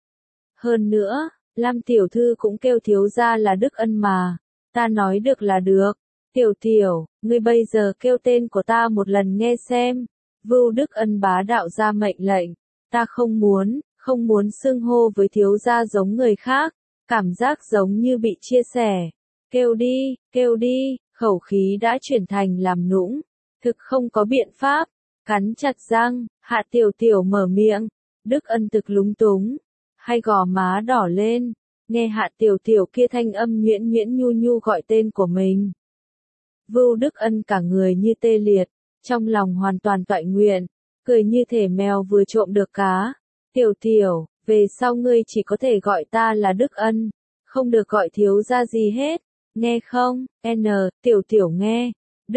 Hơn nữa, Lam tiểu thư cũng kêu thiếu gia là Đức Ân mà, ta nói được là được. Tiểu tiểu, ngươi bây giờ kêu tên của ta một lần nghe xem. Vưu Đức Ân bá đạo ra mệnh lệnh, ta không muốn xưng hô với thiếu gia giống người khác, cảm giác giống như bị chia sẻ. Kêu đi, khẩu khí đã chuyển thành làm nũng, thực không có biện pháp, cắn chặt răng, Hạ Tiểu Tiểu mở miệng, Đức Ân thực lúng túng, hai gò má đỏ lên, nghe Hạ Tiểu Tiểu kia thanh âm nhuyễn nhuyễn nhu nhu gọi tên của mình. Vưu Đức Ân cả người như tê liệt, trong lòng hoàn toàn toại nguyện, cười như thể mèo vừa trộm được cá. Tiểu Tiểu, về sau ngươi chỉ có thể gọi ta là Đức Ân, không được gọi thiếu gia gì hết, nghe không? Tiểu Tiểu nghe.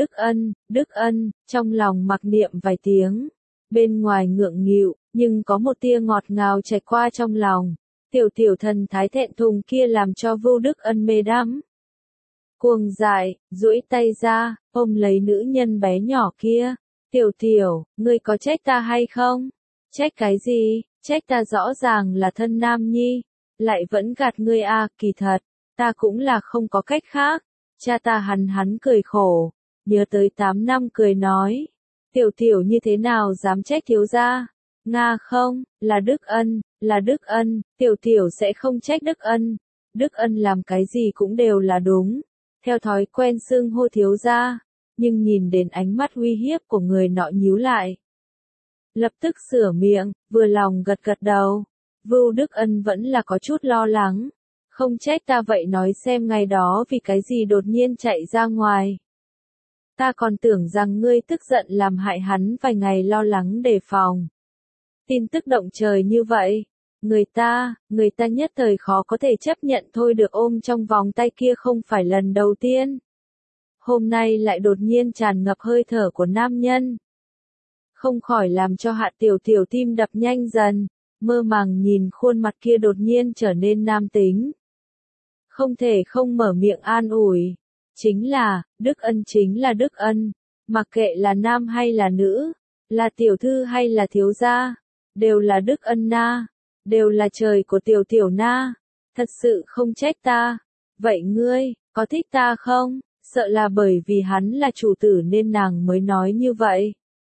Đức Ân, trong lòng mặc niệm vài tiếng. Bên ngoài ngượng nghịu, nhưng có một tia ngọt ngào chảy qua trong lòng. Tiểu Tiểu thần thái thẹn thùng kia làm cho Vưu Đức Ân mê đắm. Cuồng dại, duỗi tay ra, ôm lấy nữ nhân bé nhỏ kia. Tiểu Tiểu, ngươi có trách ta hay không? Trách cái gì? Trách ta rõ ràng là thân nam nhi, lại vẫn gạt ngươi à, kỳ thật, ta cũng là không có cách khác. Cha ta hắn cười khổ, nhớ tới 8 năm cười nói. Tiểu Tiểu như thế nào dám trách thiếu gia? Nga không, là Đức Ân, Tiểu Tiểu sẽ không trách Đức Ân. Đức Ân làm cái gì cũng đều là đúng. Theo thói quen xưng hô thiếu gia, nhưng nhìn đến ánh mắt uy hiếp của người nọ nhíu lại. Lập tức sửa miệng, vừa lòng gật gật đầu. Vưu Đức Ân vẫn là có chút lo lắng. Không trách ta vậy nói xem ngày đó vì cái gì đột nhiên chạy ra ngoài. Ta còn tưởng rằng ngươi tức giận làm hại hắn vài ngày lo lắng đề phòng. Tin tức động trời như vậy. Người ta nhất thời khó có thể chấp nhận thôi được ôm trong vòng tay kia không phải lần đầu tiên. Hôm nay lại đột nhiên tràn ngập hơi thở của nam nhân. Không khỏi làm cho Hạ Tiểu Tiểu tim đập nhanh dần, mơ màng nhìn khuôn mặt kia đột nhiên trở nên nam tính. Không thể không mở miệng an ủi. Chính là Đức Ân, mặc kệ là nam hay là nữ, là tiểu thư hay là thiếu gia, đều là Đức Ân na, đều là trời của Tiểu Tiểu na, thật sự không trách ta. Vậy ngươi, có thích ta không? Sợ là bởi vì hắn là chủ tử nên nàng mới nói như vậy.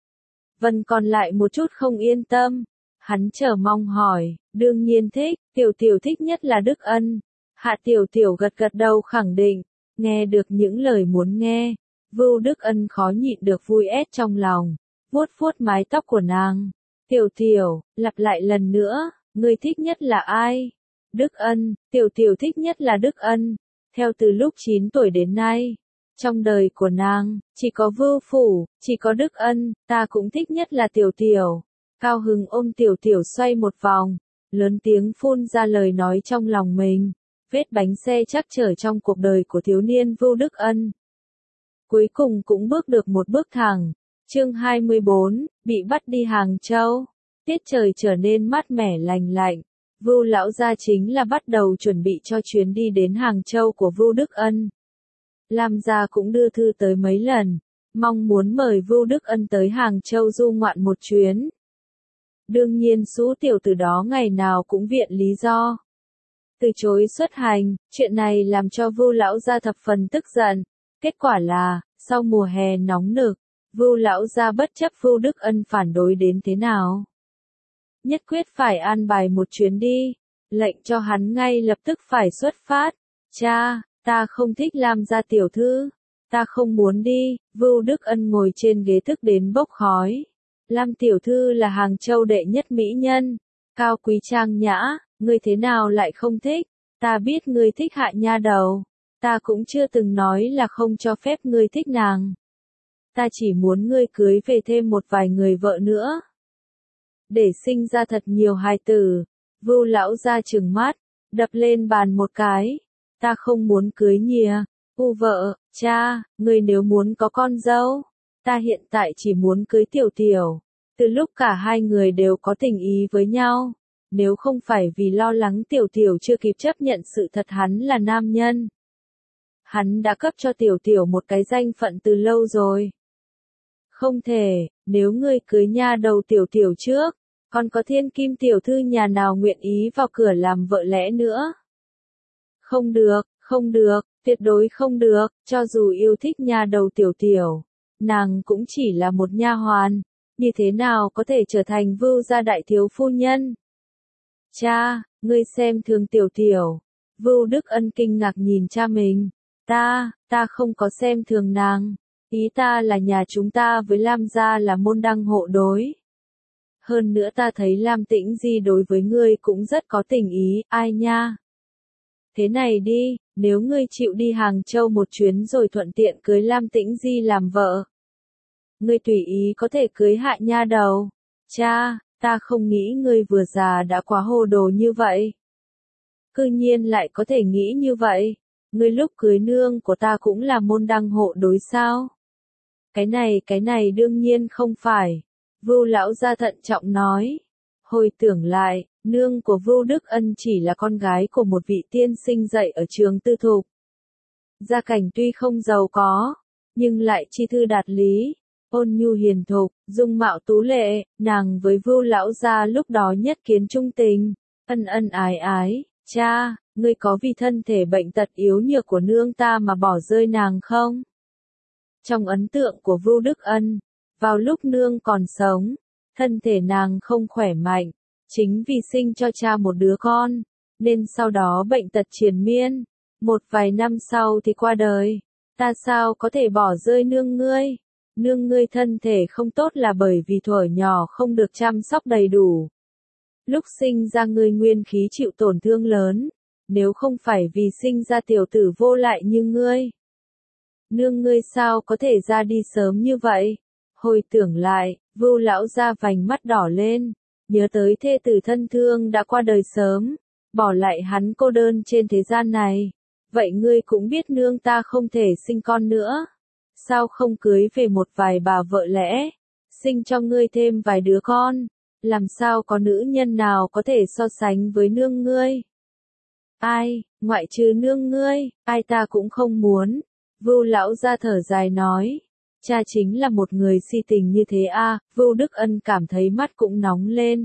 Vân còn lại một chút không yên tâm, hắn chờ mong hỏi, đương nhiên thích, Tiểu Tiểu thích nhất là Đức Ân. Hạ Tiểu Tiểu gật gật đầu khẳng định, nghe được những lời muốn nghe, Vưu Đức Ân khó nhịn được vui ét trong lòng, vuốt vuốt mái tóc của nàng. Tiểu Tiểu, lặp lại lần nữa, ngươi thích nhất là ai? Đức Ân, Tiểu Tiểu thích nhất là Đức Ân. Theo từ lúc 9 tuổi đến nay, trong đời của nàng, chỉ có Vưu Phủ, chỉ có Đức Ân, ta cũng thích nhất là Tiểu Tiểu. Cao hứng ôm Tiểu Tiểu xoay một vòng, lớn tiếng phun ra lời nói trong lòng mình. Vết bánh xe chắc chở trong cuộc đời của thiếu niên Vưu Đức Ân. Cuối cùng cũng bước được một bước thẳng. Chương 24, bị bắt đi Hàng Châu. Tiết trời trở nên mát mẻ lành lạnh. Vưu lão gia chính là bắt đầu chuẩn bị cho chuyến đi đến Hàng Châu của Vưu Đức Ân. Lam gia cũng đưa thư tới mấy lần, mong muốn mời Vưu Đức Ân tới Hàng Châu du ngoạn một chuyến. Đương nhiên Sú tiểu từ đó ngày nào cũng viện lý do từ chối xuất hành, chuyện này làm cho Vưu lão gia thập phần tức giận. Kết quả là, sau mùa hè nóng nực, Vưu lão gia bất chấp Vưu Đức Ân phản đối đến thế nào, nhất quyết phải an bài một chuyến đi, lệnh cho hắn ngay lập tức phải xuất phát. Cha, ta không thích Lam gia tiểu thư, ta không muốn đi. Vưu Đức Ân ngồi trên ghế thức đến bốc khói. Lam tiểu thư là Hàng Châu đệ nhất mỹ nhân, cao quý trang nhã. Ngươi thế nào lại không thích? Ta biết ngươi thích Hạ nha đầu. Ta cũng chưa từng nói là không cho phép ngươi thích nàng. Ta chỉ muốn ngươi cưới về thêm một vài người vợ nữa, để sinh ra thật nhiều hài tử. Vưu lão gia trừng mắt, đập lên bàn một cái. Ta không muốn cưới nhìa, vợ, cha, ngươi nếu muốn có con dâu, ta hiện tại chỉ muốn cưới Tiểu Tiểu. Từ lúc cả hai người đều có tình ý với nhau. Nếu không phải vì lo lắng Tiểu Tiểu chưa kịp chấp nhận sự thật hắn là nam nhân, hắn đã cấp cho Tiểu Tiểu một cái danh phận từ lâu rồi. Không thể, nếu ngươi cưới nha đầu Tiểu Tiểu trước, còn có thiên kim tiểu thư nhà nào nguyện ý vào cửa làm vợ lẽ nữa? Không được, tuyệt đối không được, cho dù yêu thích nha đầu Tiểu Tiểu, nàng cũng chỉ là một nha hoàn, như thế nào có thể trở thành Vưu gia đại thiếu phu nhân? Cha, ngươi xem thường Tiểu Tiểu. Vưu Đức Ân kinh ngạc nhìn cha mình. Ta không có xem thường nàng. Ý ta là nhà chúng ta với Lam gia là môn đăng hộ đối. Hơn nữa ta thấy Lam Tĩnh Di đối với ngươi cũng rất có tình ý, ai nha. Thế này đi, nếu ngươi chịu đi Hàng Châu một chuyến rồi thuận tiện cưới Lam Tĩnh Di làm vợ. Ngươi tùy ý có thể cưới Hạ nha đầu. Cha, ta không nghĩ ngươi vừa già đã quá hồ đồ như vậy. Cư nhiên lại có thể nghĩ như vậy. Ngươi lúc cưới nương của ta cũng là môn đăng hộ đối sao? Cái này đương nhiên không phải. Vưu lão gia thận trọng nói. Hồi tưởng lại, nương của Vưu Đức Ân chỉ là con gái của một vị tiên sinh dạy ở trường tư thục. Gia cảnh tuy không giàu có, nhưng lại chi thư đạt lý, ôn nhu hiền thục, dung mạo tú lệ, nàng với Vưu lão gia lúc đó nhất kiến trung tình, ân ân ái ái. Cha, ngươi có vì thân thể bệnh tật yếu nhược của nương ta mà bỏ rơi nàng không? Trong ấn tượng của Vưu Đức Ân, vào lúc nương còn sống, thân thể nàng không khỏe mạnh, chính vì sinh cho cha một đứa con, nên sau đó bệnh tật triền miên, một vài năm sau thì qua đời. Ta sao có thể bỏ rơi nương ngươi? Nương ngươi thân thể không tốt là bởi vì thuở nhỏ không được chăm sóc đầy đủ. Lúc sinh ra ngươi nguyên khí chịu tổn thương lớn, nếu không phải vì sinh ra tiểu tử vô lại như ngươi. Nương ngươi sao có thể ra đi sớm như vậy? Hồi tưởng lại, Vưu lão gia vành mắt đỏ lên, nhớ tới thê tử thân thương đã qua đời sớm, bỏ lại hắn cô đơn trên thế gian này. Vậy ngươi cũng biết nương ta không thể sinh con nữa. Sao không cưới về một vài bà vợ lẽ, sinh cho ngươi thêm vài đứa con? Làm sao có nữ nhân nào có thể so sánh với nương ngươi? Ai, ngoại trừ nương ngươi, ai ta cũng không muốn. Vưu lão gia thở dài nói. Cha chính là một người si tình như thế a. Vưu Đức Ân cảm thấy mắt cũng nóng lên.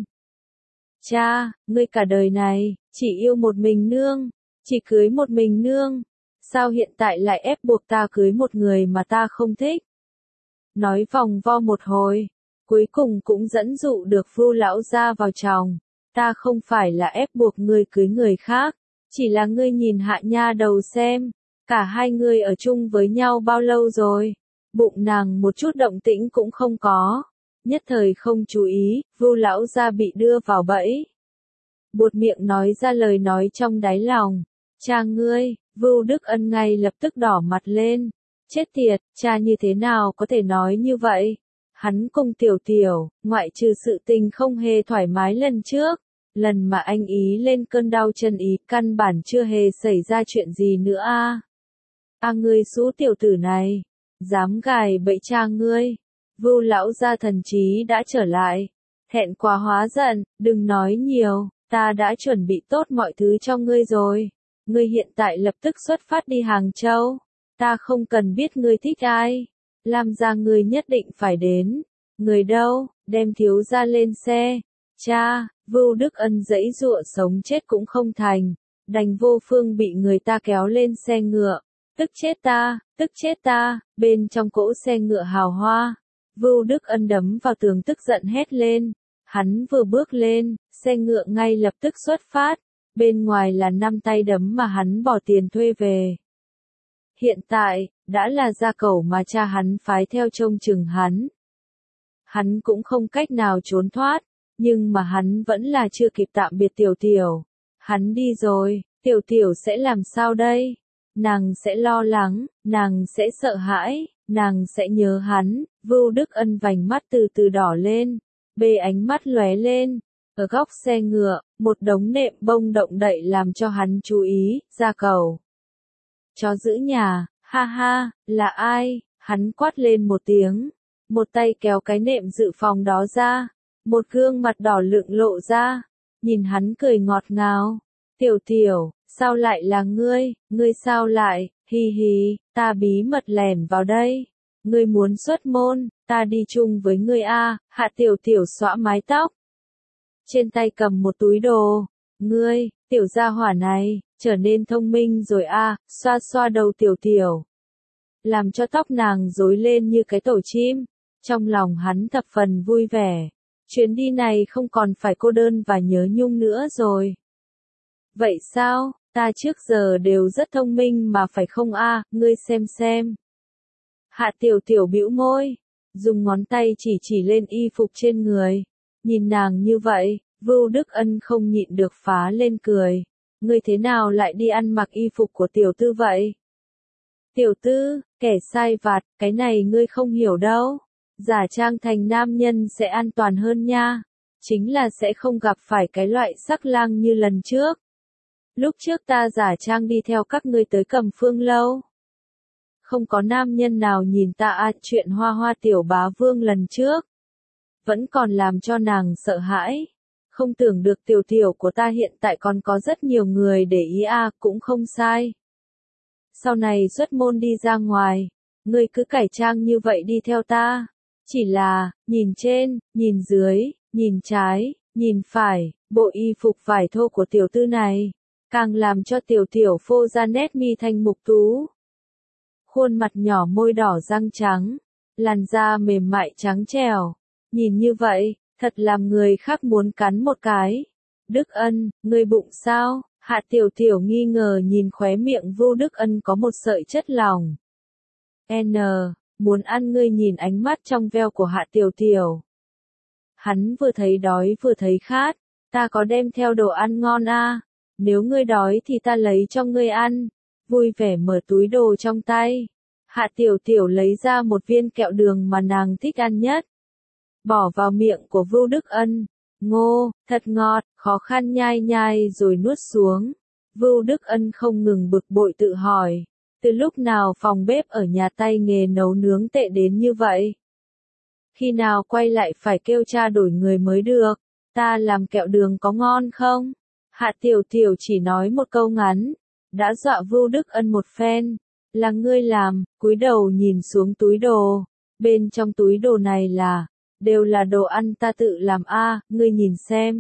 Cha, ngươi cả đời này, chỉ yêu một mình nương, chỉ cưới một mình nương. Sao hiện tại lại ép buộc ta cưới một người mà ta không thích? Nói vòng vo một hồi, cuối cùng cũng dẫn dụ được Vưu lão gia vào chồng. Ta không phải là ép buộc ngươi cưới người khác, chỉ là ngươi nhìn Hạ nha đầu xem, cả hai người ở chung với nhau bao lâu rồi, bụng nàng một chút động tĩnh cũng không có. Nhất thời không chú ý, Vưu lão gia bị đưa vào bẫy. Buột miệng nói ra lời nói trong đáy lòng. Cha ngươi, Vưu Đức Ân ngay lập tức đỏ mặt lên. Chết tiệt, cha như thế nào có thể nói như vậy? Hắn cùng Tiểu Tiểu, ngoại trừ sự tình không hề thoải mái lần trước, lần mà anh ý lên cơn đau chân ý, căn bản chưa hề xảy ra chuyện gì nữa a. Ngươi xú tiểu tử này, dám gài bẫy cha ngươi. Vưu lão gia thần trí đã trở lại, thẹn quá hóa giận, đừng nói nhiều, ta đã chuẩn bị tốt mọi thứ cho ngươi rồi. Ngươi hiện tại lập tức xuất phát đi Hàng Châu, ta không cần biết ngươi thích ai, làm ra ngươi nhất định phải đến. Người đâu, đem thiếu gia lên xe. Cha, Vưu Đức Ân giãy giụa sống chết cũng không thành, đành vô phương bị người ta kéo lên xe ngựa. Tức chết ta, bên trong cỗ xe ngựa hào hoa. Vưu Đức Ân đấm vào tường tức giận hét lên. Hắn vừa bước lên, xe ngựa ngay lập tức xuất phát. Bên ngoài là 5 tay đấm mà hắn bỏ tiền thuê về. Hiện tại, đã là gia cẩu mà cha hắn phái theo trông chừng hắn. Hắn cũng không cách nào trốn thoát, nhưng mà hắn vẫn là chưa kịp tạm biệt Tiểu Tiểu. Hắn đi rồi, Tiểu Tiểu sẽ làm sao đây? Nàng sẽ lo lắng, nàng sẽ sợ hãi, nàng sẽ nhớ hắn. Vưu Đức Ân vành mắt từ từ đỏ lên, bê ánh mắt lóe lên. Ở góc xe ngựa, một đống nệm bông động đậy làm cho hắn chú ý. Gia cẩu, chó giữ nhà, ha ha, là ai? Hắn quát lên một tiếng, một tay kéo cái nệm dự phòng đó ra, một gương mặt đỏ lựng lộ ra, nhìn hắn cười ngọt ngào. Tiểu Tiểu, sao lại là ngươi, ngươi sao lại, hi hi, ta bí mật lẻn vào đây. Ngươi muốn xuất môn, ta đi chung với ngươi a. Hạ Tiểu Tiểu xõa mái tóc, trên tay cầm một túi đồ. Ngươi, tiểu gia hỏa này, trở nên thông minh rồi a. Xoa xoa đầu Tiểu Tiểu, làm cho tóc nàng rối lên như cái tổ chim. Trong lòng hắn thập phần vui vẻ, chuyến đi này không còn phải cô đơn và nhớ nhung nữa rồi. Vậy sao, ta trước giờ đều rất thông minh mà phải không a? Ngươi xem. Hạ Tiểu Tiểu bĩu môi, dùng ngón tay chỉ lên y phục trên người. Nhìn nàng như vậy, Vưu Đức Ân không nhịn được phá lên cười. ngươi thế nào lại đi ăn mặc y phục của tiểu tư vậy? Tiểu tư, kẻ sai vặt, cái này ngươi không hiểu đâu. Giả trang thành nam nhân sẽ an toàn hơn nha. Chính là sẽ không gặp phải cái loại sắc lang như lần trước. Lúc trước ta giả trang đi theo các ngươi tới Cầm Phương lâu. Không có nam nhân nào nhìn ta chuyện hoa hoa tiểu bá vương lần trước. Vẫn còn làm cho nàng sợ hãi. Không tưởng được tiểu tiểu của ta hiện tại còn có rất nhiều người để ý cũng không sai. Sau này xuất môn đi ra ngoài, ngươi cứ cải trang như vậy đi theo ta. Chỉ là, nhìn trên, nhìn dưới, nhìn trái, nhìn phải, bộ y phục vải thô của tiểu tư này, càng làm cho tiểu tiểu phô ra nét mi thanh mục tú. Khuôn mặt nhỏ môi đỏ răng trắng, làn da mềm mại trắng trẻo, nhìn như vậy, thật làm người khác muốn cắn một cái. Đức Ân, ngươi bụng sao? Hạ tiểu tiểu nghi ngờ nhìn khóe miệng Vu Đức Ân có một sợi chất lỏng. Muốn ăn ngươi nhìn ánh mắt trong veo của Hạ tiểu tiểu. Hắn vừa thấy đói vừa thấy khát, ta có đem theo đồ ăn ngon nếu ngươi đói thì ta lấy cho ngươi ăn. Vui vẻ mở túi đồ trong tay. Hạ tiểu tiểu lấy ra một viên kẹo đường mà nàng thích ăn nhất. Bỏ vào miệng của Vu Đức Ân. Ngô, thật ngọt, khó khăn nhai nhai rồi nuốt xuống. Vu Đức Ân không ngừng bực bội tự hỏi. Từ lúc nào phòng bếp ở nhà tay nghề nấu nướng tệ đến như vậy? Khi nào quay lại phải kêu cha đổi người mới được? Ta làm kẹo đường có ngon không? Hạ tiểu tiểu chỉ nói một câu ngắn. Đã dọa Vu Đức Ân một phen. Là ngươi làm, cúi đầu nhìn xuống túi đồ. Bên trong túi đồ này đều là đồ ăn ta tự làm ngươi nhìn xem.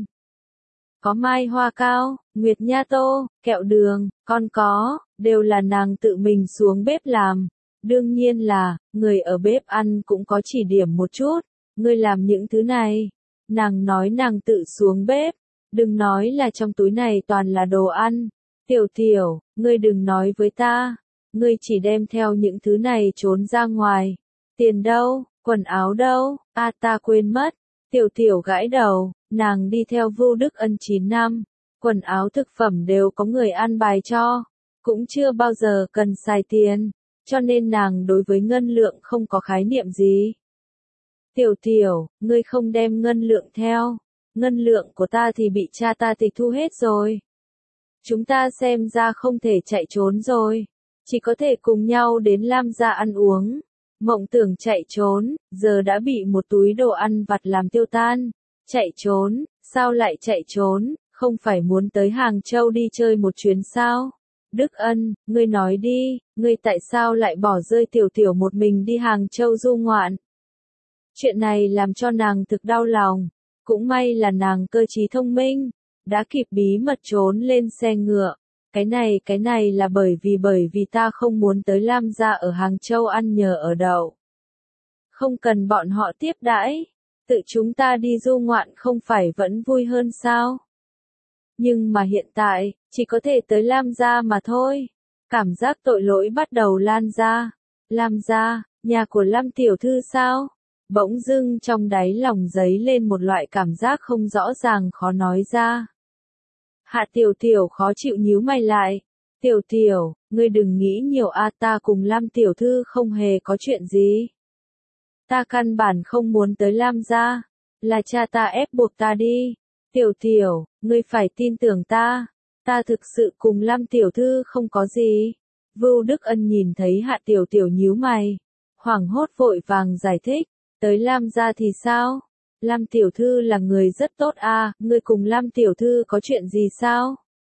Có mai hoa cao, nguyệt nha tô, kẹo đường, còn có, đều là nàng tự mình xuống bếp làm. Đương nhiên là, người ở bếp ăn cũng có chỉ điểm một chút, ngươi làm những thứ này. Nàng nói nàng tự xuống bếp, đừng nói là trong túi này toàn là đồ ăn. Tiểu tiểu, ngươi đừng nói với ta, ngươi chỉ đem theo những thứ này trốn ra ngoài. Tiền đâu? Quần áo đâu? Ta quên mất. Tiểu tiểu gãi đầu, nàng đi theo Vu Đức Ân 9 năm. Quần áo thực phẩm đều có người an bài cho. Cũng chưa bao giờ cần xài tiền. Cho nên nàng đối với ngân lượng không có khái niệm gì. Tiểu tiểu, ngươi không đem ngân lượng theo. Ngân lượng của ta thì bị cha ta tịch thu hết rồi. Chúng ta xem ra không thể chạy trốn rồi. Chỉ có thể cùng nhau đến Lam gia ăn uống. Mộng tưởng chạy trốn, giờ đã bị một túi đồ ăn vặt làm tiêu tan. Chạy trốn, sao lại chạy trốn, không phải muốn tới Hàng Châu đi chơi một chuyến sao? Đức Ân, ngươi nói đi, ngươi tại sao lại bỏ rơi tiểu tiểu một mình đi Hàng Châu du ngoạn? Chuyện này làm cho nàng thực đau lòng. Cũng may là nàng cơ trí thông minh, đã kịp bí mật trốn lên xe ngựa. Cái này là bởi vì ta không muốn tới Lam gia ở Hàng Châu ăn nhờ ở đậu. Không cần bọn họ tiếp đãi, tự chúng ta đi du ngoạn không phải vẫn vui hơn sao? Nhưng mà hiện tại, chỉ có thể tới Lam gia mà thôi. Cảm giác tội lỗi bắt đầu lan ra. Lam gia, nhà của Lam tiểu thư sao? Bỗng dưng trong đáy lòng dấy lên một loại cảm giác không rõ ràng khó nói ra. Hạ tiểu tiểu khó chịu nhíu mày lại. Tiểu tiểu, ngươi đừng nghĩ nhiều ta cùng Lam tiểu thư không hề có chuyện gì. Ta căn bản không muốn tới Lam gia. Là cha ta ép buộc ta đi. Tiểu tiểu, ngươi phải tin tưởng ta. Ta thực sự cùng Lam tiểu thư không có gì. Vu Đức Ân nhìn thấy Hạ tiểu tiểu nhíu mày. Hoảng hốt vội vàng giải thích. Tới Lam gia thì sao? Lam tiểu thư là người rất tốt ngươi cùng Lam tiểu thư có chuyện gì sao?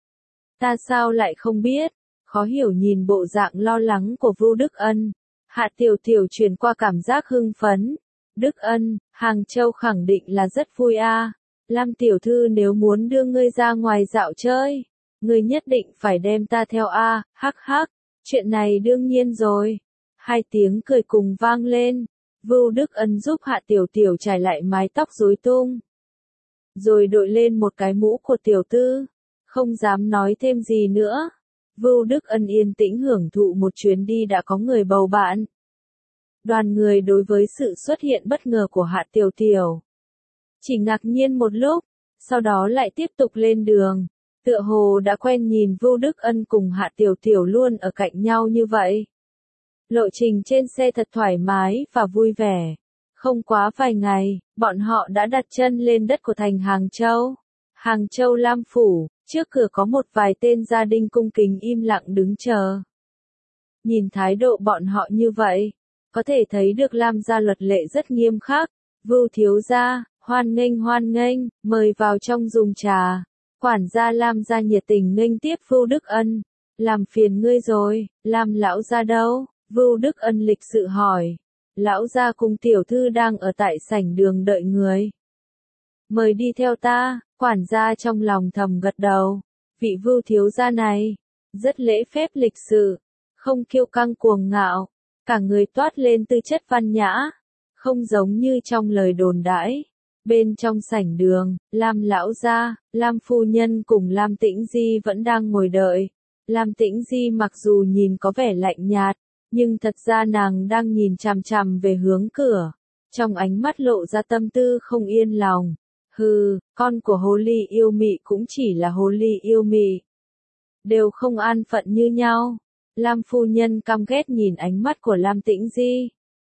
Ta sao lại không biết? Khó hiểu nhìn bộ dạng lo lắng của Vu Đức Ân. Hạ tiểu tiểu truyền qua cảm giác hưng phấn. Đức Ân, Hàng Châu khẳng định là rất vui Lam tiểu thư nếu muốn đưa ngươi ra ngoài dạo chơi, ngươi nhất định phải đem ta theo hắc hắc. Chuyện này đương nhiên rồi. Hai tiếng cười cùng vang lên. Vu Đức Ân giúp Hạ tiểu tiểu trải lại mái tóc rối tung. Rồi đội lên một cái mũ của tiểu tư. Không dám nói thêm gì nữa. Vu Đức Ân yên tĩnh hưởng thụ một chuyến đi đã có người bầu bạn. Đoàn người đối với sự xuất hiện bất ngờ của Hạ tiểu tiểu chỉ ngạc nhiên một lúc, sau đó lại tiếp tục lên đường. Tựa hồ đã quen nhìn Vưu Đức Ân cùng Hạ Tiểu Tiểu luôn ở cạnh nhau như vậy. Lộ trình trên xe thật thoải mái và vui vẻ. Không quá vài ngày, bọn họ đã đặt chân lên đất của thành Hàng Châu. Hàng Châu Lam Phủ, trước cửa có một vài tên gia đình cung kính im lặng đứng chờ. Nhìn thái độ bọn họ như vậy, có thể thấy được Lam gia luật lệ rất nghiêm khắc. Vưu thiếu gia, hoan nghênh, mời vào trong dùng trà. Quản gia Lam gia nhiệt tình nghênh tiếp Vưu Đức Ân. Làm phiền ngươi rồi, Lam lão gia đâu? Vưu Đức Ân lịch sự hỏi. Lão gia cùng tiểu thư đang ở tại sảnh đường đợi người. Mời đi theo ta, quản gia trong lòng thầm gật đầu. Vị Vưu thiếu gia này, rất lễ phép lịch sự, không kiêu căng cuồng ngạo, cả người toát lên tư chất văn nhã, không giống như trong lời đồn đãi. Bên trong sảnh đường, Lam lão gia, Lam phu nhân cùng Lam Tĩnh Di vẫn đang ngồi đợi. Lam Tĩnh Di mặc dù nhìn có vẻ lạnh nhạt, nhưng thật ra nàng đang nhìn chằm chằm về hướng cửa, trong ánh mắt lộ ra tâm tư không yên lòng. Hừ, con của hồ ly yêu mị cũng chỉ là hồ ly yêu mị, đều không an phận như nhau. Lam phu nhân căm ghét nhìn ánh mắt của Lam Tĩnh Di.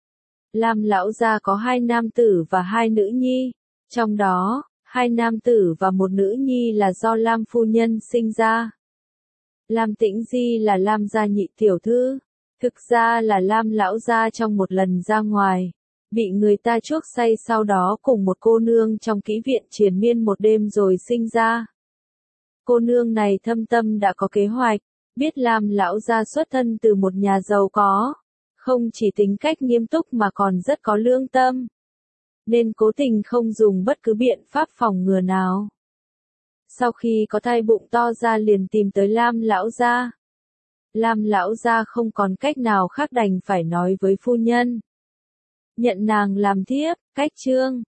Lam lão gia có 2 nam tử và 2 nữ nhi, trong đó, 2 nam tử và 1 nữ nhi là do Lam phu nhân sinh ra. Lam Tĩnh Di là Lam gia nhị tiểu thư, thực ra là Lam lão gia trong một lần ra ngoài, bị người ta chuốc say sau đó cùng một cô nương trong kỹ viện triền miên một đêm rồi sinh ra. Cô nương này thâm tâm đã có kế hoạch, biết Lam lão gia xuất thân từ một nhà giàu có, không chỉ tính cách nghiêm túc mà còn rất có lương tâm, nên cố tình không dùng bất cứ biện pháp phòng ngừa nào. Sau khi có thai bụng to ra liền tìm tới Lam lão gia. Lam lão gia không còn cách nào khác đành phải nói với phu nhân. Nhận nàng làm thiếp, cách trương,